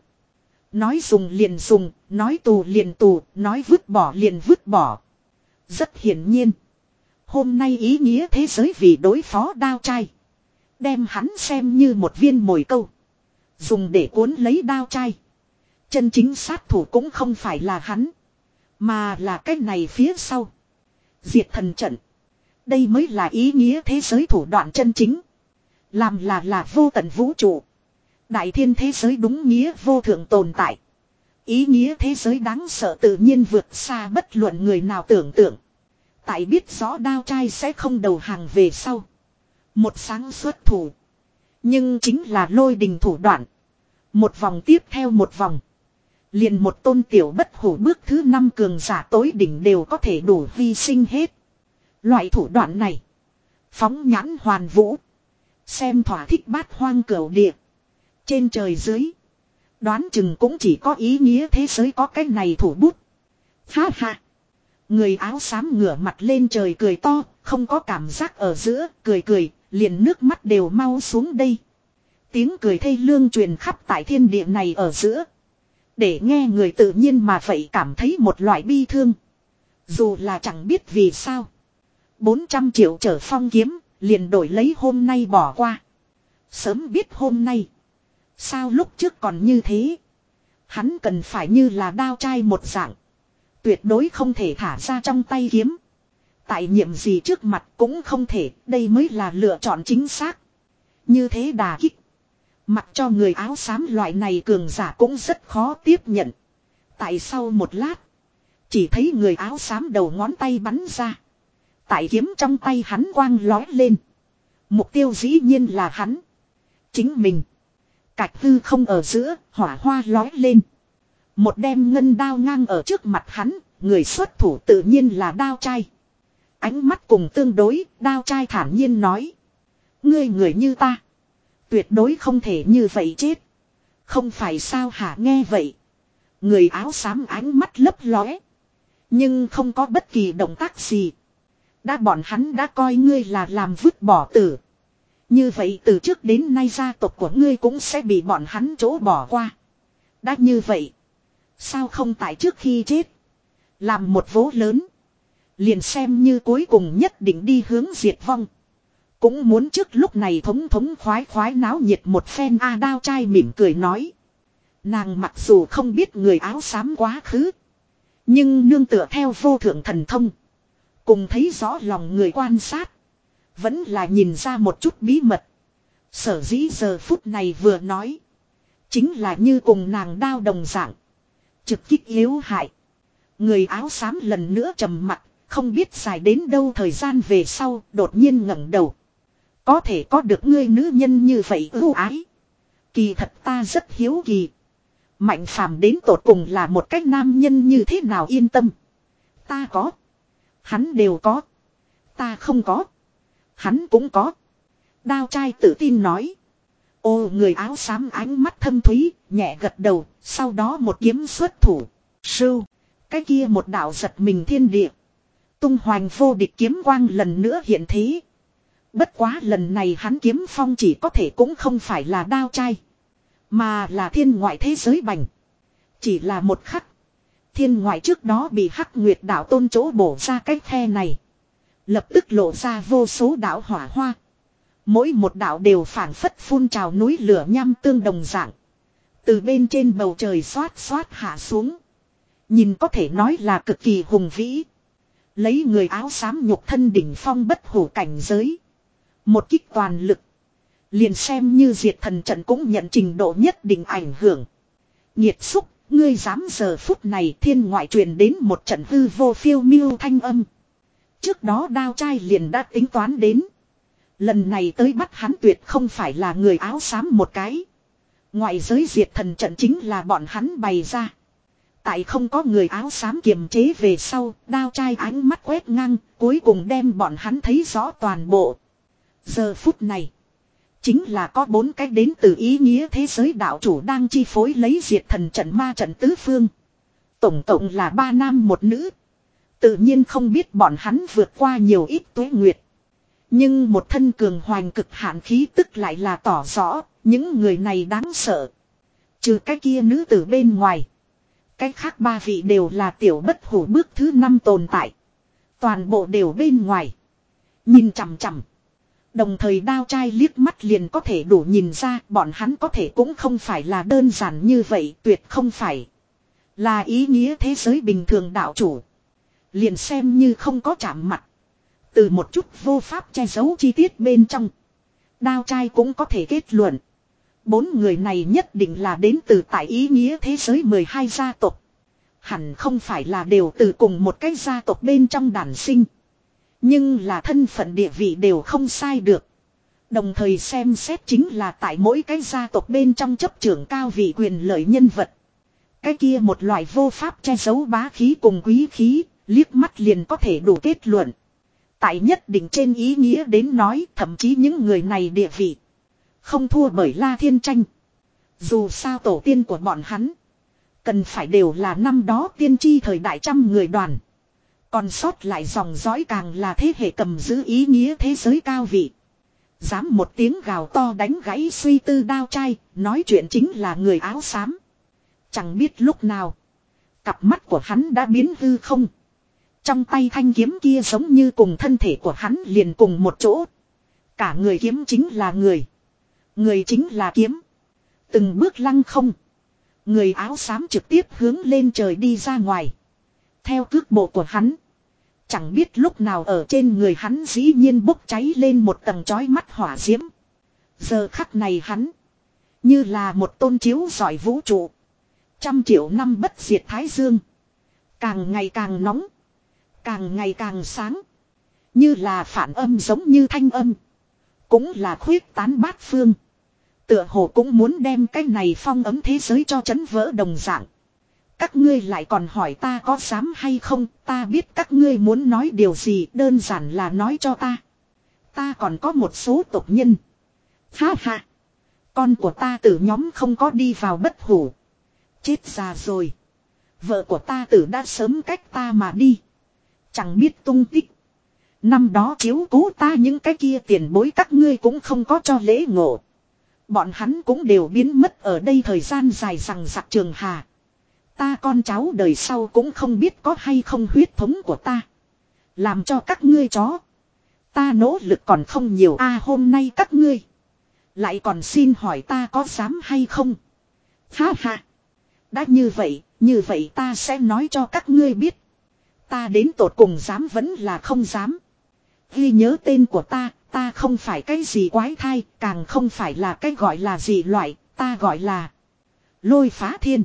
Nói dùng liền dùng, nói tù liền tù, nói vứt bỏ liền vứt bỏ. Rất hiển nhiên. Hôm nay ý nghĩa thế giới vì đối phó đao trai. Đem hắn xem như một viên mồi câu. Dùng để cuốn lấy đao trai. Chân chính sát thủ cũng không phải là hắn. Mà là cái này phía sau. Diệt thần trận. Đây mới là ý nghĩa thế giới thủ đoạn chân chính. Làm là là vô tận vũ trụ. Đại thiên thế giới đúng nghĩa vô thượng tồn tại. Ý nghĩa thế giới đáng sợ tự nhiên vượt xa bất luận người nào tưởng tượng. Tại biết rõ đao trai sẽ không đầu hàng về sau. Một sáng xuất thủ. Nhưng chính là lôi đình thủ đoạn. Một vòng tiếp theo một vòng. Liền một tôn tiểu bất hủ bước thứ năm cường giả tối đỉnh đều có thể đủ hy sinh hết. Loại thủ đoạn này. Phóng nhãn hoàn vũ. Xem thỏa thích bát hoang cửu địa. Trên trời dưới. Đoán chừng cũng chỉ có ý nghĩa thế giới có cái này thủ bút. Ha ha. Người áo xám ngửa mặt lên trời cười to. Không có cảm giác ở giữa. Cười cười. Liền nước mắt đều mau xuống đây. Tiếng cười thê lương truyền khắp tại thiên địa này ở giữa. Để nghe người tự nhiên mà vậy cảm thấy một loại bi thương. Dù là chẳng biết vì sao. bốn trăm triệu trở phong kiếm. Liền đổi lấy hôm nay bỏ qua. Sớm biết hôm nay. Sao lúc trước còn như thế. Hắn cần phải như là đao trai một dạng. Tuyệt đối không thể thả ra trong tay kiếm. Tại nhiệm gì trước mặt cũng không thể. Đây mới là lựa chọn chính xác. Như thế đà kích. Mặc cho người áo xám loại này cường giả cũng rất khó tiếp nhận. Tại sau một lát. Chỉ thấy người áo xám đầu ngón tay bắn ra. Tại kiếm trong tay hắn quang lói lên. Mục tiêu dĩ nhiên là hắn. Chính mình. Cạch hư không ở giữa, hỏa hoa lói lên. Một đem ngân đao ngang ở trước mặt hắn, người xuất thủ tự nhiên là đao trai. Ánh mắt cùng tương đối, đao trai thản nhiên nói. Ngươi người như ta. Tuyệt đối không thể như vậy chết. Không phải sao hả nghe vậy. Người áo xám ánh mắt lấp lóe. Nhưng không có bất kỳ động tác gì. Đã bọn hắn đã coi ngươi là làm vứt bỏ tử. Như vậy từ trước đến nay gia tộc của ngươi cũng sẽ bị bọn hắn chỗ bỏ qua. Đã như vậy. Sao không tại trước khi chết. Làm một vố lớn. Liền xem như cuối cùng nhất định đi hướng diệt vong. Cũng muốn trước lúc này thống thống khoái khoái náo nhiệt một phen a đao trai mỉm cười nói. Nàng mặc dù không biết người áo xám quá khứ. Nhưng nương tựa theo vô thượng thần thông. Cùng thấy rõ lòng người quan sát. Vẫn là nhìn ra một chút bí mật. Sở dĩ giờ phút này vừa nói. Chính là như cùng nàng đao đồng dạng. Trực kích yếu hại. Người áo xám lần nữa trầm mặt. Không biết dài đến đâu thời gian về sau. Đột nhiên ngẩng đầu. Có thể có được ngươi nữ nhân như vậy ưu ái. Kỳ thật ta rất hiếu kỳ. Mạnh phàm đến tột cùng là một cách nam nhân như thế nào yên tâm. Ta có. Hắn đều có. Ta không có. Hắn cũng có. Đao trai tự tin nói. Ô người áo xám ánh mắt thâm thúy, nhẹ gật đầu, sau đó một kiếm xuất thủ. Sưu. Cái kia một đạo giật mình thiên địa. Tung hoành vô địch kiếm quang lần nữa hiện thế. Bất quá lần này hắn kiếm phong chỉ có thể cũng không phải là đao trai. Mà là thiên ngoại thế giới bành. Chỉ là một khắc. Thiên ngoại trước đó bị Hắc Nguyệt đạo tôn chỗ bổ ra cái khe này. Lập tức lộ ra vô số đạo hỏa hoa. Mỗi một đạo đều phản phất phun trào núi lửa nham tương đồng dạng. Từ bên trên bầu trời xoát xoát hạ xuống. Nhìn có thể nói là cực kỳ hùng vĩ. Lấy người áo xám nhục thân đỉnh phong bất hủ cảnh giới. Một kích toàn lực. Liền xem như diệt thần trận cũng nhận trình độ nhất định ảnh hưởng. Nhiệt xúc, ngươi dám giờ phút này thiên ngoại truyền đến một trận hư vô phiêu miêu thanh âm. Trước đó đao trai liền đã tính toán đến. Lần này tới bắt hắn tuyệt không phải là người áo xám một cái. Ngoại giới diệt thần trận chính là bọn hắn bày ra. Tại không có người áo xám kiềm chế về sau, đao trai ánh mắt quét ngang, cuối cùng đem bọn hắn thấy rõ toàn bộ. Giờ phút này, chính là có bốn cái đến từ ý nghĩa thế giới đạo chủ đang chi phối lấy diệt thần trận ma trận tứ phương. Tổng cộng là ba nam một nữ. Tự nhiên không biết bọn hắn vượt qua nhiều ít tuế nguyệt. Nhưng một thân cường hoành cực hạn khí tức lại là tỏ rõ, những người này đáng sợ. Trừ cái kia nữ tử bên ngoài. Cái khác ba vị đều là tiểu bất hủ bước thứ năm tồn tại. Toàn bộ đều bên ngoài. Nhìn chằm chằm. Đồng thời đao trai liếc mắt liền có thể đủ nhìn ra bọn hắn có thể cũng không phải là đơn giản như vậy, tuyệt không phải. Là ý nghĩa thế giới bình thường đạo chủ. Liền xem như không có chạm mặt. Từ một chút vô pháp che giấu chi tiết bên trong. Đao trai cũng có thể kết luận. Bốn người này nhất định là đến từ tại ý nghĩa thế giới mười hai gia tộc. Hẳn không phải là đều từ cùng một cái gia tộc bên trong đản sinh. Nhưng là thân phận địa vị đều không sai được. Đồng thời xem xét chính là tại mỗi cái gia tộc bên trong chấp trưởng cao vị quyền lợi nhân vật. Cái kia một loại vô pháp che giấu bá khí cùng quý khí, liếc mắt liền có thể đủ kết luận. Tại nhất định trên ý nghĩa đến nói, thậm chí những người này địa vị không thua bởi La Thiên Tranh. Dù sao tổ tiên của bọn hắn cần phải đều là năm đó tiên tri thời đại trăm người đoàn. Còn sót lại dòng dõi càng là thế hệ cầm giữ ý nghĩa thế giới cao vị. Dám một tiếng gào to đánh gãy suy tư đao trai, nói chuyện chính là người áo xám. Chẳng biết lúc nào, cặp mắt của hắn đã biến hư không. Trong tay thanh kiếm kia giống như cùng thân thể của hắn liền cùng một chỗ. Cả người kiếm chính là người. Người chính là kiếm. Từng bước lăng không. Người áo xám trực tiếp hướng lên trời đi ra ngoài. Theo cước bộ của hắn. Chẳng biết lúc nào ở trên người hắn dĩ nhiên bốc cháy lên một tầng chói mắt hỏa diễm. Giờ khắc này hắn. Như là một tôn chiếu rọi vũ trụ. Trăm triệu năm bất diệt thái dương. Càng ngày càng nóng. Càng ngày càng sáng. Như là phản âm giống như thanh âm. Cũng là khuyết tán bát phương. Tựa hồ cũng muốn đem cái này phong ấm thế giới cho chấn vỡ đồng dạng. Các ngươi lại còn hỏi ta có dám hay không, ta biết các ngươi muốn nói điều gì, đơn giản là nói cho ta. Ta còn có một số tộc nhân. Ha ha. Con của ta tử nhóm không có đi vào bất hủ. Chết già rồi. Vợ của ta tử đã sớm cách ta mà đi. Chẳng biết tung tích. Năm đó chiếu cố ta những cái kia tiền bối các ngươi cũng không có cho lễ ngộ. Bọn hắn cũng đều biến mất ở đây thời gian dài rằng giặc trường hà. Ta con cháu đời sau cũng không biết có hay không huyết thống của ta. Làm cho các ngươi chó. Ta nỗ lực còn không nhiều a à, hôm nay các ngươi. Lại còn xin hỏi ta có dám hay không. Ha ha. Đã như vậy, như vậy ta sẽ nói cho các ngươi biết. Ta đến tột cùng dám vẫn là không dám. Ghi nhớ tên của ta, ta không phải cái gì quái thai, càng không phải là cái gọi là gì loại, ta gọi là Lôi Phá Thiên.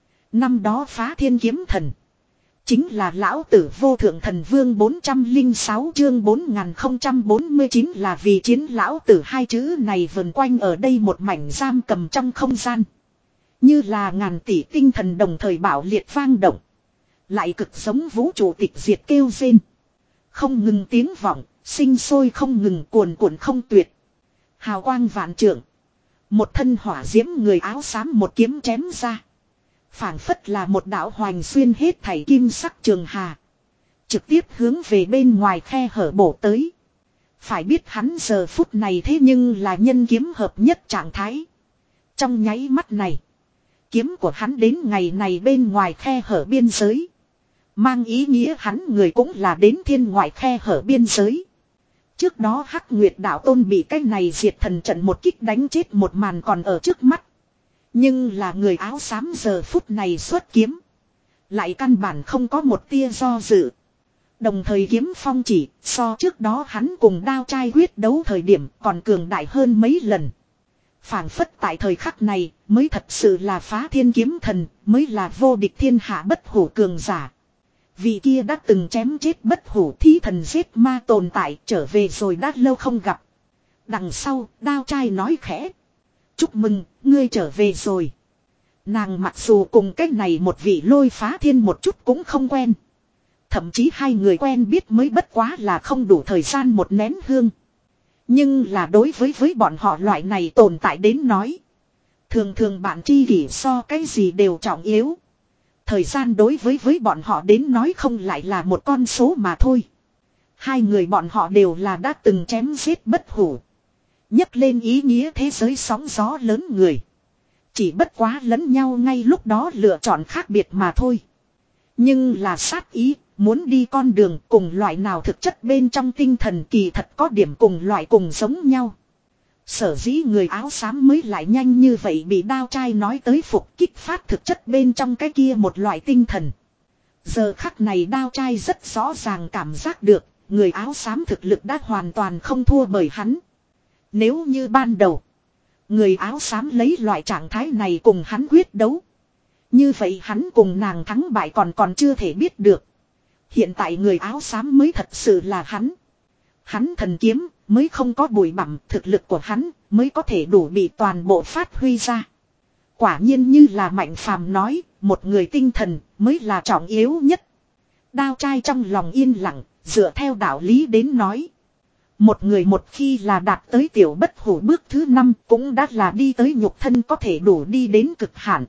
Năm đó Phá Thiên kiếm thần. Chính là lão tử vô thượng thần vương bốn trăm lẻ sáu chương bốn nghìn không trăm bốn mươi chín là vì chiến lão tử hai chữ này vần quanh ở đây một mảnh giam cầm trong không gian. Như là ngàn tỷ tinh thần đồng thời bảo liệt vang động. Lại cực giống vũ trụ tịch diệt kêu rên. Không ngừng tiếng vọng, sinh sôi không ngừng cuồn cuộn không tuyệt. Hào quang vạn trượng. Một thân hỏa diễm người áo xám một kiếm chém ra. Phảng phất là một đạo hoành xuyên hết thảy kim sắc trường hà. Trực tiếp hướng về bên ngoài khe hở bổ tới. Phải biết hắn giờ phút này thế nhưng là nhân kiếm hợp nhất trạng thái. Trong nháy mắt này. Kiếm của hắn đến ngày này bên ngoài khe hở biên giới. Mang ý nghĩa hắn người cũng là đến thiên ngoại khe hở biên giới. Trước đó Hắc Nguyệt Đạo Tôn bị cái này diệt thần trận một kích đánh chết một màn còn ở trước mắt. Nhưng là người áo xám giờ phút này xuất kiếm. Lại căn bản không có một tia do dự. Đồng thời kiếm phong chỉ so trước đó hắn cùng đao trai quyết đấu thời điểm còn cường đại hơn mấy lần. Phảng phất tại thời khắc này mới thật sự là phá thiên kiếm thần, mới là vô địch thiên hạ bất hủ cường giả. Vị kia đã từng chém chết bất hủ thí thần giết ma tồn tại trở về rồi đã lâu không gặp. Đằng sau, đao trai nói khẽ. Chúc mừng, ngươi trở về rồi. Nàng mặc dù cùng cái này một vị Lôi Phá Thiên một chút cũng không quen. Thậm chí hai người quen biết mới bất quá là không đủ thời gian một nén hương. Nhưng là đối với với bọn họ loại này tồn tại đến nói. Thường thường bạn tri kỷ so cái gì đều trọng yếu. Thời gian đối với với bọn họ đến nói không lại là một con số mà thôi. Hai người bọn họ đều là đã từng chém giết bất hủ. Nhấc lên ý nghĩa thế giới sóng gió lớn người. Chỉ bất quá lẫn nhau ngay lúc đó lựa chọn khác biệt mà thôi. Nhưng là sát ý, muốn đi con đường cùng loại nào thực chất bên trong tinh thần kỳ thật có điểm cùng loại cùng giống nhau. Sở dĩ người áo xám mới lại nhanh như vậy bị đao trai nói tới phục kích phát thực chất bên trong cái kia một loại tinh thần. Giờ khắc này đao trai rất rõ ràng cảm giác được, người áo xám thực lực đã hoàn toàn không thua bởi hắn. Nếu như ban đầu, người áo xám lấy loại trạng thái này cùng hắn quyết đấu. Như vậy hắn cùng nàng thắng bại còn còn chưa thể biết được. Hiện tại người áo xám mới thật sự là hắn. Hắn thần kiếm mới không có bụi bặm, thực lực của hắn mới có thể đủ bị toàn bộ phát huy ra. Quả nhiên như là Mạnh Phàm nói, một người tinh thần mới là trọng yếu nhất. Đao trai trong lòng yên lặng, dựa theo đạo lý đến nói. Một người một khi là đạt tới tiểu bất hủ bước thứ năm cũng đã là đi tới nhục thân có thể đủ đi đến cực hạn.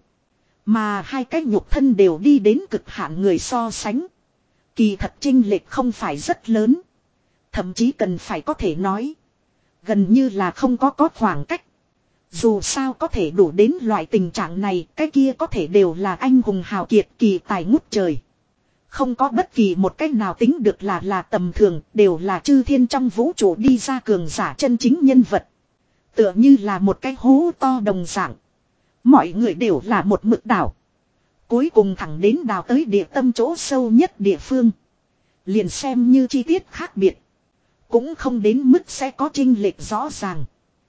Mà hai cái nhục thân đều đi đến cực hạn người so sánh. Kỳ thật chênh lệch không phải rất lớn. Thậm chí cần phải có thể nói. Gần như là không có có khoảng cách. Dù sao có thể đủ đến loại tình trạng này, cái kia có thể đều là anh hùng hào kiệt kỳ tài ngút trời. Không có bất kỳ một cách nào tính được là là tầm thường, đều là chư thiên trong vũ trụ đi ra cường giả chân chính nhân vật. Tựa như là một cái hố to đồng dạng. Mọi người đều là một mực đảo. Cuối cùng thẳng đến đào tới địa tâm chỗ sâu nhất địa phương. Liền xem như chi tiết khác biệt. Cũng không đến mức sẽ có chênh lệch rõ ràng.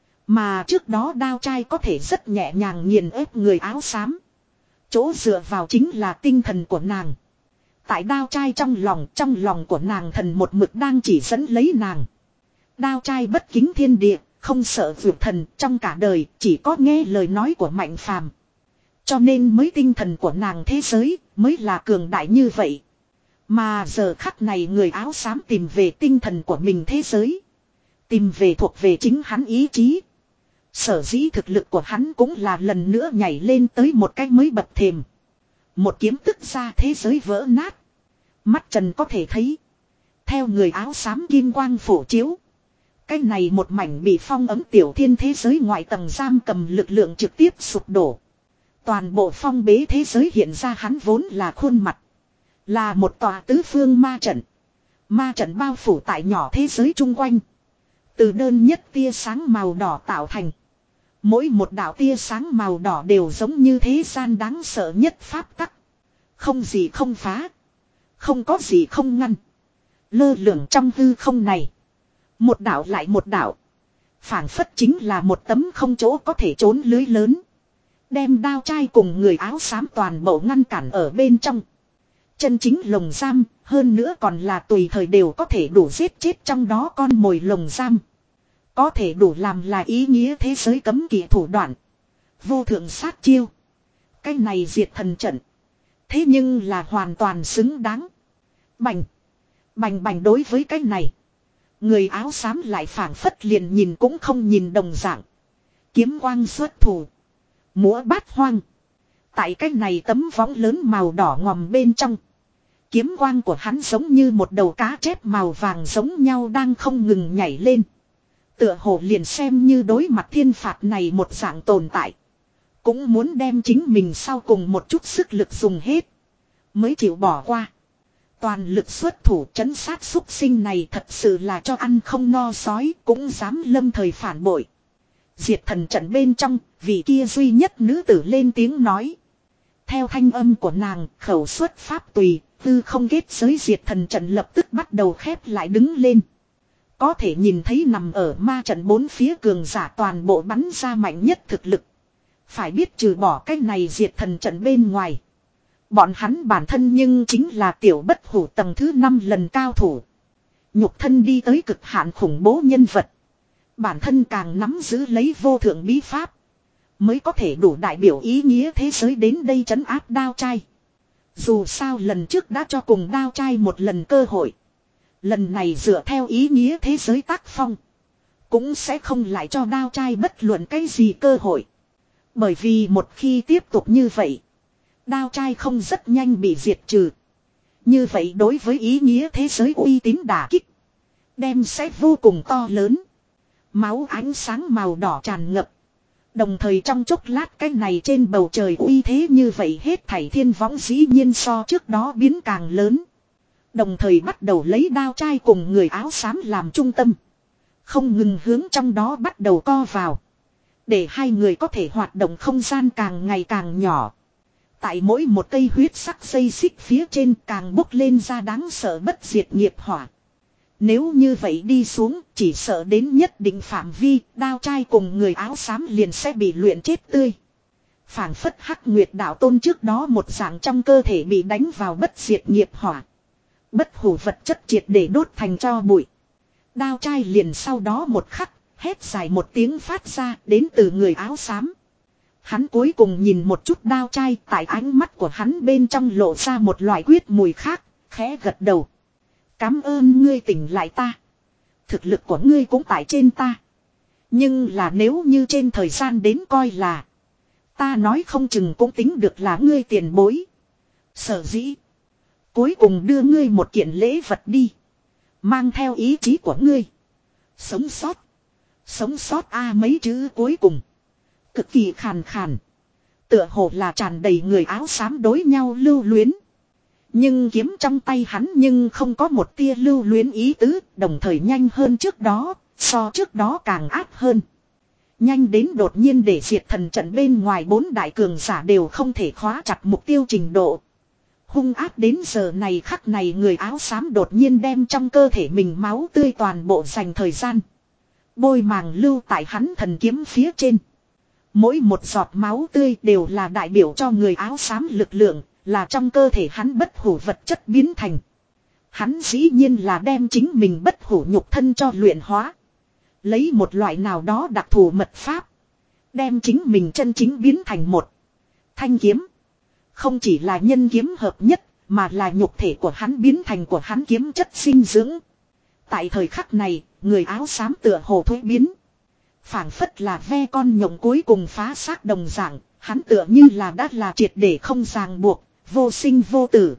Mà trước đó đao trai có thể rất nhẹ nhàng nghiền ép người áo xám. Chỗ dựa vào chính là tinh thần của nàng. Tại đao trai trong lòng, trong lòng của nàng thần một mực đang chỉ dẫn lấy nàng. Đao trai bất kính thiên địa, không sợ vượt thần, trong cả đời chỉ có nghe lời nói của Mạnh Phàm. Cho nên mới tinh thần của nàng thế giới mới là cường đại như vậy. Mà giờ khắc này người áo xám tìm về tinh thần của mình thế giới. Tìm về thuộc về chính hắn ý chí. Sở dĩ thực lực của hắn cũng là lần nữa nhảy lên tới một cách mới bậc thềm. Một kiếm tức ra thế giới vỡ nát. Mắt trần có thể thấy. Theo người áo xám kim quang phổ chiếu. Cái này một mảnh bị phong ấm tiểu thiên thế giới ngoại tầng giam cầm lực lượng trực tiếp sụp đổ. Toàn bộ phong bế thế giới hiện ra hắn vốn là khuôn mặt. Là một tòa tứ phương ma trận. Ma trận bao phủ tại nhỏ thế giới chung quanh. Từ đơn nhất tia sáng màu đỏ tạo thành. Mỗi một đạo tia sáng màu đỏ đều giống như thế gian đáng sợ nhất pháp tắc. Không gì không phá. Không có gì không ngăn. Lơ lửng trong hư không này. Một đạo lại một đạo. Phảng phất chính là một tấm không chỗ có thể trốn lưới lớn. Đem đao trai cùng người áo xám toàn bộ ngăn cản ở bên trong. Chân chính lồng giam, hơn nữa còn là tùy thời đều có thể đủ giết chết trong đó con mồi lồng giam. Có thể đủ làm là ý nghĩa thế giới cấm kỵ thủ đoạn. Vô thượng sát chiêu. Cái này diệt thần trận. Thế nhưng là hoàn toàn xứng đáng. Bành. Bành bành đối với cái này. Người áo xám lại phảng phất liền nhìn cũng không nhìn đồng dạng. Kiếm quang xuất thủ. Múa bát hoang. Tại cái này tấm võng lớn màu đỏ ngòm bên trong. Kiếm quang của hắn giống như một đầu cá chép màu vàng giống nhau đang không ngừng nhảy lên. Tựa hồ liền xem như đối mặt thiên phạt này một dạng tồn tại. Cũng muốn đem chính mình sau cùng một chút sức lực dùng hết. Mới chịu bỏ qua. Toàn lực xuất thủ trấn sát xúc sinh này thật sự là cho ăn không no sói cũng dám lâm thời phản bội. Diệt thần trận bên trong, vị kia duy nhất nữ tử lên tiếng nói. Theo thanh âm của nàng, khẩu xuất pháp tùy, tư không kết giới diệt thần trận lập tức bắt đầu khép lại đứng lên. Có thể nhìn thấy nằm ở ma trận bốn phía cường giả toàn bộ bắn ra mạnh nhất thực lực. Phải biết trừ bỏ cái này diệt thần trận bên ngoài. Bọn hắn bản thân nhưng chính là tiểu bất hủ tầng thứ năm lần cao thủ. Nhục thân đi tới cực hạn khủng bố nhân vật. Bản thân càng nắm giữ lấy vô thượng bí pháp. Mới có thể đủ đại biểu ý nghĩa thế giới đến đây trấn áp đao trai. Dù sao lần trước đã cho cùng đao trai một lần cơ hội. Lần này dựa theo ý nghĩa thế giới tác phong. Cũng sẽ không lại cho đao trai bất luận cái gì cơ hội. Bởi vì một khi tiếp tục như vậy. Đao trai không rất nhanh bị diệt trừ. Như vậy đối với ý nghĩa thế giới uy tín đả kích. Đem sẽ vô cùng to lớn. Máu ánh sáng màu đỏ tràn ngập. Đồng thời trong chốc lát cái này trên bầu trời uy thế như vậy hết thảy thiên võng dĩ nhiên so trước đó biến càng lớn. Đồng thời bắt đầu lấy đao trai cùng người áo xám làm trung tâm. Không ngừng hướng trong đó bắt đầu co vào. Để hai người có thể hoạt động không gian càng ngày càng nhỏ. Tại mỗi một cây huyết sắc dây xích phía trên càng bốc lên ra đáng sợ bất diệt nghiệp hỏa. Nếu như vậy đi xuống chỉ sợ đến nhất định phạm vi đao trai cùng người áo xám liền sẽ bị luyện chết tươi. Phảng phất Hắc Nguyệt đạo tôn trước đó một dạng trong cơ thể bị đánh vào bất diệt nghiệp hỏa. Bất hủ vật chất triệt để đốt thành tro bụi. Đao trai liền sau đó một khắc, hét dài một tiếng phát ra đến từ người áo xám. Hắn cuối cùng nhìn một chút đao trai, tại ánh mắt của hắn bên trong lộ ra một loại quyết mùi khác, khẽ gật đầu. Cảm ơn ngươi tỉnh lại ta. Thực lực của ngươi cũng tại trên ta. Nhưng là nếu như trên thời gian đến coi là, ta nói không chừng cũng tính được là ngươi tiền bối. Sở dĩ cuối cùng đưa ngươi một kiện lễ vật đi. Mang theo ý chí của ngươi. Sống sót. Sống sót a à, mấy chữ cuối cùng. Cực kỳ khàn khàn. Tựa hồ là tràn đầy người áo xám đối nhau lưu luyến. Nhưng kiếm trong tay hắn nhưng không có một tia lưu luyến ý tứ. Đồng thời nhanh hơn trước đó. So trước đó càng áp hơn. Nhanh đến đột nhiên để diệt thần trận bên ngoài bốn đại cường giả đều không thể khóa chặt mục tiêu trình độ. Hung áp đến giờ này khắc này người áo xám đột nhiên đem trong cơ thể mình máu tươi toàn bộ dành thời gian. Bôi màng lưu tại hắn thần kiếm phía trên. Mỗi một giọt máu tươi đều là đại biểu cho người áo xám lực lượng, là trong cơ thể hắn bất hủ vật chất biến thành. Hắn dĩ nhiên là đem chính mình bất hủ nhục thân cho luyện hóa. Lấy một loại nào đó đặc thù mật pháp. Đem chính mình chân chính biến thành một thanh kiếm. Không chỉ là nhân kiếm hợp nhất, mà là nhục thể của hắn biến thành của hắn kiếm chất sinh dưỡng. Tại thời khắc này, người áo xám tựa hồ thuế biến. Phảng phất là ve con nhộng cuối cùng phá xác đồng dạng, hắn tựa như là đã là triệt để không ràng buộc, vô sinh vô tử.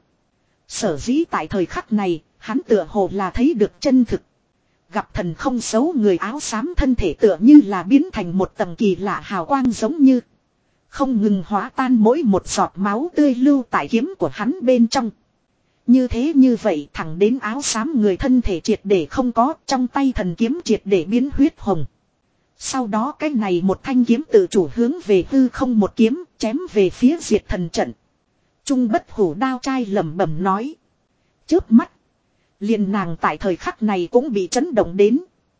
Sở dĩ tại thời khắc này, hắn tựa hồ là thấy được chân thực. Gặp thần không xấu người áo xám thân thể tựa như là biến thành một tầng kỳ lạ hào quang giống như. Không ngừng hóa tan mỗi một giọt máu tươi lưu tại kiếm của hắn bên trong. Như thế như vậy thẳng đến áo xám người thân thể triệt để không có, trong tay thần kiếm triệt để biến huyết hồng. Sau đó cái này một thanh kiếm tự chủ hướng về hư không một kiếm chém về phía diệt thần trận. Trung bất hủ đao trai lẩm bẩm nói. Chớp mắt. Liền nàng tại thời khắc này cũng bị chấn động đến.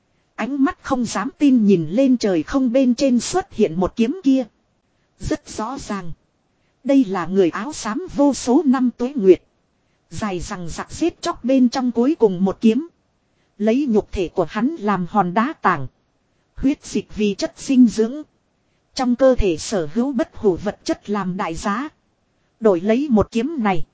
Ánh mắt không dám tin nhìn lên trời không bên trên xuất hiện một kiếm kia. Rất rõ ràng. Đây là người áo xám vô số năm tuế nguyệt. Dài rằng giặc xếp chóc bên trong cuối cùng một kiếm. Lấy nhục thể của hắn làm hòn đá tảng. Huyết dịch vì chất sinh dưỡng. Trong cơ thể sở hữu bất hủ vật chất làm đại giá. Đổi lấy một kiếm này.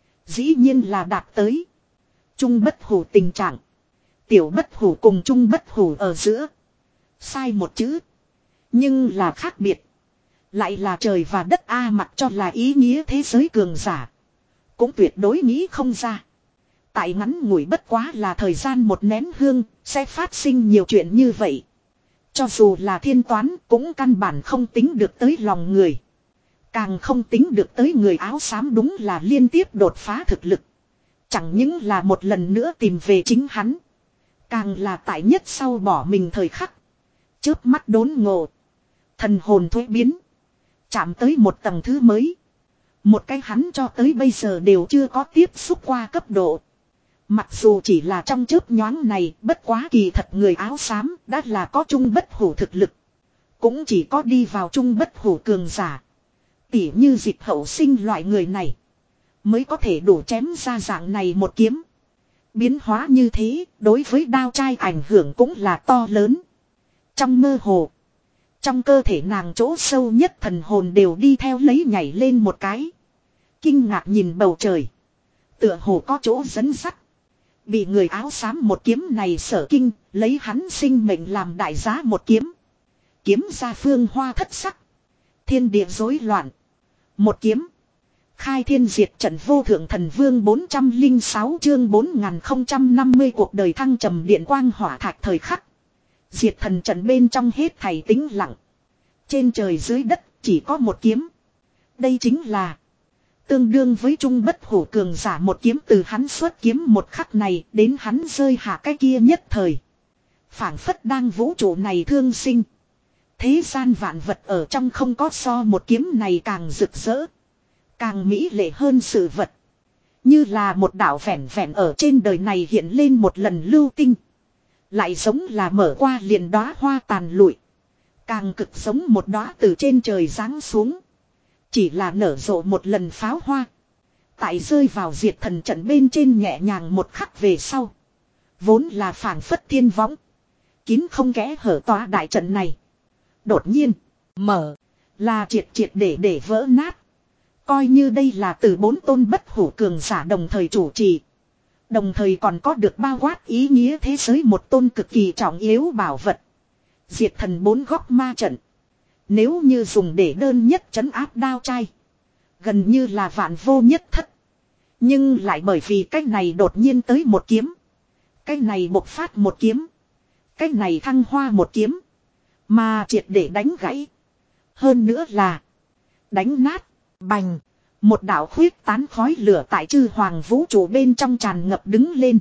Dĩ nhiên là đạt tới. Trung bất hủ tình trạng. Tiểu bất hủ cùng trung bất hủ ở giữa. Sai một chữ. Nhưng là khác biệt. Lại là trời và đất A mặc cho là ý nghĩa thế giới cường giả. Cũng tuyệt đối nghĩ không ra. Tại ngắn ngủi bất quá là thời gian một nén hương. Sẽ phát sinh nhiều chuyện như vậy. Cho dù là thiên toán cũng căn bản không tính được tới lòng người. Càng không tính được tới người áo xám đúng là liên tiếp đột phá thực lực. Chẳng những là một lần nữa tìm về chính hắn. Càng là tại nhất sau bỏ mình thời khắc. Chớp mắt đốn ngộ. Thần hồn thuế biến. Chạm tới một tầng thứ mới. Một cái hắn cho tới bây giờ đều chưa có tiếp xúc qua cấp độ. Mặc dù chỉ là trong chớp nhoáng này, bất quá kỳ thật người áo xám đã là có trung bất hủ thực lực. Cũng chỉ có đi vào trung bất hủ cường giả. Tỉ như Dịch Hậu Sinh loại người này. Mới có thể đủ chém ra dạng này một kiếm. Biến hóa như thế, đối với đao trai ảnh hưởng cũng là to lớn. Trong mơ hồ. Trong cơ thể nàng chỗ sâu nhất thần hồn đều đi theo lấy nhảy lên một cái. Kinh ngạc nhìn bầu trời. Tựa hồ có chỗ dẫn sắt. Bị người áo xám một kiếm này sở kinh, lấy hắn sinh mệnh làm đại giá một kiếm. Kiếm ra phương hoa thất sắc. Thiên địa rối loạn. Một kiếm. khai thiên diệt trận vô thượng thần vương bốn trăm lẻ sáu chương bốn nghìn không trăm năm mươi cuộc đời thăng trầm điện quang hỏa thạch thời khắc. Diệt thần trận bên trong hết thảy tĩnh lặng. Trên trời dưới đất chỉ có một kiếm. Đây chính là tương đương với trung bất hủ cường giả một kiếm, từ hắn xuất kiếm một khắc này đến hắn rơi hạ cái kia nhất thời. Phảng phất đang vũ trụ này thương sinh. Thế gian vạn vật ở trong không có so một kiếm này càng rực rỡ, càng mỹ lệ hơn sự vật. Như là một đạo vẹn vẹn ở trên đời này hiện lên một lần lưu tinh. Lại giống là mở qua liền đóa hoa tàn lụi. Càng cực giống một đóa từ trên trời giáng xuống. Chỉ là nở rộ một lần pháo hoa. Tại rơi vào diệt thần trận bên trên nhẹ nhàng một khắc về sau. Vốn là phảng phất thiên võng. Kín không kẽ hở tòa đại trận này. Đột nhiên, mở, là triệt triệt để để vỡ nát. Coi như đây là từ bốn tôn bất hủ cường giả đồng thời chủ trì. Đồng thời còn có được bao quát ý nghĩa thế giới một tôn cực kỳ trọng yếu bảo vật. Diệt thần bốn góc ma trận. Nếu như dùng để đơn nhất trấn áp đao trai, gần như là vạn vô nhất thất. Nhưng lại bởi vì cách này đột nhiên tới một kiếm. Cách này bộc phát một kiếm. Cách này thăng hoa một kiếm. Mà triệt để đánh gãy. Hơn nữa là đánh nát, bành. Một đạo khuyết tán khói lửa tại chư hoàng vũ trụ bên trong tràn ngập đứng lên.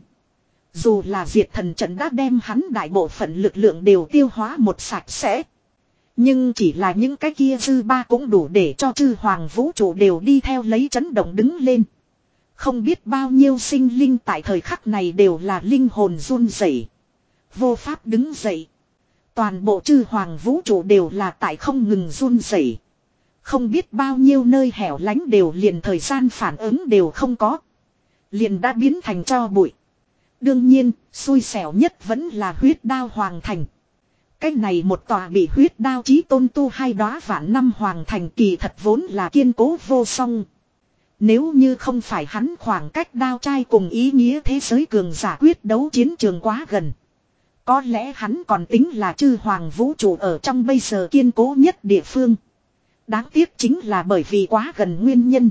Dù là diệt thần trận đã đem hắn đại bộ phận lực lượng đều tiêu hóa một sạch sẽ. Nhưng chỉ là những cái kia dư ba cũng đủ để cho chư hoàng vũ trụ đều đi theo lấy chấn động đứng lên. Không biết bao nhiêu sinh linh tại thời khắc này đều là linh hồn run rẩy, vô pháp đứng dậy. Toàn bộ chư hoàng vũ trụ đều là tại không ngừng run rẩy. Không biết bao nhiêu nơi hẻo lánh đều liền thời gian phản ứng đều không có. Liền đã biến thành tro bụi. Đương nhiên, xui xẻo nhất vẫn là huyết đao hoàng thành. Cái này một tòa bị huyết đao chí tôn tu hai đóa vạn năm hoàng thành kỳ thật vốn là kiên cố vô song. Nếu như không phải hắn khoảng cách đao trai cùng ý nghĩa thế giới cường giả quyết đấu chiến trường quá gần, có lẽ hắn còn tính là chư hoàng vũ trụ ở trong bây giờ kiên cố nhất địa phương. Đáng tiếc chính là bởi vì quá gần nguyên nhân.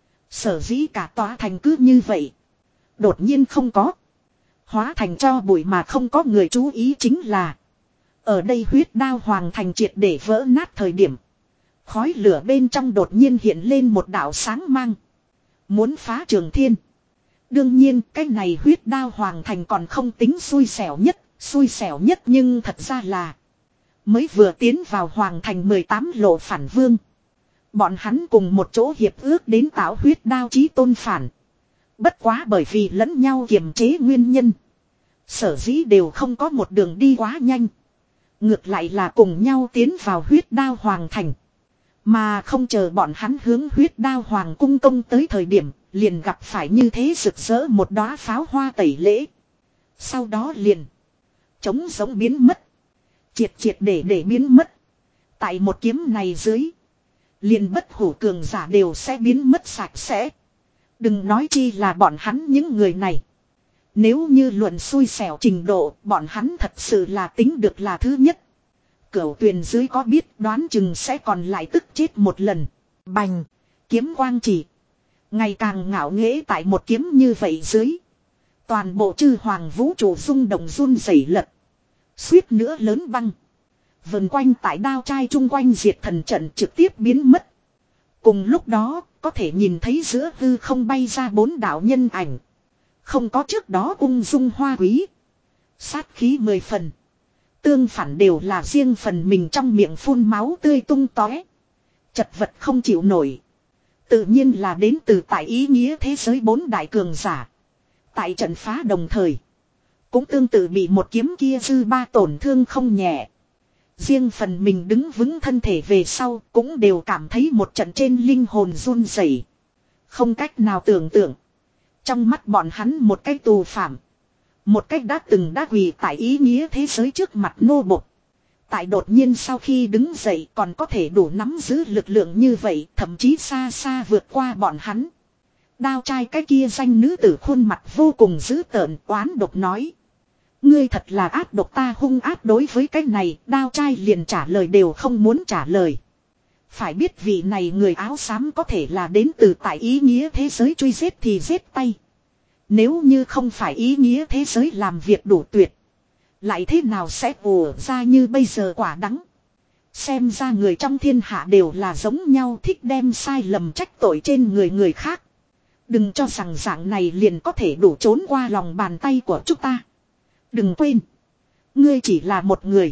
Sở dĩ cả tòa thành cứ như vậy. Đột nhiên không có. Hóa thành cho bụi mà không có người chú ý chính là. Ở đây huyết đao hoàng thành triệt để vỡ nát thời điểm. Khói lửa bên trong đột nhiên hiện lên một đạo sáng mang. Muốn phá trường thiên. Đương nhiên cái này huyết đao hoàng thành còn không tính xui xẻo nhất. Xui xẻo nhất nhưng thật ra là. Mới vừa tiến vào hoàng thành mười tám lộ phản vương. Bọn hắn cùng một chỗ hiệp ước đến tạo huyết đao chí tôn phản. Bất quá bởi vì lẫn nhau kiềm chế nguyên nhân. Sở dĩ đều không có một đường đi quá nhanh. Ngược lại là cùng nhau tiến vào huyết đao hoàng thành. Mà không chờ bọn hắn hướng huyết đao hoàng cung công tới thời điểm. Liền gặp phải như thế rực rỡ một đóa pháo hoa tẩy lễ. Sau đó liền trống giống biến mất. Triệt triệt để để biến mất. Tại một kiếm này dưới. Liền bất hủ cường giả đều sẽ biến mất sạch sẽ. Đừng nói chi là bọn hắn những người này. Nếu như luận xui xẻo trình độ, bọn hắn thật sự là tính được là thứ nhất. Cửu tuyền dưới có biết đoán chừng sẽ còn lại tức chết một lần. Bành, kiếm quang chỉ. Ngày càng ngạo nghễ tại một kiếm như vậy dưới. Toàn bộ chư hoàng vũ trụ rung động run rẩy lật. Suýt nữa lớn băng. Vần quanh tại đao trai chung quanh diệt thần trận trực tiếp biến mất. Cùng lúc đó, có thể nhìn thấy giữa hư không bay ra bốn đạo nhân ảnh. Không có trước đó ung dung hoa quý. Sát khí mười phần. Tương phản đều là riêng phần mình trong miệng phun máu tươi tung tóe. Chật vật không chịu nổi. Tự nhiên là đến từ tại ý nghĩa thế giới bốn đại cường giả. Tại trận phá đồng thời. Cũng tương tự bị một kiếm kia dư ba tổn thương không nhẹ. Riêng phần mình đứng vững thân thể về sau cũng đều cảm thấy một trận trên linh hồn run rẩy. Không cách nào tưởng tượng. Trong mắt bọn hắn một cái tù phạm. Một cách đã từng đã quỳ tại ý nghĩa thế giới trước mặt nô bộc. Tại đột nhiên sau khi đứng dậy còn có thể đủ nắm giữ lực lượng như vậy, thậm chí xa xa vượt qua bọn hắn. Đao trai cái kia danh nữ tử khuôn mặt vô cùng dữ tợn oán độc nói. Ngươi thật là ác độc, ta hung ác đối với cái này, đao trai liền trả lời đều không muốn trả lời. Phải biết vị này người áo xám có thể là đến từ tại ý nghĩa thế giới truy giết thì giết tay. Nếu như không phải ý nghĩa thế giới làm việc đủ tuyệt. Lại thế nào sẽ ùa ra như bây giờ quả đắng. Xem ra người trong thiên hạ đều là giống nhau, thích đem sai lầm trách tội trên người người khác. Đừng cho rằng dạng này liền có thể đủ trốn qua lòng bàn tay của chúng ta. Đừng quên. Ngươi chỉ là một người.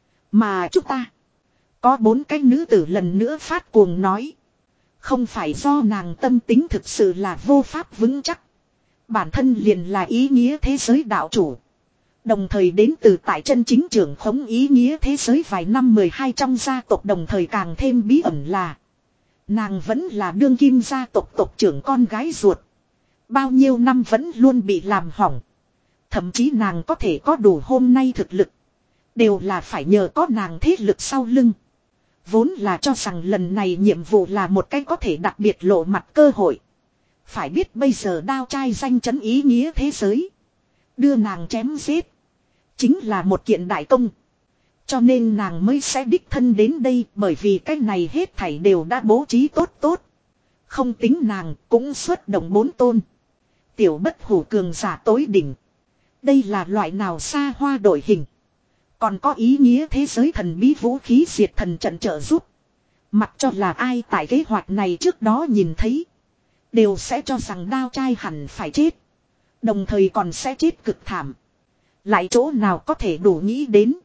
Mà chúng ta. Có bốn cái nữ tử lần nữa phát cuồng nói. Không phải do nàng tâm tính thực sự là vô pháp vững chắc. Bản thân liền là ý nghĩa thế giới đạo chủ. Đồng thời đến từ tại chân chính trưởng khống ý nghĩa thế giới vài năm mười hai trong gia tộc, đồng thời càng thêm bí ẩn là. Nàng vẫn là đương kim gia tộc tộc trưởng con gái ruột. Bao nhiêu năm vẫn luôn bị làm hỏng. Thậm chí nàng có thể có đủ hôm nay thực lực. Đều là phải nhờ có nàng thế lực sau lưng. Vốn là cho rằng lần này nhiệm vụ là một cái có thể đặc biệt lộ mặt cơ hội. Phải biết bây giờ đao trai danh chấn ý nghĩa thế giới. Đưa nàng chém giết. Chính là một kiện đại công. Cho nên nàng mới sẽ đích thân đến đây, bởi vì cái này hết thảy đều đã bố trí tốt tốt. Không tính nàng cũng xuất động bốn tôn. Tiểu bất hủ cường giả tối đỉnh. Đây là loại nào xa hoa đội hình. Còn có ý nghĩa thế giới thần bí vũ khí diệt thần trận trợ giúp. Mặc cho là ai tại kế hoạch này trước đó nhìn thấy. Đều sẽ cho rằng đao trai hẳn phải chết. Đồng thời còn sẽ chết cực thảm. Lại chỗ nào có thể đủ nghĩ đến.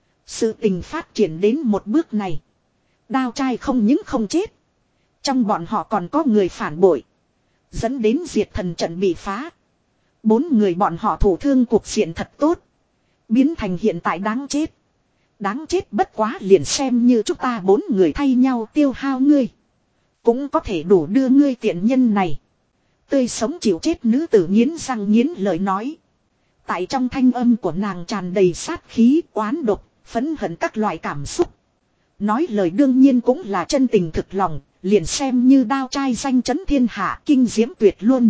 Sự tình phát triển đến một bước này. Đao trai không những không chết. Trong bọn họ còn có người phản bội. Dẫn đến diệt thần trận bị phá. Bốn người bọn họ thủ thương cuộc diện thật tốt. Biến thành hiện tại đáng chết. Đáng chết bất quá liền xem như chúng ta bốn người thay nhau tiêu hao ngươi. Cũng có thể đủ đưa ngươi tiện nhân này. Tươi sống chịu chết nữ tử nghiến răng nghiến lời nói. Tại trong thanh âm của nàng tràn đầy sát khí, oán độc, phẫn hận các loại cảm xúc. Nói lời đương nhiên cũng là chân tình thực lòng, liền xem như đao trai danh chấn thiên hạ kinh diễm tuyệt luôn.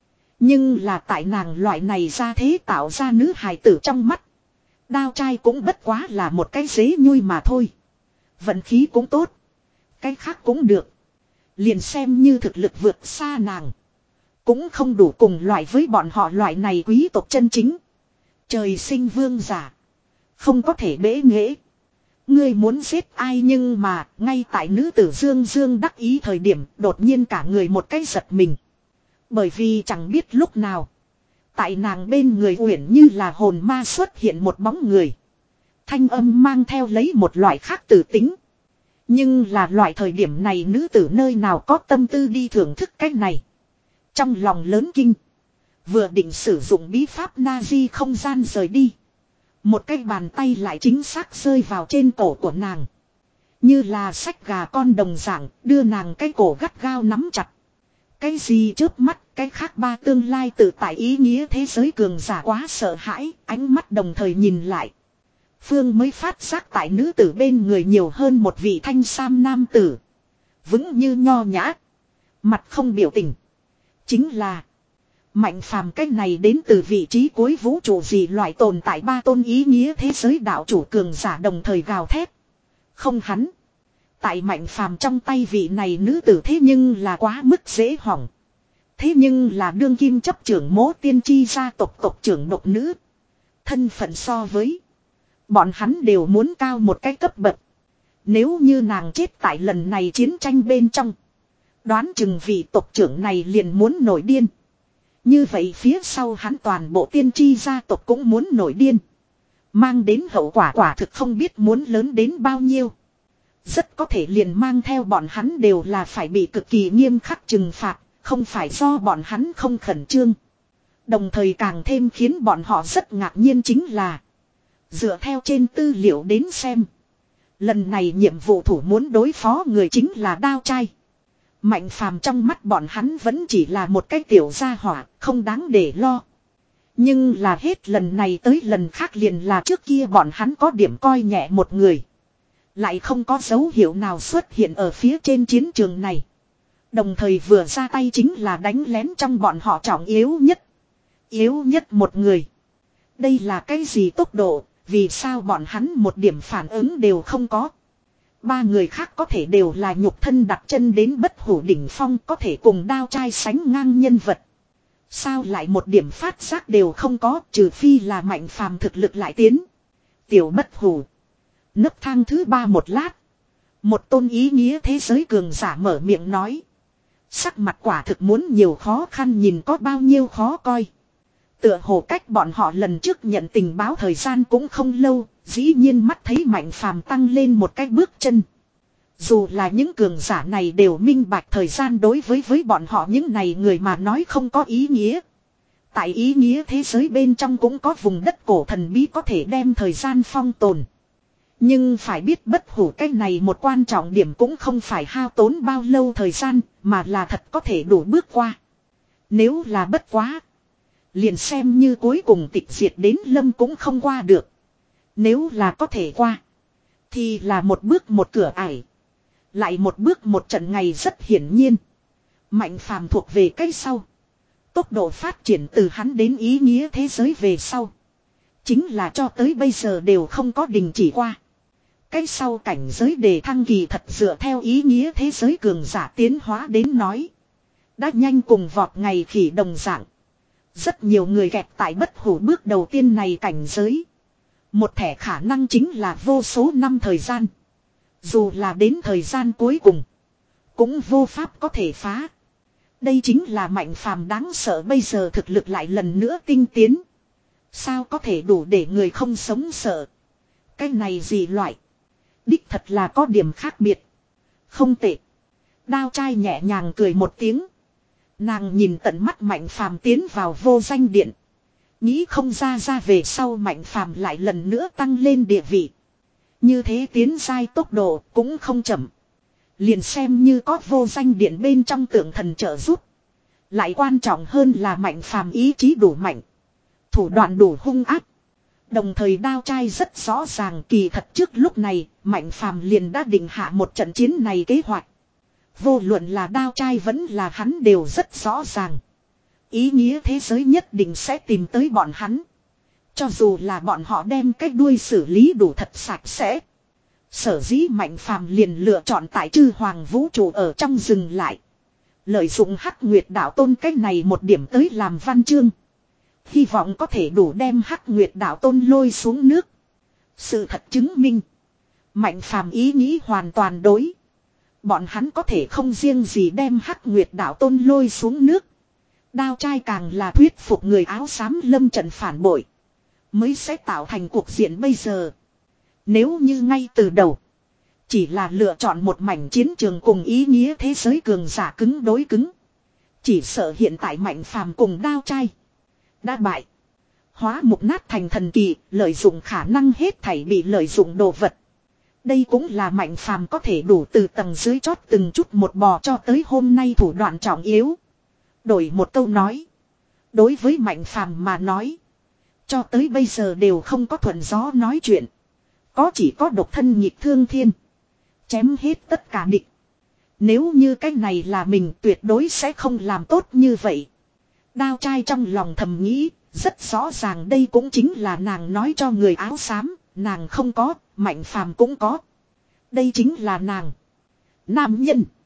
Nhưng là tại nàng loại này ra thế tạo ra nữ hài tử trong mắt. Đao trai cũng bất quá là một cái dế nhui mà thôi. Vận khí cũng tốt. Cái khác cũng được. Liền xem như thực lực vượt xa nàng. Cũng không đủ cùng loại với bọn họ loại này quý tộc chân chính. Trời sinh vương giả. Không có thể bế nghễ. Ngươi muốn giết ai, nhưng mà ngay tại nữ tử Dương Dương đắc ý thời điểm đột nhiên cả người một cái giật mình. Bởi vì chẳng biết lúc nào. Tại nàng bên người uyển như là hồn ma xuất hiện một bóng người. Thanh âm mang theo lấy một loại khác tử tính. Nhưng là loại thời điểm này nữ tử nơi nào có tâm tư đi thưởng thức cách này. Trong lòng lớn kinh. Vừa định sử dụng bí pháp Nazi không gian rời đi. Một cái bàn tay lại chính xác rơi vào trên cổ của nàng. Như là xách gà con đồng dạng đưa nàng cái cổ gắt gao nắm chặt. Cái gì chớp mắt, cái khác ba tương lai tự tại ý nghĩa thế giới cường giả quá sợ hãi, ánh mắt đồng thời nhìn lại. Phương mới phát giác tại nữ tử bên người nhiều hơn một vị thanh sam nam tử. Vững như nho nhã. Mặt không biểu tình. Chính là Mạnh Phàm, cái này đến từ vị trí cuối vũ trụ gì loại tồn tại ba tôn ý nghĩa thế giới đạo chủ cường giả đồng thời gào thét. Không hắn. Tại Mạnh Phàm trong tay vị này nữ tử thế nhưng là quá mức dễ hỏng. Thế nhưng là đương kim chấp trưởng Mỗ Tiên Chi gia tộc tộc trưởng độc nữ. Thân phận so với bọn hắn đều muốn cao một cái cấp bậc. Nếu như nàng chết tại lần này chiến tranh bên trong, đoán chừng vị tộc trưởng này liền muốn nổi điên. Như vậy phía sau hắn toàn bộ tiên tri gia tộc cũng muốn nổi điên. Mang đến hậu quả quả thực không biết muốn lớn đến bao nhiêu. Rất có thể liền mang theo bọn hắn đều là phải bị cực kỳ nghiêm khắc trừng phạt. Không phải do bọn hắn không khẩn trương. Đồng thời càng thêm khiến bọn họ rất ngạc nhiên chính là, dựa theo trên tư liệu đến xem, lần này nhiệm vụ thủ muốn đối phó người chính là đao trai. Mạnh Phàm trong mắt bọn hắn vẫn chỉ là một cái tiểu gia hỏa, không đáng để lo. Nhưng là hết lần này tới lần khác liền là trước kia bọn hắn có điểm coi nhẹ một người. Lại không có dấu hiệu nào xuất hiện ở phía trên chiến trường này. Đồng thời vừa ra tay chính là đánh lén trong bọn họ trọng yếu nhất. Yếu nhất một người. Đây là cái gì tốc độ, vì sao bọn hắn một điểm phản ứng đều không có. Ba người khác có thể đều là nhục thân đặt chân đến bất hủ đỉnh phong, có thể cùng đao trai sánh ngang nhân vật. Sao lại một điểm phát giác đều không có, trừ phi là Mạnh Phàm thực lực lại tiến. Tiểu bất hủ. Nấc thang thứ ba một lát. Một tôn ý nghĩa thế giới cường giả mở miệng nói. Sắc mặt quả thực muốn nhiều khó khăn, nhìn có bao nhiêu khó coi. Tựa hồ cách bọn họ lần trước nhận tình báo thời gian cũng không lâu, dĩ nhiên mắt thấy Mạnh Phàm tăng lên một cái bước chân. Dù là những cường giả này đều minh bạch thời gian đối với với bọn họ những này người mà nói không có ý nghĩa. Tại ý nghĩa thế giới bên trong cũng có vùng đất cổ thần bí có thể đem thời gian phong tồn. Nhưng phải biết bất hủ cái này một quan trọng điểm cũng không phải hao tốn bao lâu thời gian, mà là thật có thể đủ bước qua. Nếu là bất quá, liền xem như cuối cùng tịch diệt đến lâm cũng không qua được. Nếu là có thể qua, thì là một bước một cửa ải. Lại một bước một trận, ngày rất hiển nhiên. Mạnh Phàm thuộc về cái sau. Tốc độ phát triển từ hắn đến ý nghĩa thế giới về sau, chính là cho tới bây giờ đều không có đình chỉ qua. Cái sau cảnh giới đề thăng kỳ thật dựa theo ý nghĩa thế giới cường giả tiến hóa đến nói, đã nhanh cùng vọt ngày khỉ đồng dạng. Rất nhiều người kẹt tại bất hủ bước đầu tiên này cảnh giới. Một thẻ khả năng chính là vô số năm thời gian. Dù là đến thời gian cuối cùng, cũng vô pháp có thể phá. Đây chính là Mạnh Phàm đáng sợ, bây giờ thực lực lại lần nữa tinh tiến. Sao có thể đủ để người không sống sợ. Cái này gì loại. Đích thật là có điểm khác biệt. Không tệ. Đao trai nhẹ nhàng cười một tiếng. Nàng nhìn tận mắt Mạnh Phàm tiến vào vô danh điện. Nghĩ không ra ra về sau Mạnh Phàm lại lần nữa tăng lên địa vị. Như thế tiến giai tốc độ cũng không chậm. Liền xem như có vô danh điện bên trong tượng thần trợ giúp. Lại quan trọng hơn là Mạnh Phàm ý chí đủ mạnh. Thủ đoạn đủ hung ác. Đồng thời đao trai rất rõ ràng, kỳ thật trước lúc này Mạnh Phàm liền đã định hạ một trận chiến này kế hoạch. Vô luận là đao trai vẫn là hắn đều rất rõ ràng. Ý nghĩa thế giới nhất định sẽ tìm tới bọn hắn. Cho dù là bọn họ đem cái đuôi xử lý đủ thật sạch sẽ. Sở dĩ Mạnh Phàm liền lựa chọn tại Chư Hoàng vũ trụ ở trong rừng lại. Lợi dụng Hắc Nguyệt Đạo Tôn cách này một điểm tới làm văn chương. Hy vọng có thể đủ đem Hắc Nguyệt Đạo Tôn lôi xuống nước. Sự thật chứng minh, Mạnh Phàm ý nghĩ hoàn toàn đối. Bọn hắn có thể không riêng gì đem Hắc Nguyệt Đạo Tôn lôi xuống nước. Đao trai càng là thuyết phục người áo xám lâm trận phản bội, mới sẽ tạo thành cuộc diện bây giờ. Nếu như ngay từ đầu chỉ là lựa chọn một mảnh chiến trường cùng ý nghĩa thế giới cường giả cứng đối cứng, chỉ sợ hiện tại Mạnh Phàm cùng đao trai đã bại. Hóa mục nát thành thần kỳ, lợi dụng khả năng hết thảy bị lợi dụng đồ vật. Đây cũng là Mạnh Phàm có thể đủ từ tầng dưới chót từng chút một bò cho tới hôm nay thủ đoạn trọng yếu. Đổi một câu nói, đối với Mạnh Phàm mà nói, cho tới bây giờ đều không có thuận gió nói chuyện. Có chỉ có độc thân nhịp thương thiên. Chém hết tất cả địch. Nếu như cái này là mình tuyệt đối sẽ không làm tốt như vậy. Đao trai trong lòng thầm nghĩ, rất rõ ràng đây cũng chính là nàng nói cho người áo xám, nàng không có, Mạnh Phàm cũng có. Đây chính là nàng. Nam nhân.